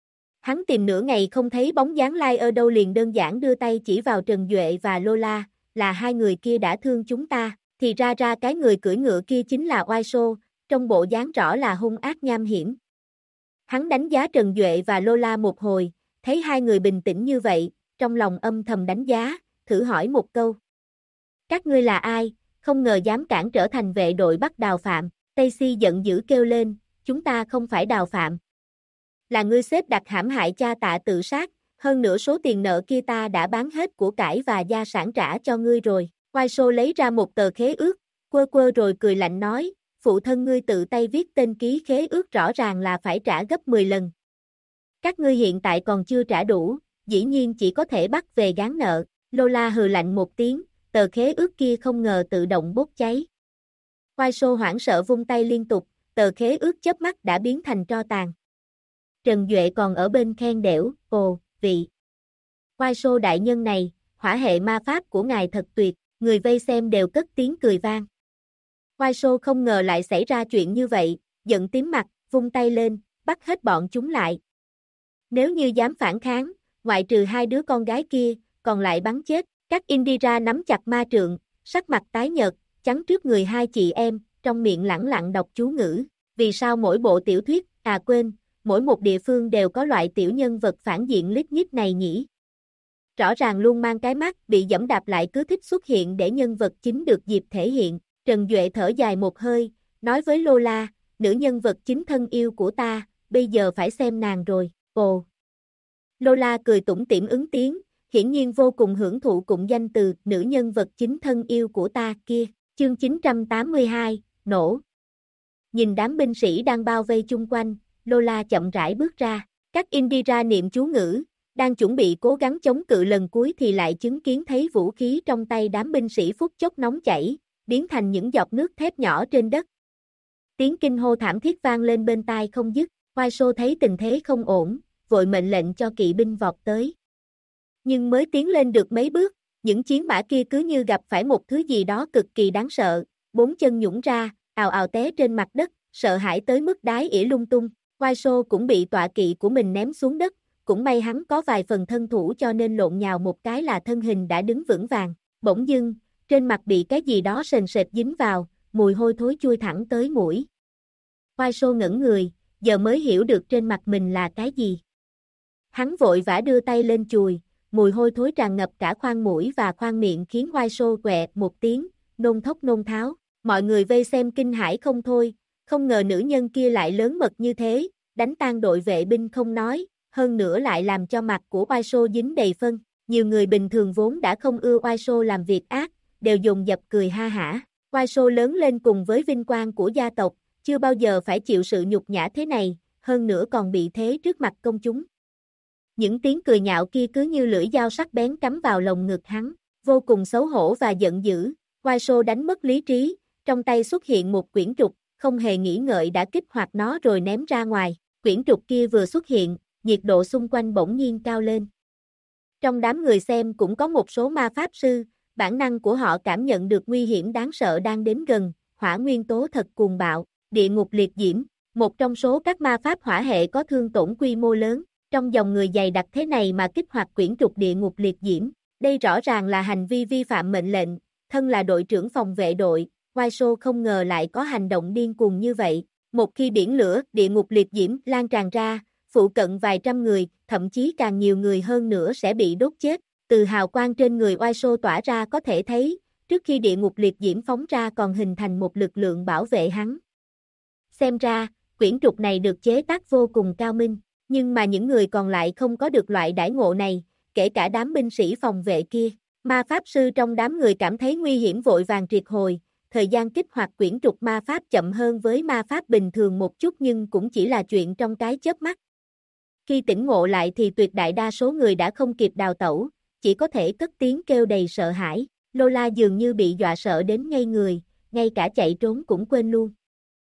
Hắn tìm nửa ngày không thấy bóng dáng Lai ơ đâu liền đơn giản đưa tay chỉ vào Trần Duệ và Lola, là hai người kia đã thương chúng ta, thì ra cái người cưỡi ngựa kia chính là Oai Sô, trong bộ dáng rõ là hung ác nham hiểm. Hắn đánh giá Trần Duệ và Lola một hồi, thấy hai người bình tĩnh như vậy, trong lòng âm thầm đánh giá, thử hỏi một câu. Các ngươi là ai, không ngờ dám cản trở thành vệ đội bắt Đào Phạm. Stacy giận dữ kêu lên, chúng ta không phải Đào Phạm. Là ngươi xếp đặt hãm hại cha Tạ tự sát, hơn nữa số tiền nợ kia ta đã bán hết của cải và gia sản trả cho ngươi rồi. Oai Sô lấy ra một tờ khế ước, quơ rồi cười lạnh nói, phụ thân ngươi tự tay viết tên ký khế ước rõ ràng là phải trả gấp 10 lần. Các ngươi hiện tại còn chưa trả đủ, dĩ nhiên chỉ có thể bắt về gán nợ. Lola hừ lạnh một tiếng, tờ khế ước kia không ngờ tự động bốc cháy. Oai Sô hoảng sợ vung tay liên tục, tờ khế ước chớp mắt đã biến thành tro tàn. Trần Duệ còn ở bên khen đểu, ồ, vị Oai Sô đại nhân này, hỏa hệ ma pháp của ngài thật tuyệt, người vây xem đều cất tiếng cười vang. Oai Sô không ngờ lại xảy ra chuyện như vậy, giận tím mặt, vung tay lên, bắt hết bọn chúng lại. Nếu như dám phản kháng, ngoại trừ hai đứa con gái kia, còn lại bắn chết. Các Indira nắm chặt ma trượng, sắc mặt tái nhợt, chắn trước người hai chị em, trong miệng lẳng lặng đọc chú ngữ. Vì sao mỗi bộ tiểu thuyết, quên, mỗi một địa phương đều có loại tiểu nhân vật phản diện lít nhít này nhỉ? Rõ ràng luôn mang cái mắt bị giẫm đạp lại cứ thích xuất hiện để nhân vật chính được dịp thể hiện. Trần Duệ thở dài một hơi, nói với Lola, nữ nhân vật chính thân yêu của ta, bây giờ phải xem nàng rồi, ồ. Lola cười tủm tỉm ứng tiếng, hiển nhiên vô cùng hưởng thụ cụm danh từ nữ nhân vật chính thân yêu của ta kia. Chương 982, nổ. Nhìn đám binh sĩ đang bao vây chung quanh, Lola chậm rãi bước ra. Các Indira niệm chú ngữ, đang chuẩn bị cố gắng chống cự lần cuối thì lại chứng kiến thấy vũ khí trong tay đám binh sĩ phút chốc nóng chảy, biến thành những giọt nước thép nhỏ trên đất. Tiếng kinh hô thảm thiết vang lên bên tai không dứt. Oai Sô thấy tình thế không ổn, vội mệnh lệnh cho kỵ binh vọt tới. Nhưng mới tiến lên được mấy bước, những chiến mã kia cứ như gặp phải một thứ gì đó cực kỳ đáng sợ, bốn chân nhũn ra, ào ào té trên mặt đất, sợ hãi tới mức đái ỉa lung tung. Oai Sô cũng bị tọa kỵ của mình ném xuống đất, cũng may hắn có vài phần thân thủ cho nên lộn nhào một cái là thân hình đã đứng vững vàng. Bỗng dưng, trên mặt bị cái gì đó sền sệt dính vào, mùi hôi thối chui thẳng tới mũi. Oai Sô ngẩn người, giờ mới hiểu được trên mặt mình là cái gì. Hắn vội vã đưa tay lên chùi, mùi hôi thối tràn ngập cả khoang mũi và khoang miệng khiến Oai Sô quẹ một tiếng, nôn thốc nôn tháo. Mọi người vây xem kinh hãi không thôi, không ngờ nữ nhân kia lại lớn mật như thế, đánh tan đội vệ binh không nói, hơn nữa lại làm cho mặt của Oai Sô dính đầy phân. Nhiều người bình thường vốn đã không ưa Oai Sô làm việc ác, đều dồn dập cười ha hả. Oai Sô lớn lên cùng với vinh quang của gia tộc, chưa bao giờ phải chịu sự nhục nhã thế này, hơn nữa còn bị thế trước mặt công chúng. Những tiếng cười nhạo kia cứ như lưỡi dao sắc bén cắm vào lồng ngực hắn, vô cùng xấu hổ và giận dữ. Oai Sô đánh mất lý trí, trong tay xuất hiện một quyển trục, không hề nghĩ ngợi đã kích hoạt nó rồi ném ra ngoài. Quyển trục kia vừa xuất hiện, nhiệt độ xung quanh bỗng nhiên cao lên. Trong đám người xem cũng có một số ma pháp sư, bản năng của họ cảm nhận được nguy hiểm đáng sợ đang đến gần, hỏa nguyên tố thật cuồng bạo, địa ngục liệt diễm, một trong số các ma pháp hỏa hệ có thương tổn quy mô lớn. Trong dòng người dày đặc thế này mà kích hoạt quyển trục địa ngục liệt diễm, đây rõ ràng là hành vi vi phạm mệnh lệnh, thân là đội trưởng phòng vệ đội, Oai Sô không ngờ lại có hành động điên cuồng như vậy. Một khi biển lửa, địa ngục liệt diễm lan tràn ra, phụ cận vài trăm người, thậm chí càng nhiều người hơn nữa sẽ bị đốt chết. Từ hào quang trên người Oai Sô tỏa ra có thể thấy, trước khi địa ngục liệt diễm phóng ra còn hình thành một lực lượng bảo vệ hắn. Xem ra, quyển trục này được chế tác vô cùng cao minh. Nhưng mà những người còn lại không có được loại đãi ngộ này, kể cả đám binh sĩ phòng vệ kia. Ma pháp sư trong đám người cảm thấy nguy hiểm vội vàng triệt hồi, thời gian kích hoạt quyển trục ma pháp chậm hơn với ma pháp bình thường một chút nhưng cũng chỉ là chuyện trong cái chớp mắt. Khi tỉnh ngộ lại thì tuyệt đại đa số người đã không kịp đào tẩu, chỉ có thể cất tiếng kêu đầy sợ hãi. Lola dường như bị dọa sợ đến ngây người, ngay cả chạy trốn cũng quên luôn.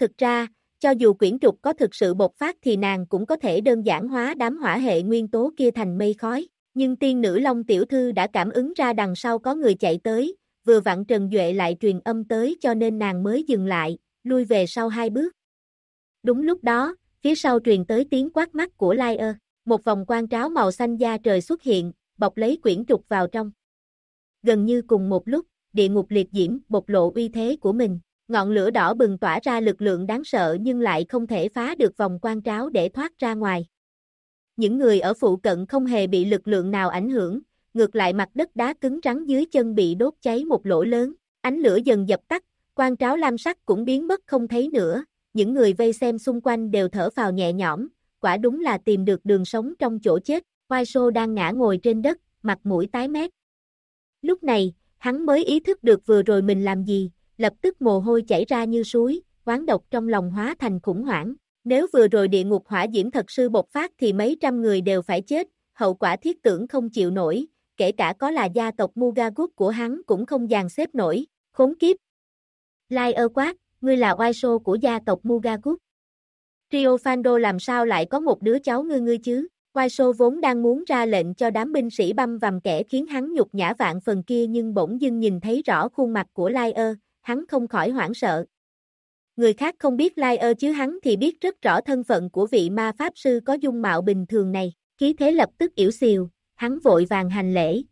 Thực ra, cho dù quyển trục có thực sự bộc phát thì nàng cũng có thể đơn giản hóa đám hỏa hệ nguyên tố kia thành mây khói. Nhưng tiên nữ Long tiểu thư đã cảm ứng ra đằng sau có người chạy tới, vừa vặn Trần Duệ lại truyền âm tới cho nên nàng mới dừng lại, lui về sau 2 bước. Đúng lúc đó, phía sau truyền tới tiếng quát mắt của Liar, một vòng quang tráo màu xanh da trời xuất hiện, bọc lấy quyển trục vào trong. Gần như cùng một lúc, địa ngục liệt diễm bộc lộ uy thế của mình, ngọn lửa đỏ bừng tỏa ra lực lượng đáng sợ nhưng lại không thể phá được vòng quang tráo để thoát ra ngoài. Những người ở phụ cận không hề bị lực lượng nào ảnh hưởng, ngược lại mặt đất đá cứng rắn dưới chân bị đốt cháy một lỗ lớn, ánh lửa dần dập tắt, quang tráo lam sắc cũng biến mất không thấy nữa, những người vây xem xung quanh đều thở phào nhẹ nhõm, quả đúng là tìm được đường sống trong chỗ chết. Oai đang ngã ngồi trên đất, mặt mũi tái mét. Lúc này, hắn mới ý thức được vừa rồi mình làm gì, lập tức mồ hôi chảy ra như suối, oán độc trong lòng hóa thành khủng hoảng. Nếu vừa rồi địa ngục hỏa diễm thật sự bộc phát thì mấy trăm người đều phải chết, hậu quả thiết tưởng không chịu nổi, kể cả có là gia tộc Mugagut của hắn cũng không dàn xếp nổi, khốn kiếp. Liar quát, ngươi là oai của gia tộc Mugagut. Rio Fando làm sao lại có một đứa cháu ngươi chứ? Oai vốn đang muốn ra lệnh cho đám binh sĩ băm vằm kẻ khiến hắn nhục nhã vạn phần kia nhưng bỗng dưng nhìn thấy rõ khuôn mặt của Liar, hắn không khỏi hoảng sợ. Người khác không biết Liar chứ hắn thì biết rất rõ thân phận của vị ma pháp sư có dung mạo bình thường này, khí thế lập tức ỉu xìu, hắn vội vàng hành lễ,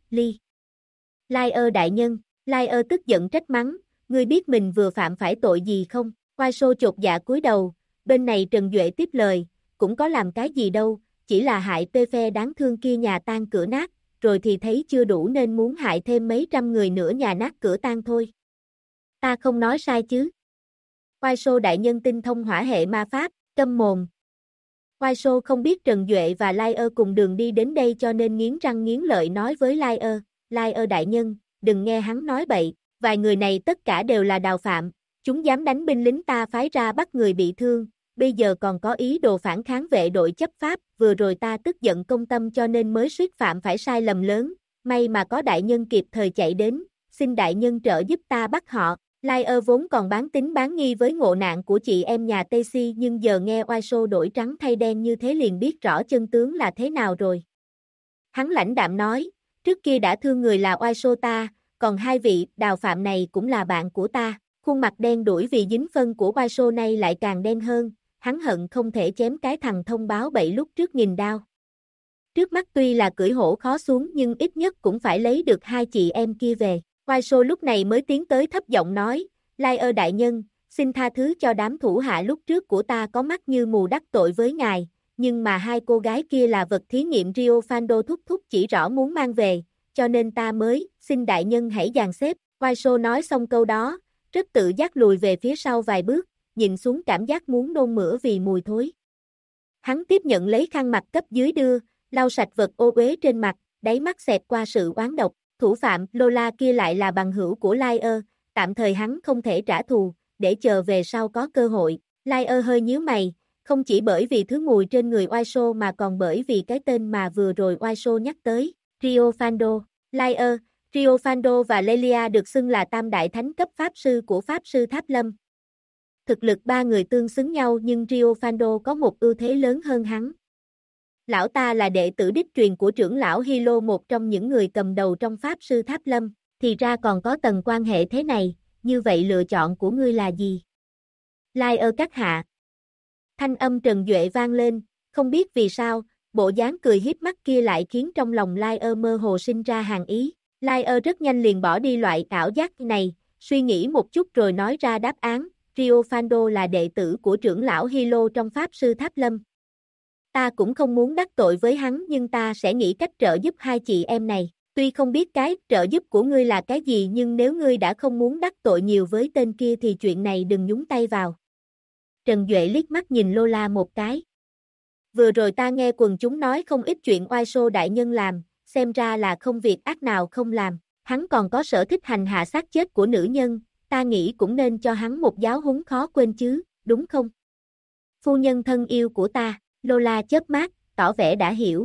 Liar đại nhân, Liar tức giận trách mắng, ngươi biết mình vừa phạm phải tội gì không? Oai chột dạ cúi đầu, bên này Trần Duệ tiếp lời, cũng có làm cái gì đâu, chỉ là hại phe đáng thương kia nhà tan cửa nát, rồi thì thấy chưa đủ nên muốn hại thêm mấy trăm người nữa nhà nát cửa tan thôi. Ta không nói sai chứ? Oai đại nhân tinh thông hỏa hệ ma pháp, câm mồm. Oai không biết Trần Duệ và Liar cùng đường đi đến đây cho nên nghiến răng nghiến lợi nói với Liar đại nhân, đừng nghe hắn nói bậy, vài người này tất cả đều là đào phạm, chúng dám đánh binh lính ta phái ra bắt người bị thương, bây giờ còn có ý đồ phản kháng vệ đội chấp pháp, vừa rồi ta tức giận công tâm cho nên mới suýt phạm phải sai lầm lớn, may mà có đại nhân kịp thời chạy đến, xin đại nhân trợ giúp ta bắt họ. Liar vốn còn bán tín bán nghi với ngộ nạn của chị em nhà Tacey nhưng giờ nghe Oai đổi trắng thay đen như thế liền biết rõ chân tướng là thế nào rồi. Hắn lãnh đạm nói, trước kia đã thương người là Oai ta, còn hai vị đào phạm này cũng là bạn của ta, khuôn mặt đen đuổi vì dính phân của Oai này lại càng đen hơn, hắn hận không thể chém cái thằng thông báo bậy lúc trước nghìn đao. Trước mắt tuy là cưỡi hổ khó xuống nhưng ít nhất cũng phải lấy được hai chị em kia về. Oai lúc này mới tiến tới thấp giọng nói, Liar đại nhân, xin tha thứ cho đám thủ hạ lúc trước của ta có mắt như mù đắc tội với ngài, nhưng mà hai cô gái kia là vật thí nghiệm Rio Fando thúc chỉ rõ muốn mang về, cho nên ta mới, xin đại nhân hãy dàn xếp. Oai nói xong câu đó, rất tự giác lùi về phía sau vài bước, nhìn xuống cảm giác muốn nôn mửa vì mùi thối. Hắn tiếp nhận lấy khăn mặt cấp dưới đưa, lau sạch vật ô uế trên mặt, đáy mắt xẹt qua sự oán độc. Thủ phạm Lola kia lại là bằng hữu của Liar, tạm thời hắn không thể trả thù, để chờ về sau có cơ hội. Liar hơi nhíu mày, không chỉ bởi vì thứ mùi trên người Oai mà còn bởi vì cái tên mà vừa rồi Oai nhắc tới, Rio Fando. Liar, Rio Fando và Lelia được xưng là tam đại thánh cấp pháp sư của pháp sư Tháp Lâm. Thực lực ba người tương xứng nhau nhưng Rio Fando có một ưu thế lớn hơn hắn. Lão ta là đệ tử đích truyền của trưởng lão Hilo, một trong những người cầm đầu trong pháp sư Tháp Lâm, thì ra còn có tầng quan hệ thế này, như vậy lựa chọn của ngươi là gì? Liar các hạ. Thanh âm Trần Duệ vang lên, không biết vì sao, bộ dáng cười hiếp mắt kia lại khiến trong lòng Liar mơ hồ sinh ra hàng ý. Liar rất nhanh liền bỏ đi loại ảo giác này, suy nghĩ một chút rồi nói ra đáp án, Rio Fando là đệ tử của trưởng lão Hilo trong pháp sư Tháp Lâm. Ta cũng không muốn đắc tội với hắn nhưng ta sẽ nghĩ cách trợ giúp hai chị em này. Tuy không biết cái trợ giúp của ngươi là cái gì nhưng nếu ngươi đã không muốn đắc tội nhiều với tên kia thì chuyện này đừng nhúng tay vào. Trần Duệ liếc mắt nhìn Lola một cái. Vừa rồi ta nghe quần chúng nói không ít chuyện Oai đại nhân làm, xem ra là không việc ác nào không làm. Hắn còn có sở thích hành hạ xác chết của nữ nhân, ta nghĩ cũng nên cho hắn một giáo huấn khó quên chứ, đúng không? Phu nhân thân yêu của ta. Lola chớp mắt, tỏ vẻ đã hiểu.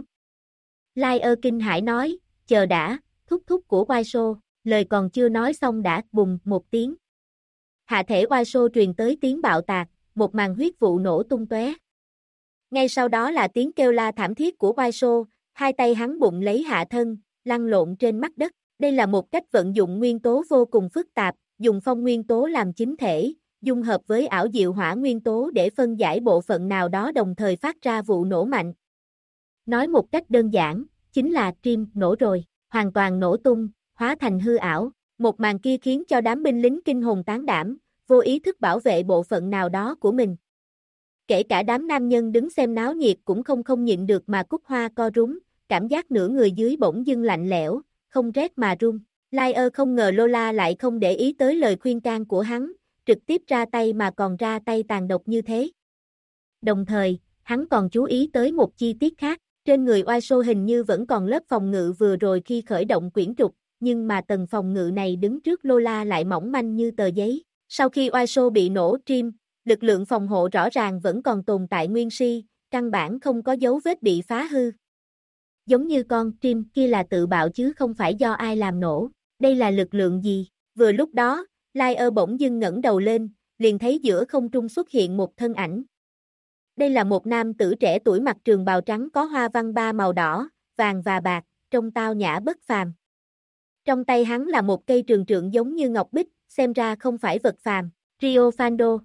Liar kinh hãi nói, chờ đã, thúc của Oai lời còn chưa nói xong đã bùng một tiếng. Hạ thể Oai truyền tới tiếng bạo tạc, một màn huyết vụ nổ tung tóe. Ngay sau đó là tiếng kêu la thảm thiết của Oai Sô, hai tay hắn bụng lấy hạ thân, lăn lộn trên mặt đất. Đây là một cách vận dụng nguyên tố vô cùng phức tạp, dùng phong nguyên tố làm chính thể, dung hợp với ảo diệu hỏa nguyên tố để phân giải bộ phận nào đó đồng thời phát ra vụ nổ mạnh. Nói một cách đơn giản, chính là Trim nổ rồi, hoàn toàn nổ tung, hóa thành hư ảo. Một màn kia khiến cho đám binh lính kinh hồn tán đảm, vô ý thức bảo vệ bộ phận nào đó của mình. Kể cả đám nam nhân đứng xem náo nhiệt cũng không nhịn được mà cúc hoa co rúm, cảm giác nửa người dưới bỗng dưng lạnh lẽo, không rét mà run. Liar không ngờ Lola lại không để ý tới lời khuyên can của hắn, trực tiếp ra tay mà còn ra tay tàn độc như thế. Đồng thời, hắn còn chú ý tới một chi tiết khác, trên người Oai Sô hình như vẫn còn lớp phòng ngự vừa rồi khi khởi động quyển trục, nhưng mà tầng phòng ngự này đứng trước Lola lại mỏng manh như tờ giấy. Sau khi Oai Sô bị nổ Trim, lực lượng phòng hộ rõ ràng vẫn còn tồn tại nguyên si, căn bản không có dấu vết bị phá hư. Giống như con Trim kia là tự bạo chứ không phải do ai làm nổ. Đây là lực lượng gì? Vừa lúc đó, Liar bỗng dưng ngẩng đầu lên, liền thấy giữa không trung xuất hiện một thân ảnh. Đây là một nam tử trẻ tuổi mặc trường bào trắng có hoa văn ba màu đỏ, vàng và bạc, trông tao nhã bất phàm. Trong tay hắn là một cây trường trượng giống như ngọc bích, xem ra không phải vật phàm. Rio Fando.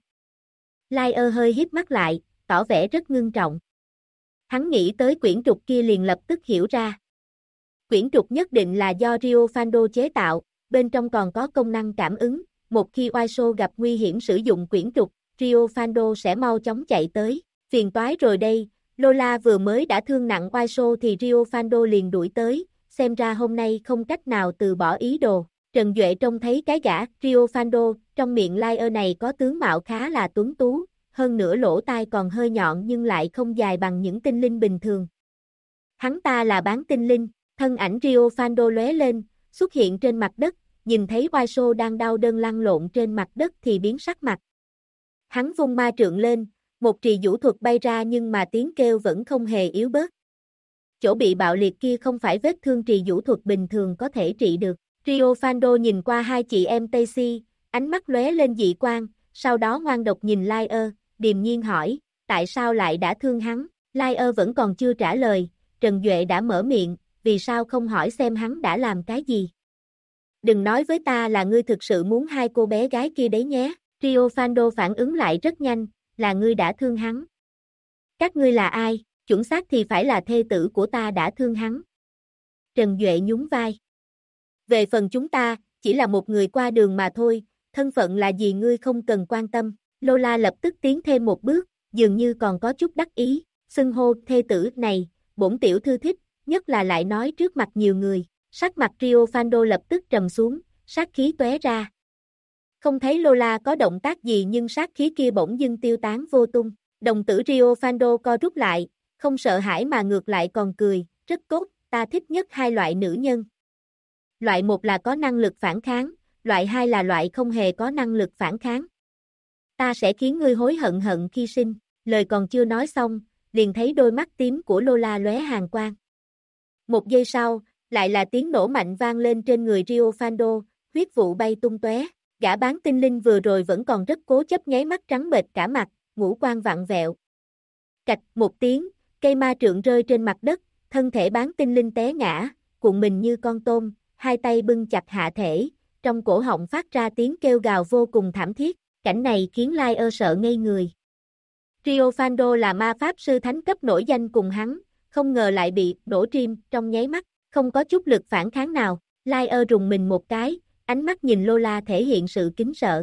Liar hơi híp mắt lại, tỏ vẻ rất ngưng trọng. Hắn nghĩ tới quyển trục kia liền lập tức hiểu ra. Quyển trục nhất định là do Rio Fando chế tạo, bên trong còn có công năng cảm ứng. Một khi Oai Sô gặp nguy hiểm sử dụng quyển trục, Rio Fando sẽ mau chóng chạy tới. Phiền toái rồi đây, Lola vừa mới đã thương nặng Oai Sô thì Rio Fando liền đuổi tới, xem ra hôm nay không cách nào từ bỏ ý đồ. Trần Duệ trông thấy cái gã Rio Fando, trong miệng Liar này có tướng mạo khá là tuấn tú, hơn nữa lỗ tai còn hơi nhọn nhưng lại không dài bằng những tinh linh bình thường. Hắn ta là bán tinh linh, thân ảnh Rio Fando lóe lên, xuất hiện trên mặt đất, nhìn thấy Oai Sô đang đau đớn lăn lộn trên mặt đất thì biến sắc mặt. Hắn vung ma trượng lên, một trì vũ thuật bay ra nhưng mà tiếng kêu vẫn không hề yếu bớt. Chỗ bị bạo liệt kia không phải vết thương trì vũ thuật bình thường có thể trị được. Rio Fando nhìn qua hai chị em Stacy, ánh mắt lóe lên dị quang, sau đó ngoan độc nhìn Liar, điềm nhiên hỏi, tại sao lại đã thương hắn? Liar vẫn còn chưa trả lời, Trần Duệ đã mở miệng, vì sao không hỏi xem hắn đã làm cái gì? Đừng nói với ta là ngươi thực sự muốn hai cô bé gái kia đấy nhé. Rio Fando phản ứng lại rất nhanh, là ngươi đã thương hắn. Các ngươi là ai? Chuẩn xác thì phải là thê tử của ta đã thương hắn. Trần Duệ nhún vai. Về phần chúng ta, chỉ là một người qua đường mà thôi, thân phận là gì ngươi không cần quan tâm. Lola lập tức tiến thêm một bước, dường như còn có chút đắc ý, xưng hô thê tử này, bổn tiểu thư thích, nhất là lại nói trước mặt nhiều người. Sắc mặt Rio Fando lập tức trầm xuống, sát khí tóe ra. Không thấy Lola có động tác gì nhưng sát khí kia bỗng dưng tiêu tán vô tung. Đồng tử Rio Fando co rút lại, không sợ hãi mà ngược lại còn cười, rất tốt, ta thích nhất hai loại nữ nhân. Loại một là có năng lực phản kháng, loại hai là loại không hề có năng lực phản kháng. Ta sẽ khiến ngươi hối hận hận khi sinh. Lời còn chưa nói xong, liền thấy đôi mắt tím của Lola lóe hàn quang. Một giây sau, lại là tiếng nổ mạnh vang lên trên người Rio Fando, huyết vụ bay tung tóe. Gã bán tinh linh vừa rồi vẫn còn rất cố chấp nháy mắt trắng bệch cả mặt, ngũ quan vặn vẹo. Cạch một tiếng, cây ma trượng rơi trên mặt đất, thân thể bán tinh linh té ngã, cuộn mình như con tôm, hai tay bưng chặt hạ thể, trong cổ họng phát ra tiếng kêu gào vô cùng thảm thiết. Cảnh này khiến Liar sợ ngây người. Rio Fando là ma pháp sư thánh cấp nổi danh cùng hắn, không ngờ lại bị nổ Trim trong nháy mắt, không có chút lực phản kháng nào. Liar rùng mình một cái, ánh mắt nhìn Lola thể hiện sự kính sợ.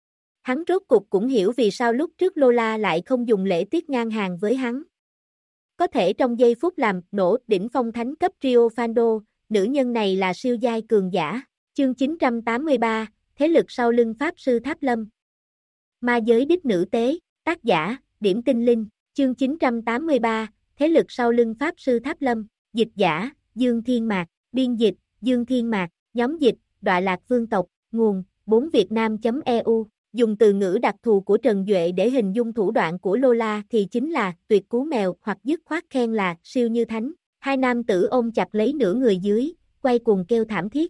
Hắn rốt cục cũng hiểu vì sao lúc trước Lola lại không dùng lễ tiết ngang hàng với hắn. Có thể trong giây phút làm nổ đỉnh phong thánh cấp Rio Fando, nữ nhân này là siêu giai cường giả. Chương 983, thế lực sau lưng Pháp Sư Tháp Lâm. Ma giới đích nữ tế, tác giả, Điểm Tinh Linh, chương 983, thế lực sau lưng Pháp Sư Tháp Lâm, dịch giả, Dương Thiên Mạc, biên dịch, Dương Thiên Mạc, nhóm dịch, Đọa Lạc Vương tộc, nguồn, 4vietnam.eu. Dùng từ ngữ đặc thù của Trần Duệ để hình dung thủ đoạn của Lola thì chính là tuyệt cú mèo hoặc dứt khoát khen là siêu như thánh. Hai nam tử ôm chặt lấy nửa người dưới, quay cuồng kêu thảm thiết.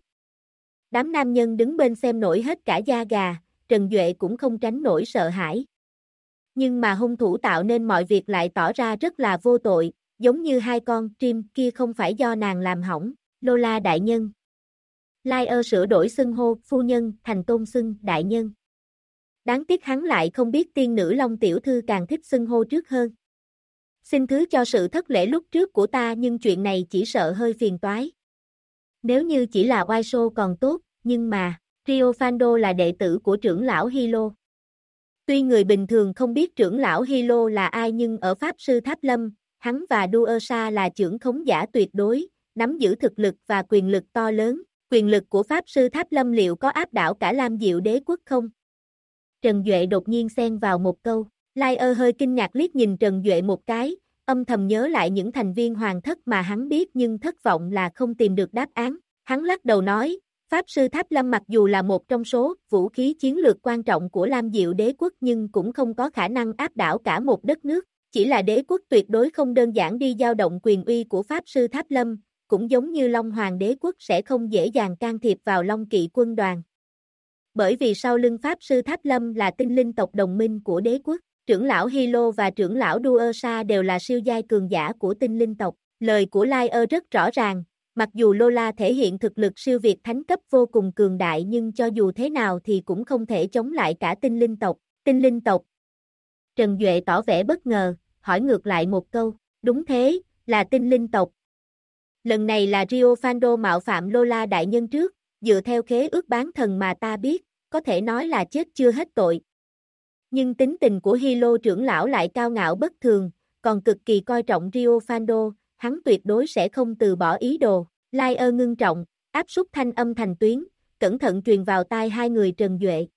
Đám nam nhân đứng bên xem nổi hết cả da gà, Trần Duệ cũng không tránh nổi sợ hãi. Nhưng mà hung thủ tạo nên mọi việc lại tỏ ra rất là vô tội, giống như hai con chim kia không phải do nàng làm hỏng. Lola đại nhân. Lai sửa đổi xưng hô phu nhân thành tôn xưng đại nhân. Đáng tiếc hắn lại không biết tiên nữ Long tiểu thư càng thích xưng hô trước hơn. Xin thứ cho sự thất lễ lúc trước của ta nhưng chuyện này chỉ sợ hơi phiền toái. Nếu như chỉ là oai sô còn tốt, nhưng mà, Rio Fando là đệ tử của trưởng lão Hilo. Tuy người bình thường không biết trưởng lão Hilo là ai nhưng ở Pháp Sư Tháp Lâm, hắn và Duersa là trưởng khống giả tuyệt đối, nắm giữ thực lực và quyền lực to lớn. Quyền lực của Pháp Sư Tháp Lâm liệu có áp đảo cả Lam Diệu Đế quốc không? Trần Duệ đột nhiên xen vào một câu. Lai hơi kinh ngạc liếc nhìn Trần Duệ một cái, âm thầm nhớ lại những thành viên hoàng thất mà hắn biết nhưng thất vọng là không tìm được đáp án. Hắn lắc đầu nói, Pháp Sư Tháp Lâm mặc dù là một trong số vũ khí chiến lược quan trọng của Lam Diệu Đế quốc nhưng cũng không có khả năng áp đảo cả một đất nước. Chỉ là đế quốc tuyệt đối không đơn giản đi dao động quyền uy của Pháp Sư Tháp Lâm, cũng giống như Long Hoàng Đế quốc sẽ không dễ dàng can thiệp vào Long Kỵ quân đoàn. Bởi vì sau lưng Pháp Sư Tháp Lâm là tinh linh tộc đồng minh của đế quốc, trưởng lão Hilo và trưởng lão Duersa đều là siêu giai cường giả của tinh linh tộc. Lời của Lai rất rõ ràng, mặc dù Lola thể hiện thực lực siêu việt thánh cấp vô cùng cường đại nhưng cho dù thế nào thì cũng không thể chống lại cả tinh linh tộc. Tinh linh tộc. Trần Duệ tỏ vẻ bất ngờ, hỏi ngược lại một câu, đúng thế, là tinh linh tộc. Lần này là Rio Fando mạo phạm Lola đại nhân trước, dựa theo khế ước bán thần mà ta biết, có thể nói là chết chưa hết tội. Nhưng tính tình của Hilo trưởng lão lại cao ngạo bất thường, còn cực kỳ coi trọng Rio Fando, hắn tuyệt đối sẽ không từ bỏ ý đồ. Lai ngưng trọng, áp súc thanh âm thành tuyến, cẩn thận truyền vào tai hai người Trần Duệ.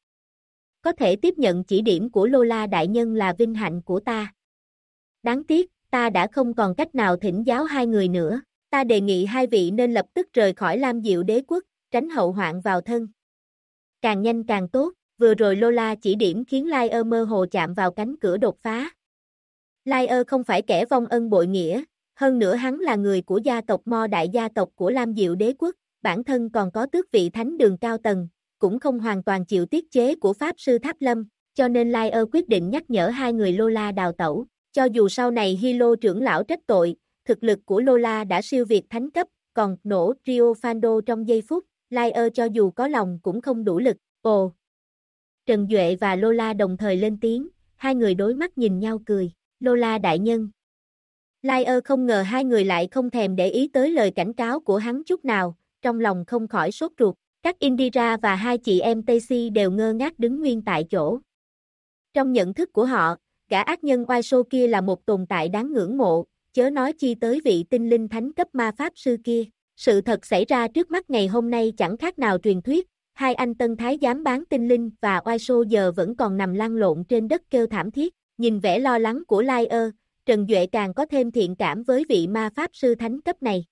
Có thể tiếp nhận chỉ điểm của Lola đại nhân là vinh hạnh của ta. Đáng tiếc, ta đã không còn cách nào thỉnh giáo hai người nữa. Ta đề nghị hai vị nên lập tức rời khỏi Lam Diệu Đế quốc, tránh hậu hoạn vào thân. Càng nhanh càng tốt, vừa rồi Lola chỉ điểm khiến Lai mơ hồ chạm vào cánh cửa đột phá. Lai không phải kẻ vong ân bội nghĩa, hơn nữa hắn là người của gia tộc Mo đại gia tộc của Lam Diệu Đế quốc, bản thân còn có tước vị thánh đường cao tầng, cũng không hoàn toàn chịu tiết chế của Pháp Sư Tháp Lâm, cho nên Lai quyết định nhắc nhở hai người Lola đào tẩu. Cho dù sau này Hilo trưởng lão trách tội, thực lực của Lola đã siêu việt thánh cấp, còn nổ Rio Fando trong giây phút, Lai cho dù có lòng cũng không đủ lực. Ồ! Trần Duệ và Lola đồng thời lên tiếng, hai người đối mắt nhìn nhau cười. Lola đại nhân. Lai không ngờ hai người lại không thèm để ý tới lời cảnh cáo của hắn chút nào, trong lòng không khỏi sốt ruột. Các Indira và hai chị em Stacy đều ngơ ngác đứng nguyên tại chỗ. Trong nhận thức của họ, gã ác nhân oai sô kia là một tồn tại đáng ngưỡng mộ, chớ nói chi tới vị tinh linh thánh cấp ma pháp sư kia. Sự thật xảy ra trước mắt ngày hôm nay chẳng khác nào truyền thuyết, hai anh tân thái giám bán tinh linh và oai sô giờ vẫn còn nằm lăn lộn trên đất kêu thảm thiết. Nhìn vẻ lo lắng của Lai Trần Duệ càng có thêm thiện cảm với vị ma pháp sư thánh cấp này.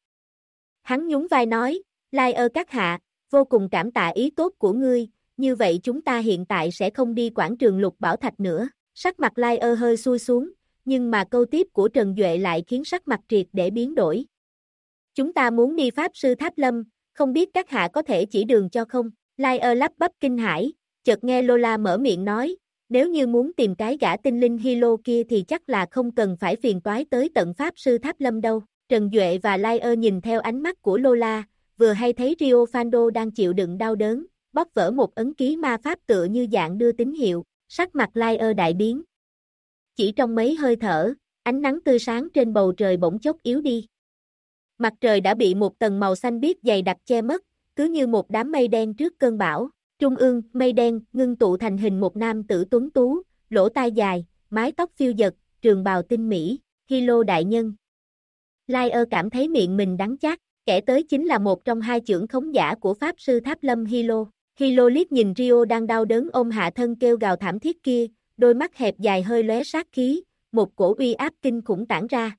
Hắn nhún vai nói, Lai các hạ, vô cùng cảm tạ ý tốt của ngươi, như vậy chúng ta hiện tại sẽ không đi quảng trường Lục Bảo Thạch nữa. Sắc mặt Lai hơi xuôi xuống, nhưng mà câu tiếp của Trần Duệ lại khiến sắc mặt triệt để biến đổi. Chúng ta muốn đi Pháp Sư Tháp Lâm, không biết các hạ có thể chỉ đường cho không? Lai lắp bắp kinh hãi, chợt nghe Lola mở miệng nói, nếu như muốn tìm cái gã tinh linh Hilo kia thì chắc là không cần phải phiền toái tới tận Pháp Sư Tháp Lâm đâu. Trần Duệ và Lai nhìn theo ánh mắt của Lola, vừa hay thấy Rio Fando đang chịu đựng đau đớn, bóp vỡ một ấn ký ma pháp tựa như dạng đưa tín hiệu, sắc mặt Lai đại biến. Chỉ trong mấy hơi thở, ánh nắng tươi sáng trên bầu trời bỗng chốc yếu đi. Mặt trời đã bị một tầng màu xanh biếc dày đặc che mất, cứ như một đám mây đen trước cơn bão. Trung ương, mây đen, ngưng tụ thành hình một nam tử tuấn tú, lỗ tai dài, mái tóc phiêu dật, trường bào tinh mỹ, Hilo đại nhân. Lai cảm thấy miệng mình đắng chát, kẻ tới chính là một trong hai chưởng khống giả của Pháp Sư Tháp Lâm Hilo. Hilo liếc nhìn Rio đang đau đớn ôm hạ thân kêu gào thảm thiết kia, đôi mắt hẹp dài hơi lóe sát khí, một cổ uy áp kinh khủng tản ra.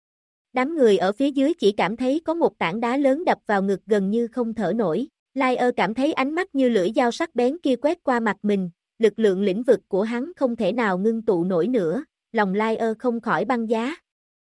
Đám người ở phía dưới chỉ cảm thấy có một tảng đá lớn đập vào ngực gần như không thở nổi. Lai cảm thấy ánh mắt như lưỡi dao sắc bén kia quét qua mặt mình, lực lượng lĩnh vực của hắn không thể nào ngưng tụ nổi nữa, lòng Lai không khỏi băng giá.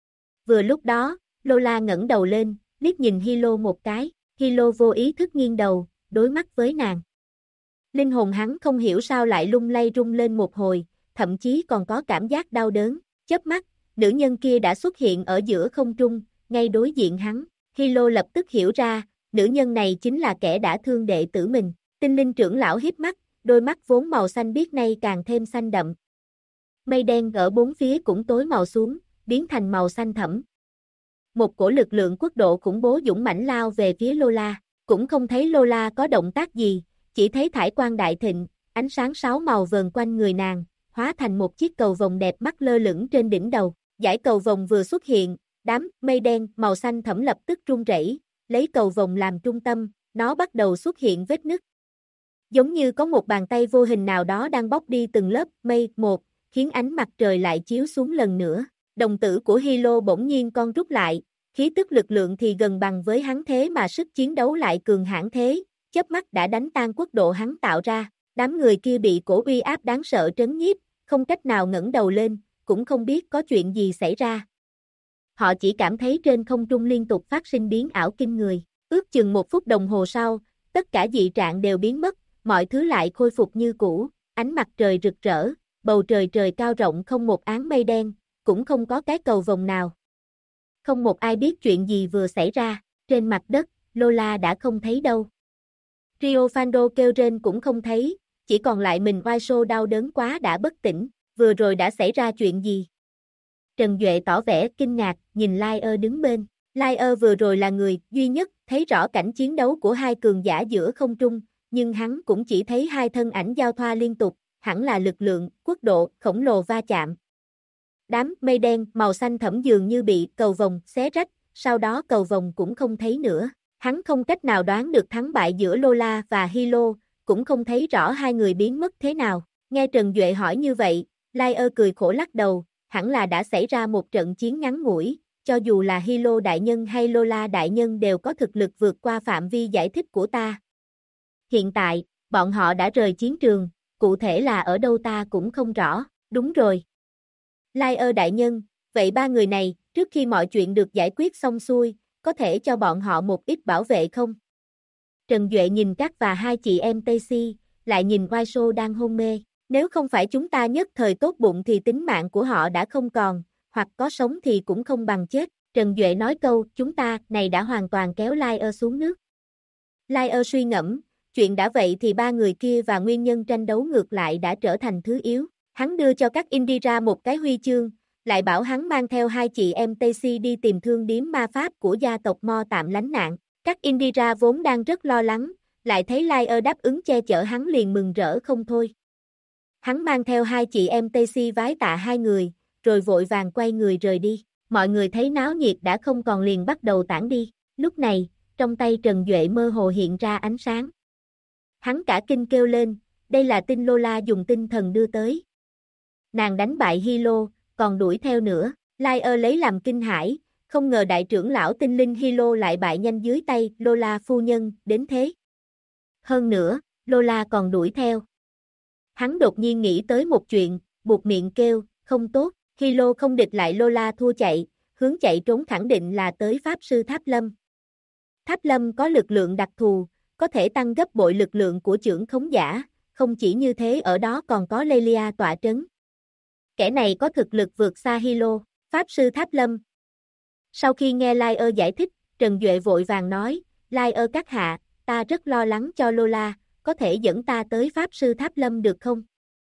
Vừa lúc đó, Lola ngẩng đầu lên, liếc nhìn Hilo một cái, Hilo vô ý thức nghiêng đầu, đối mắt với nàng. Linh hồn hắn không hiểu sao lại lung lay rung lên một hồi, thậm chí còn có cảm giác đau đớn. Chớp mắt, nữ nhân kia đã xuất hiện ở giữa không trung, ngay đối diện hắn. Hilo lập tức hiểu ra, nữ nhân này chính là kẻ đã thương đệ tử mình. Tinh linh trưởng lão híp mắt, đôi mắt vốn màu xanh biếc nay càng thêm xanh đậm. Mây đen ở bốn phía cũng tối màu xuống, biến thành màu xanh thẫm. Một cổ lực lượng quốc độ khủng bố dũng mãnh lao về phía Lola, cũng không thấy Lola có động tác gì, chỉ thấy thải quang đại thịnh, ánh sáng 6 màu vờn quanh người nàng, hóa thành một chiếc cầu vồng đẹp mắt lơ lửng trên đỉnh đầu. Dải cầu vồng vừa xuất hiện, đám mây đen màu xanh thẫm lập tức rung rẩy, lấy cầu vồng làm trung tâm, nó bắt đầu xuất hiện vết nứt. Giống như có một bàn tay vô hình nào đó đang bóc đi từng lớp mây một, khiến ánh mặt trời lại chiếu xuống lần nữa. Đồng tử của Hilo bỗng nhiên con rút lại, khí tức lực lượng thì gần bằng với hắn thế mà sức chiến đấu lại cường hãn thế, chớp mắt đã đánh tan quốc độ hắn tạo ra. Đám người kia bị cổ uy áp đáng sợ trấn nhiếp, không cách nào ngẩng đầu lên, cũng không biết có chuyện gì xảy ra. Họ chỉ cảm thấy trên không trung liên tục phát sinh biến ảo kinh người. Ước chừng 1 phút đồng hồ sau, tất cả dị trạng đều biến mất, mọi thứ lại khôi phục như cũ, ánh mặt trời rực rỡ, bầu trời trời cao rộng không một áng mây đen, cũng không có cái cầu vồng nào. Không một ai biết chuyện gì vừa xảy ra, trên mặt đất, Lola đã không thấy đâu. Rio Fando kêu rên cũng không thấy, chỉ còn lại mình Oaisho đau đớn quá đã bất tỉnh, vừa rồi đã xảy ra chuyện gì? Trần Duệ tỏ vẻ kinh ngạc, nhìn Lair đứng bên. Lair vừa rồi là người duy nhất thấy rõ cảnh chiến đấu của hai cường giả giữa không trung, nhưng hắn cũng chỉ thấy hai thân ảnh giao thoa liên tục, hẳn là lực lượng, quốc độ, khổng lồ va chạm. Đám mây đen màu xanh thẫm dường như bị cầu vồng xé rách, sau đó cầu vồng cũng không thấy nữa. Hắn không cách nào đoán được thắng bại giữa Lola và Hilo, cũng không thấy rõ hai người biến mất thế nào. Nghe Trần Duệ hỏi như vậy, Lair cười khổ lắc đầu, hẳn là đã xảy ra một trận chiến ngắn ngủi, cho dù là Hilo đại nhân hay Lola đại nhân đều có thực lực vượt qua phạm vi giải thích của ta. Hiện tại, bọn họ đã rời chiến trường, cụ thể là ở đâu ta cũng không rõ, đúng rồi. Lair đại nhân, vậy ba người này, trước khi mọi chuyện được giải quyết xong xuôi, có thể cho bọn họ một ít bảo vệ không? Trần Duệ nhìn Cát và hai chị em Stacy, lại nhìn Oaisho đang hôn mê. Nếu không phải chúng ta nhất thời tốt bụng thì tính mạng của họ đã không còn, hoặc có sống thì cũng không bằng chết. Trần Duệ nói câu, chúng ta, này đã hoàn toàn kéo Lair xuống nước. Lair suy ngẫm, chuyện đã vậy thì ba người kia và nguyên nhân tranh đấu ngược lại đã trở thành thứ yếu. Hắn đưa cho các Indira một cái huy chương, lại bảo hắn mang theo hai chị em Stacy đi tìm thương điếm ma pháp của gia tộc Mo tạm lánh nạn. Các Indira vốn đang rất lo lắng, lại thấy Lair đáp ứng che chở hắn liền mừng rỡ không thôi. Hắn mang theo hai chị em Stacy vái tạ hai người, rồi vội vàng quay người rời đi. Mọi người thấy náo nhiệt đã không còn liền bắt đầu tản đi. Lúc này, trong tay Trần Duệ mơ hồ hiện ra ánh sáng. Hắn cả kinh kêu lên, đây là tin Lola dùng tinh thần đưa tới. Nàng đánh bại Hilo, còn đuổi theo nữa. Lair lấy làm kinh hãi, không ngờ đại trưởng lão tinh linh Hilo lại bại nhanh dưới tay Lola phu nhân đến thế. Hơn nữa, Lola còn đuổi theo. Hắn đột nhiên nghĩ tới một chuyện, buột miệng kêu, không tốt, Hilo không địch lại Lola thua chạy, hướng chạy trốn khẳng định là tới Pháp Sư Tháp Lâm. Tháp Lâm có lực lượng đặc thù, có thể tăng gấp bội lực lượng của chưởng khống giả, không chỉ như thế ở đó còn có Lelia tọa trấn. Kẻ này có thực lực vượt xa Hilo, Pháp Sư Tháp Lâm. Sau khi nghe Lair giải thích, Trần Duệ vội vàng nói, Lair các hạ, ta rất lo lắng cho Lola, có thể dẫn ta tới Pháp Sư Tháp Lâm được không?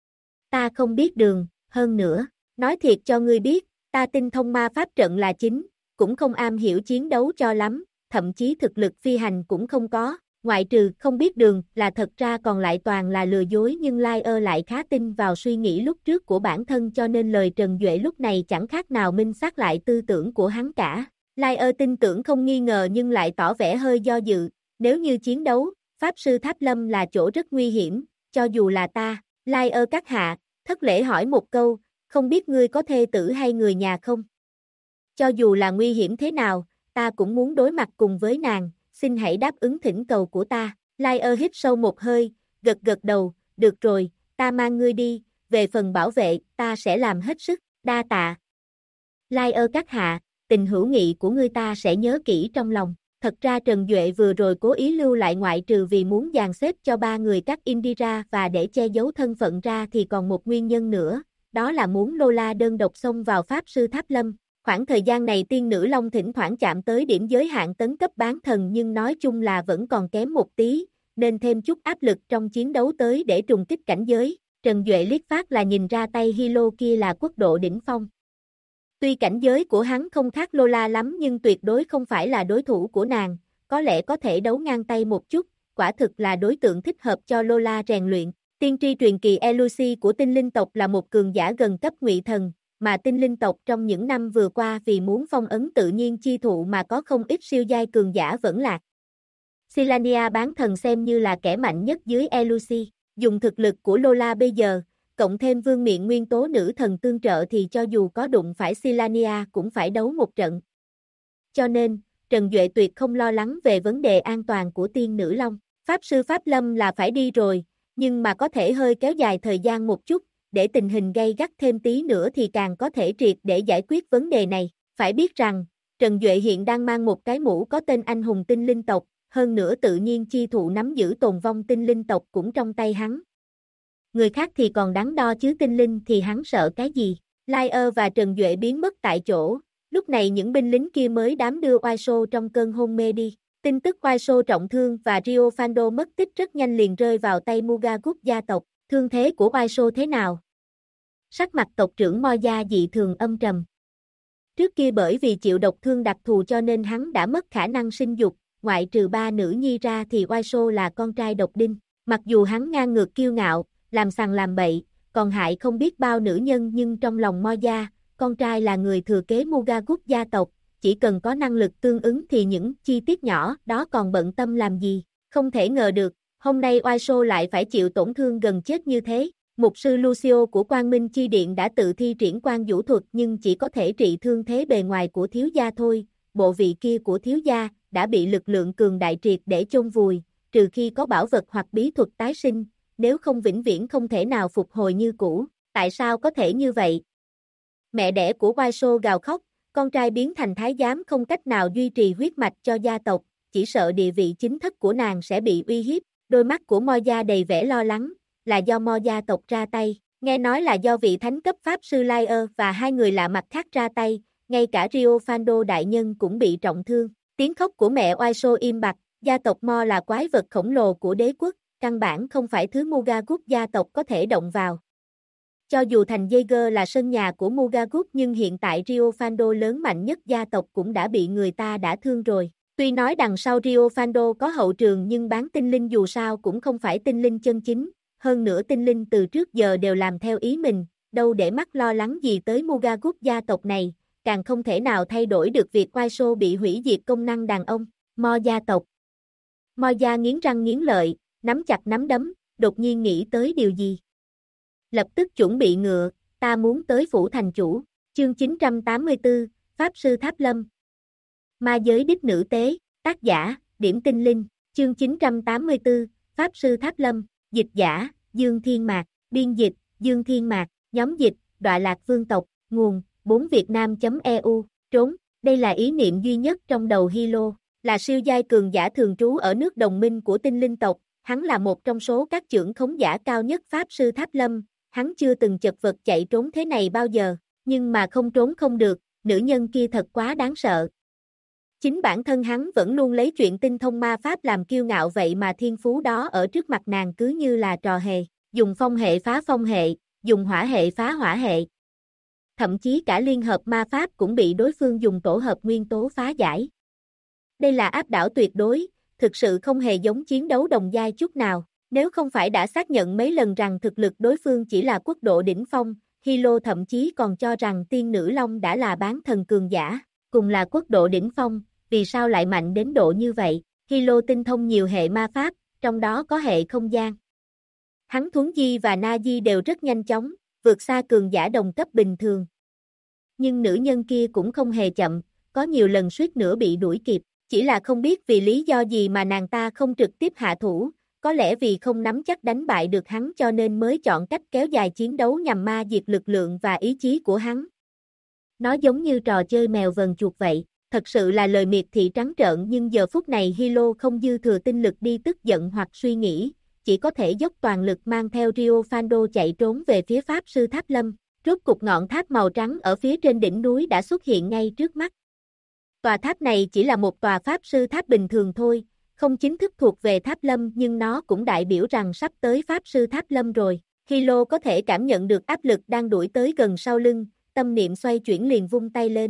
Ta không biết đường, hơn nữa, nói thiệt cho ngươi biết, ta tinh thông ma pháp trận là chính, cũng không am hiểu chiến đấu cho lắm, thậm chí thực lực phi hành cũng không có, ngoại trừ không biết đường là thật ra còn lại toàn là lừa dối, nhưng Lair lại khá tin vào suy nghĩ lúc trước của bản thân cho nên lời Trần Duệ lúc này chẳng khác nào minh xác lại tư tưởng của hắn cả. Lair tin tưởng không nghi ngờ nhưng lại tỏ vẻ hơi do dự, nếu như chiến đấu, Pháp Sư Tháp Lâm là chỗ rất nguy hiểm, cho dù là ta. Lair các hạ, thất lễ hỏi một câu, không biết ngươi có thê tử hay người nhà không? Cho dù là nguy hiểm thế nào, ta cũng muốn đối mặt cùng với nàng, xin hãy đáp ứng thỉnh cầu của ta. Lair hít sâu một hơi, gật gật đầu, được rồi, ta mang ngươi đi, về phần bảo vệ, ta sẽ làm hết sức, đa tạ. Lair các hạ, tình hữu nghị của ngươi ta sẽ nhớ kỹ trong lòng. Thật ra Trần Duệ vừa rồi cố ý lưu lại ngoại trừ vì muốn dàn xếp cho ba người các Indira và để che giấu thân phận ra thì còn một nguyên nhân nữa, đó là muốn Lola đơn độc xông vào Pháp Sư Tháp Lâm. Khoảng thời gian này tiên nữ Long thỉnh thoảng chạm tới điểm giới hạn tấn cấp bán thần nhưng nói chung là vẫn còn kém một tí, nên thêm chút áp lực trong chiến đấu tới để trùng kích cảnh giới. Trần Duệ liếc phát là nhìn ra tay Hilo kia là quốc độ đỉnh phong. Tuy cảnh giới của hắn không khác Lola lắm nhưng tuyệt đối không phải là đối thủ của nàng, có lẽ có thể đấu ngang tay một chút, quả thực là đối tượng thích hợp cho Lola rèn luyện. Tiên tri truyền kỳ Elusi của tinh linh tộc là một cường giả gần cấp ngụy thần, mà tinh linh tộc trong những năm vừa qua vì muốn phong ấn tự nhiên chi thụ mà có không ít siêu giai cường giả vẫn lạc. Silania bán thần xem như là kẻ mạnh nhất dưới Elusi, dùng thực lực của Lola bây giờ, cộng thêm vương miện nguyên tố nữ thần tương trợ thì cho dù có đụng phải Silania cũng phải đấu một trận. Cho nên, Trần Duệ tuyệt không lo lắng về vấn đề an toàn của tiên nữ Long. Pháp sư Pháp Lâm là phải đi rồi, nhưng mà có thể hơi kéo dài thời gian một chút, để tình hình gay gắt thêm tí nữa thì càng có thể triệt để giải quyết vấn đề này. Phải biết rằng, Trần Duệ hiện đang mang một cái mũ có tên anh hùng tinh linh tộc, hơn nữa tự nhiên chi thụ nắm giữ tồn vong tinh linh tộc cũng trong tay hắn. Người khác thì còn đắn đo chứ tinh linh thì hắn sợ cái gì? Lair và Trần Duệ biến mất tại chỗ, lúc này những binh lính kia mới đám đưa Oaisho trong cơn hôn mê đi. Tin tức Oaisho trọng thương và Rio Fando mất tích rất nhanh liền rơi vào tay Mugagut gia tộc. Thương thế của Oaisho thế nào? Sắc mặt tộc trưởng Moya dị thường âm trầm. Trước kia bởi vì chịu độc thương đặc thù cho nên hắn đã mất khả năng sinh dục, ngoại trừ 3 nữ nhi ra thì Oaisho là con trai độc đinh. Mặc dù hắn ngang ngược kiêu ngạo, làm sằng làm bậy, còn hại không biết bao nữ nhân nhưng trong lòng Moya, con trai là người thừa kế Mugagut gia tộc, chỉ cần có năng lực tương ứng thì những chi tiết nhỏ đó còn bận tâm làm gì. Không thể ngờ được, hôm nay Oaisho lại phải chịu tổn thương gần chết như thế. Mục sư Lucio của Quang Minh Chi Điện đã tự thi triển quan vũ thuật nhưng chỉ có thể trị thương thế bề ngoài của thiếu gia thôi, bộ vị kia của thiếu gia đã bị lực lượng cường đại triệt để chôn vùi, trừ khi có bảo vật hoặc bí thuật tái sinh, nếu không vĩnh viễn không thể nào phục hồi như cũ. Tại sao có thể như vậy? Mẹ đẻ của Oaisho gào khóc, con trai biến thành thái giám không cách nào duy trì huyết mạch cho gia tộc, chỉ sợ địa vị chính thất của nàng sẽ bị uy hiếp. Đôi mắt của Moya đầy vẻ lo lắng, là do Moya tộc ra tay, nghe nói là do vị thánh cấp pháp sư Lair và 2 người lạ mặt khác ra tay, ngay cả Rio Fando đại nhân cũng bị trọng thương. Tiếng khóc của mẹ Oaisho im bặt, gia tộc Mo là quái vật khổng lồ của đế quốc, căn bản không phải thứ Mugagut gia tộc có thể động vào. Cho dù thành Jaeger là sân nhà của Mugagut nhưng hiện tại Rio Fando lớn mạnh nhất gia tộc cũng đã bị người ta đả thương rồi. Tuy nói đằng sau Rio Fando có hậu trường nhưng bán tinh linh dù sao cũng không phải tinh linh chân chính, hơn nữa tinh linh từ trước giờ đều làm theo ý mình, đâu để mắt lo lắng gì tới Mugagut gia tộc này, càng không thể nào thay đổi được việc Oaisho bị hủy diệt công năng đàn ông. Mo gia tộc. Moya nghiến răng nghiến lợi, nắm chặt nắm đấm, đột nhiên nghĩ tới điều gì. Lập tức chuẩn bị ngựa, ta muốn tới phủ thành chủ. Chương 984, Pháp sư Tháp Lâm. Ma giới đích nữ tế, tác giả, Điểm Tinh Linh. Chương 984, Pháp sư Tháp Lâm, dịch giả, Dương Thiên Mạc, biên dịch, Dương Thiên Mạc, nhóm dịch, Đọa Lạc Vương tộc, nguồn, 4vietnam.eu, trốn. Đây là ý niệm duy nhất trong đầu Hilo, là siêu giai cường giả thường trú ở nước đồng minh của tinh linh tộc, hắn là một trong số các chưởng khống giả cao nhất Pháp sư Tháp Lâm, hắn chưa từng chật vật chạy trốn thế này bao giờ, nhưng mà không trốn không được, nữ nhân kia thật quá đáng sợ. Chính bản thân hắn vẫn luôn lấy chuyện tinh thông ma pháp làm kiêu ngạo vậy mà thiên phú đó ở trước mặt nàng cứ như là trò hề, dùng phong hệ phá phong hệ, dùng hỏa hệ phá hỏa hệ. Thậm chí cả liên hợp ma pháp cũng bị đối phương dùng tổ hợp nguyên tố phá giải. Đây là áp đảo tuyệt đối, thực sự không hề giống chiến đấu đồng giai chút nào. Nếu không phải đã xác nhận mấy lần rằng thực lực đối phương chỉ là quốc độ đỉnh phong, Hilo thậm chí còn cho rằng tiên nữ Long đã là bán thần cường giả, cùng là quốc độ đỉnh phong, vì sao lại mạnh đến độ như vậy? Hilo tinh thông nhiều hệ ma pháp, trong đó có hệ không gian. Hắn Thuấn Di và Na Di đều rất nhanh chóng, vượt xa cường giả đồng cấp bình thường. Nhưng nữ nhân kia cũng không hề chậm, có nhiều lần suýt nữa bị đuổi kịp, chỉ là không biết vì lý do gì mà nàng ta không trực tiếp hạ thủ, có lẽ vì không nắm chắc đánh bại được hắn cho nên mới chọn cách kéo dài chiến đấu nhằm ma diệt lực lượng và ý chí của hắn. Nó giống như trò chơi mèo vờn chuột vậy, thật sự là lời miệt thị trắng trợn nhưng giờ phút này Hilo không dư thừa tinh lực đi tức giận hoặc suy nghĩ, chỉ có thể dốc toàn lực mang theo Rio Fando chạy trốn về phía Pháp sư Tháp Lâm. Rốt cục ngọn tháp màu trắng ở phía trên đỉnh núi đã xuất hiện ngay trước mắt. Tòa tháp này chỉ là một tòa pháp sư tháp bình thường thôi, không chính thức thuộc về tháp lâm nhưng nó cũng đại biểu rằng sắp tới pháp sư tháp lâm rồi. Hilo có thể cảm nhận được áp lực đang đuổi tới gần sau lưng, tâm niệm xoay chuyển liền vung tay lên.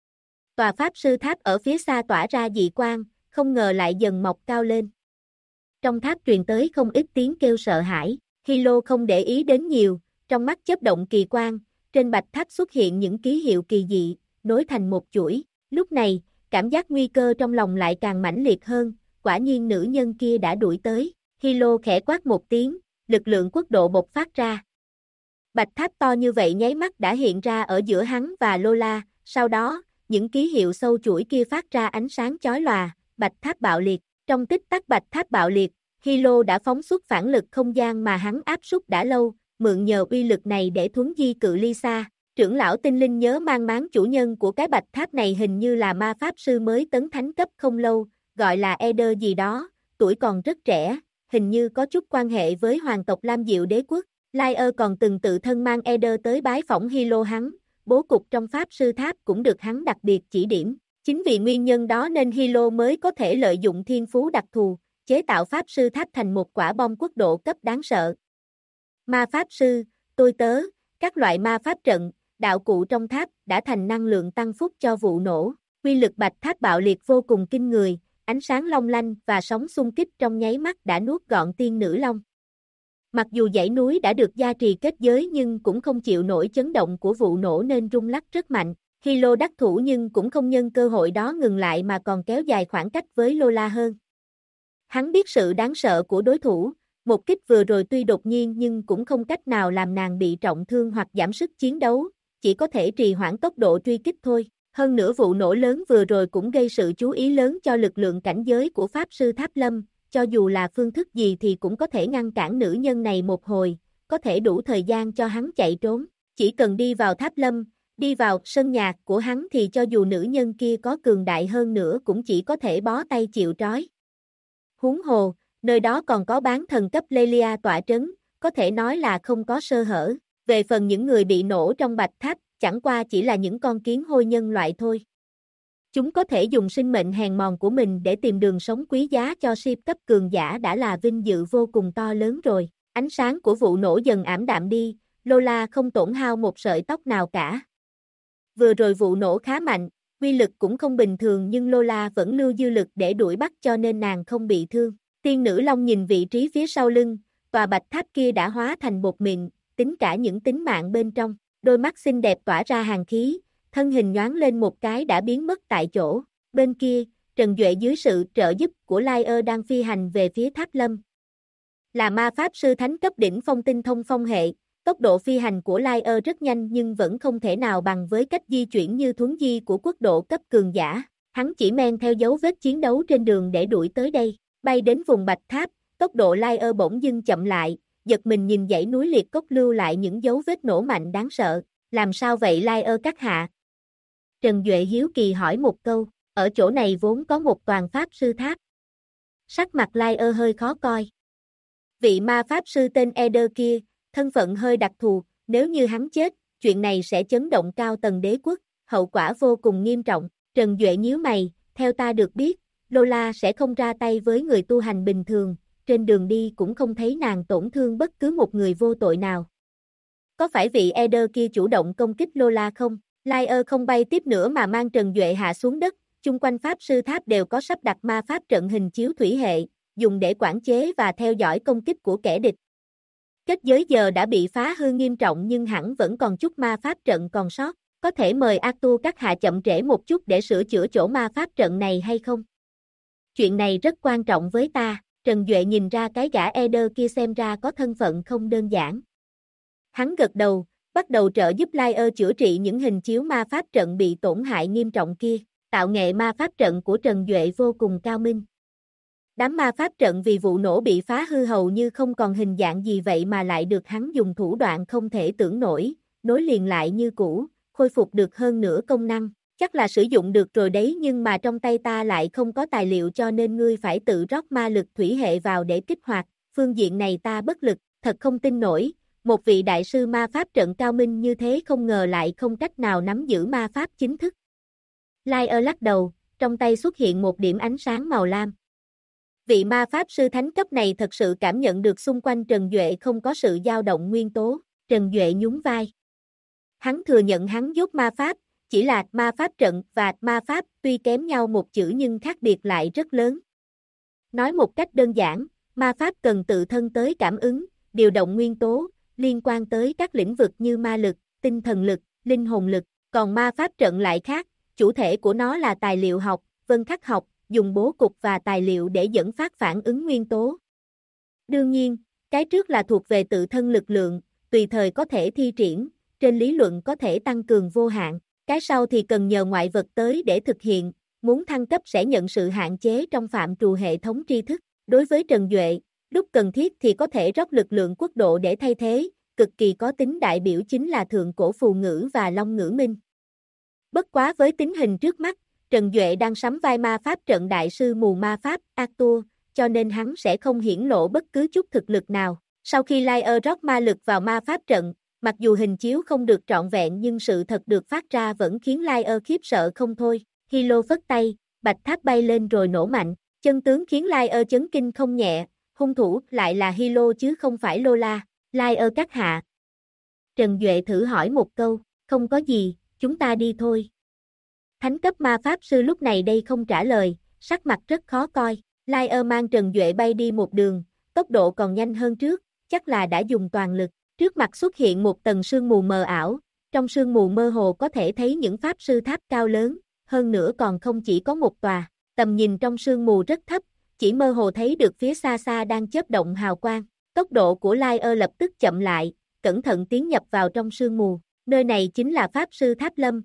Tòa pháp sư tháp ở phía xa tỏa ra dị quang, không ngờ lại dần mọc cao lên. Trong tháp truyền tới không ít tiếng kêu sợ hãi, Hilo không để ý đến nhiều, trong mắt chớp động kỳ quang, trên bạch tháp xuất hiện những ký hiệu kỳ dị, nối thành một chuỗi. Lúc này, cảm giác nguy cơ trong lòng lại càng mãnh liệt hơn, quả nhiên nữ nhân kia đã đuổi tới. Hilo khẽ quát một tiếng, lực lượng quốc độ bộc phát ra. Bạch tháp to như vậy nháy mắt đã hiện ra ở giữa hắn và Lola, sau đó, những ký hiệu sâu chuỗi kia phát ra ánh sáng chói lòa, bạch tháp bạo liệt. Trong tích tắc bạch tháp bạo liệt, Hilo đã phóng xuất phản lực không gian mà hắn áp súc đã lâu, mượn nhờ uy lực này để thuấn di cự ly xa. Trưởng lão tinh linh nhớ mang máng chủ nhân của cái bạch tháp này hình như là ma pháp sư mới tấn thánh cấp không lâu, gọi là Eder gì đó, tuổi còn rất trẻ, hình như có chút quan hệ với hoàng tộc Lam Diệu đế quốc. Laer còn từng tự thân mang Eder tới bái phỏng Hilo hắn, bố cục trong pháp sư tháp cũng được hắn đặc biệt chỉ điểm. Chính vì nguyên nhân đó nên Hilo mới có thể lợi dụng thiên phú đặc thù, chế tạo pháp sư tháp thành một quả bom quốc độ cấp đáng sợ. Ma pháp sư, tôi tớ, các loại ma pháp trận, đạo cụ trong tháp đã thành năng lượng tăng phúc cho vụ nổ. Quy lực bạch tháp bạo liệt vô cùng kinh người, ánh sáng long lanh và sóng xung kích trong nháy mắt đã nuốt gọn tiên nữ long. Mặc dù dãy núi đã được gia trì kết giới nhưng cũng không chịu nổi chấn động của vụ nổ nên rung lắc rất mạnh. Hilo đắc thủ nhưng cũng không nhân cơ hội đó ngừng lại mà còn kéo dài khoảng cách với Lola hơn. Hắn biết sự đáng sợ của đối thủ, một kích vừa rồi tuy đột nhiên nhưng cũng không cách nào làm nàng bị trọng thương hoặc giảm sức chiến đấu, chỉ có thể trì hoãn tốc độ truy kích thôi. Hơn nữa vụ nổ lớn vừa rồi cũng gây sự chú ý lớn cho lực lượng cảnh giới của Pháp Sư Tháp Lâm, cho dù là phương thức gì thì cũng có thể ngăn cản nữ nhân này một hồi, có thể đủ thời gian cho hắn chạy trốn. Chỉ cần đi vào Tháp Lâm, đi vào sân nhạc của hắn thì cho dù nữ nhân kia có cường đại hơn nữa cũng chỉ có thể bó tay chịu trói. Huống hồ, nơi đó còn có bán thần cấp Lelia tọa trấn, có thể nói là không có sơ hở. Về phần những người bị nổ trong bạch tháp, chẳng qua chỉ là những con kiến hôi nhân loại thôi. Chúng có thể dùng sinh mệnh hèn mòn của mình để tìm đường sống quý giá cho ship cấp cường giả đã là vinh dự vô cùng to lớn rồi. Ánh sáng của vụ nổ dần ảm đạm đi, Lola không tổn hao một sợi tóc nào cả. Vừa rồi vụ nổ khá mạnh, uy lực cũng không bình thường nhưng Lola vẫn lưu dư lực để đuổi bắt cho nên nàng không bị thương. Tiên nữ Long nhìn vị trí phía sau lưng, tòa bạch tháp kia đã hóa thành bột mịn, tính cả những tính mạng bên trong. Đôi mắt xinh đẹp tỏa ra hàn khí, thân hình nhoáng lên một cái đã biến mất tại chỗ. Bên kia, Trần Duệ dưới sự trợ giúp của Laer đang phi hành về phía Tháp Lâm. Là ma pháp sư thánh cấp đỉnh phong tinh thông phong hệ, tốc độ phi hành của Laer rất nhanh nhưng vẫn không thể nào bằng với cách di chuyển như thuấn di của quốc độ cấp cường giả. Hắn chỉ men theo dấu vết chiến đấu trên đường để đuổi tới đây. Bay đến vùng bạch tháp, tốc độ Laer bỗng dưng chậm lại, giật mình nhìn dãy núi liệt cốc lưu lại những dấu vết nổ mạnh đáng sợ. Làm sao vậy Laer các hạ? Trần Duệ hiếu kỳ hỏi một câu, ở chỗ này vốn có một toàn pháp sư tháp. Sắc mặt Laer hơi khó coi. Vị ma pháp sư tên Eder kia, thân phận hơi đặc thù, nếu như hắn chết, chuyện này sẽ chấn động cao tầng đế quốc, hậu quả vô cùng nghiêm trọng. Trần Duệ nhíu mày, theo ta được biết, Lola sẽ không ra tay với người tu hành bình thường, trên đường đi cũng không thấy nàng tổn thương bất cứ một người vô tội nào. Có phải vị Eder kia chủ động công kích Lola không? Laer không bay tiếp nữa mà mang Trần Duệ hạ xuống đất, chung quanh pháp sư tháp đều có sắp đặt ma pháp trận hình chiếu thủy hệ, dùng để quản chế và theo dõi công kích của kẻ địch. Kết giới giờ đã bị phá hư nghiêm trọng nhưng hẳn vẫn còn chút ma pháp trận còn sót, có thể mời Arthur các hạ chậm trễ một chút để sửa chữa chỗ ma pháp trận này hay không? Chuyện này rất quan trọng với ta, Trần Duệ nhìn ra cái gã Eder kia xem ra có thân phận không đơn giản. Hắn gật đầu, bắt đầu trợ giúp Laer chữa trị những hình chiếu ma pháp trận bị tổn hại nghiêm trọng kia. Tạo nghệ ma pháp trận của Trần Duệ vô cùng cao minh. Đám ma pháp trận vì vụ nổ bị phá hư hầu như không còn hình dạng gì vậy mà lại được hắn dùng thủ đoạn không thể tưởng nổi, nối liền lại như cũ, khôi phục được hơn nửa công năng. Chắc là sử dụng được rồi đấy nhưng mà trong tay ta lại không có tài liệu cho nên ngươi phải tự rót ma lực thủy hệ vào để kích hoạt, phương diện này ta bất lực, thật không tin nổi, một vị đại sư ma pháp trận cao minh như thế không ngờ lại không cách nào nắm giữ ma pháp chính thức. Liar lắc đầu, trong tay xuất hiện một điểm ánh sáng màu lam. Vị ma pháp sư thánh cấp này thật sự cảm nhận được xung quanh Trần Duệ không có sự dao động nguyên tố. Trần Duệ nhún vai. Hắn thừa nhận hắn dốt ma pháp, chỉ là ma pháp trận và ma pháp tuy kém nhau một chữ nhưng khác biệt lại rất lớn. Nói một cách đơn giản, ma pháp cần tự thân tới cảm ứng, điều động nguyên tố, liên quan tới các lĩnh vực như ma lực, tinh thần lực, linh hồn lực, còn ma pháp trận lại khác, chủ thể của nó là tài liệu học, vân khắc học, dùng bố cục và tài liệu để dẫn phát phản ứng nguyên tố. Đương nhiên, cái trước là thuộc về tự thân lực lượng, tùy thời có thể thi triển, trên lý luận có thể tăng cường vô hạn, cái sau thì cần nhờ ngoại vật tới để thực hiện, muốn thăng cấp sẽ nhận sự hạn chế trong phạm trù hệ thống tri thức. Đối với Trần Duệ, lúc cần thiết thì có thể rót lực lượng quốc độ để thay thế, cực kỳ có tính đại biểu chính là thượng cổ phù ngữ và long ngữ minh. Bất quá với tính hình trước mắt, Trần Duệ đang sắm vai ma pháp trận đại sư mù ma pháp, Arthur, cho nên hắn sẽ không hiển lộ bất cứ chút thực lực nào. Sau khi Liar rót ma lực vào ma pháp trận, mặc dù hình chiếu không được trọn vẹn nhưng sự thật được phát ra vẫn khiến Liar khiếp sợ không thôi. Hilo phất tay, bạch tháp bay lên rồi nổ mạnh, chân tướng khiến Liar chấn kinh không nhẹ, hung thủ lại là Hilo chứ không phải Lola. Liar các hạ. Trần Duệ thử hỏi một câu, không có gì, chúng ta đi thôi. Thánh cấp ma pháp sư lúc này đây không trả lời, sắc mặt rất khó coi. Liar mang Trần Duệ bay đi một đường, tốc độ còn nhanh hơn trước, chắc là đã dùng toàn lực. Trước mặt xuất hiện một tầng sương mù mờ ảo, trong sương mù mơ hồ có thể thấy những pháp sư tháp cao lớn, hơn nữa còn không chỉ có một tòa. Tầm nhìn trong sương mù rất thấp, chỉ mơ hồ thấy được phía xa xa đang chớp động hào quang. Tốc độ của Liar lập tức chậm lại, cẩn thận tiến nhập vào trong sương mù. Nơi này chính là pháp sư tháp lâm,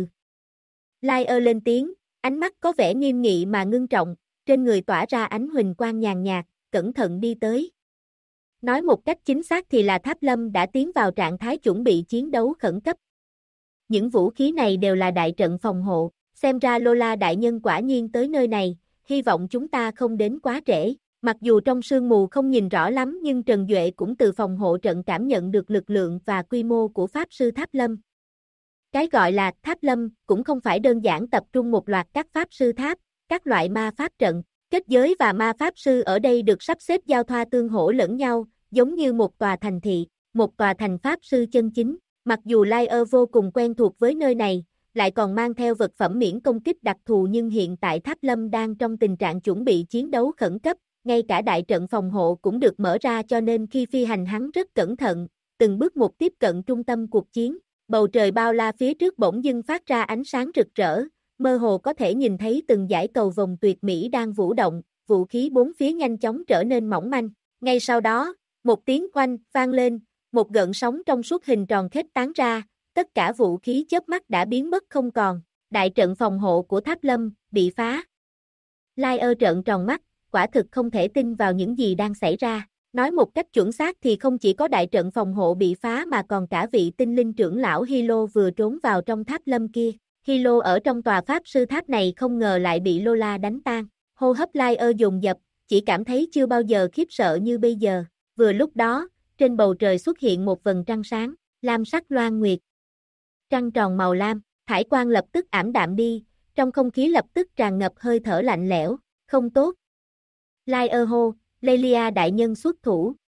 Liar lên tiếng, ánh mắt có vẻ nghiêm nghị mà ngưng trọng, trên người tỏa ra ánh huỳnh quang nhàn nhạt, cẩn thận đi tới. Nói một cách chính xác thì là Tháp Lâm đã tiến vào trạng thái chuẩn bị chiến đấu khẩn cấp. Những vũ khí này đều là đại trận phòng hộ, xem ra Lola đại nhân quả nhiên tới nơi này, hy vọng chúng ta không đến quá trễ. Mặc dù trong sương mù không nhìn rõ lắm nhưng Trần Duệ cũng từ phòng hộ trận cảm nhận được lực lượng và quy mô của Pháp Sư Tháp Lâm. Cái gọi là Tháp Lâm cũng không phải đơn giản tập trung một loạt các Pháp Sư Tháp, các loại ma pháp trận. Kết giới và ma pháp sư ở đây được sắp xếp giao thoa tương hỗ lẫn nhau, giống như một tòa thành thị, một tòa thành pháp sư chân chính. Mặc dù Liar vô cùng quen thuộc với nơi này, lại còn mang theo vật phẩm miễn công kích đặc thù nhưng hiện tại Tháp Lâm đang trong tình trạng chuẩn bị chiến đấu khẩn cấp, ngay cả đại trận phòng hộ cũng được mở ra cho nên khi phi hành hắn rất cẩn thận, từng bước một tiếp cận trung tâm cuộc chiến. Bầu trời bao la phía trước bỗng dưng phát ra ánh sáng rực rỡ, mơ hồ có thể nhìn thấy từng dải cầu vồng tuyệt mỹ đang vũ động, vũ khí bốn phía nhanh chóng trở nên mỏng manh. Ngay sau đó, một tiếng oanh vang lên, một gợn sóng trong suốt hình tròn khuếch tán ra, tất cả vũ khí chớp mắt đã biến mất không còn. Đại trận phòng hộ của Tháp Lâm bị phá. Liar trợn tròn mắt, quả thực không thể tin vào những gì đang xảy ra. Nói một cách chuẩn xác thì không chỉ có đại trận phòng hộ bị phá mà còn cả vị tinh linh trưởng lão Hilo vừa trốn vào trong Tháp Lâm kia. Hilo ở trong tòa pháp sư tháp này không ngờ lại bị Lola đánh tan. Hô hấp Liar dồn dập, chỉ cảm thấy chưa bao giờ khiếp sợ như bây giờ. Vừa lúc đó, trên bầu trời xuất hiện một vầng trăng sáng, lam sắc loan nguyệt. Trăng tròn màu lam, thải quang lập tức ảm đạm đi, trong không khí lập tức tràn ngập hơi thở lạnh lẽo, không tốt. Liar hô, Lelia đại nhân xuất thủ,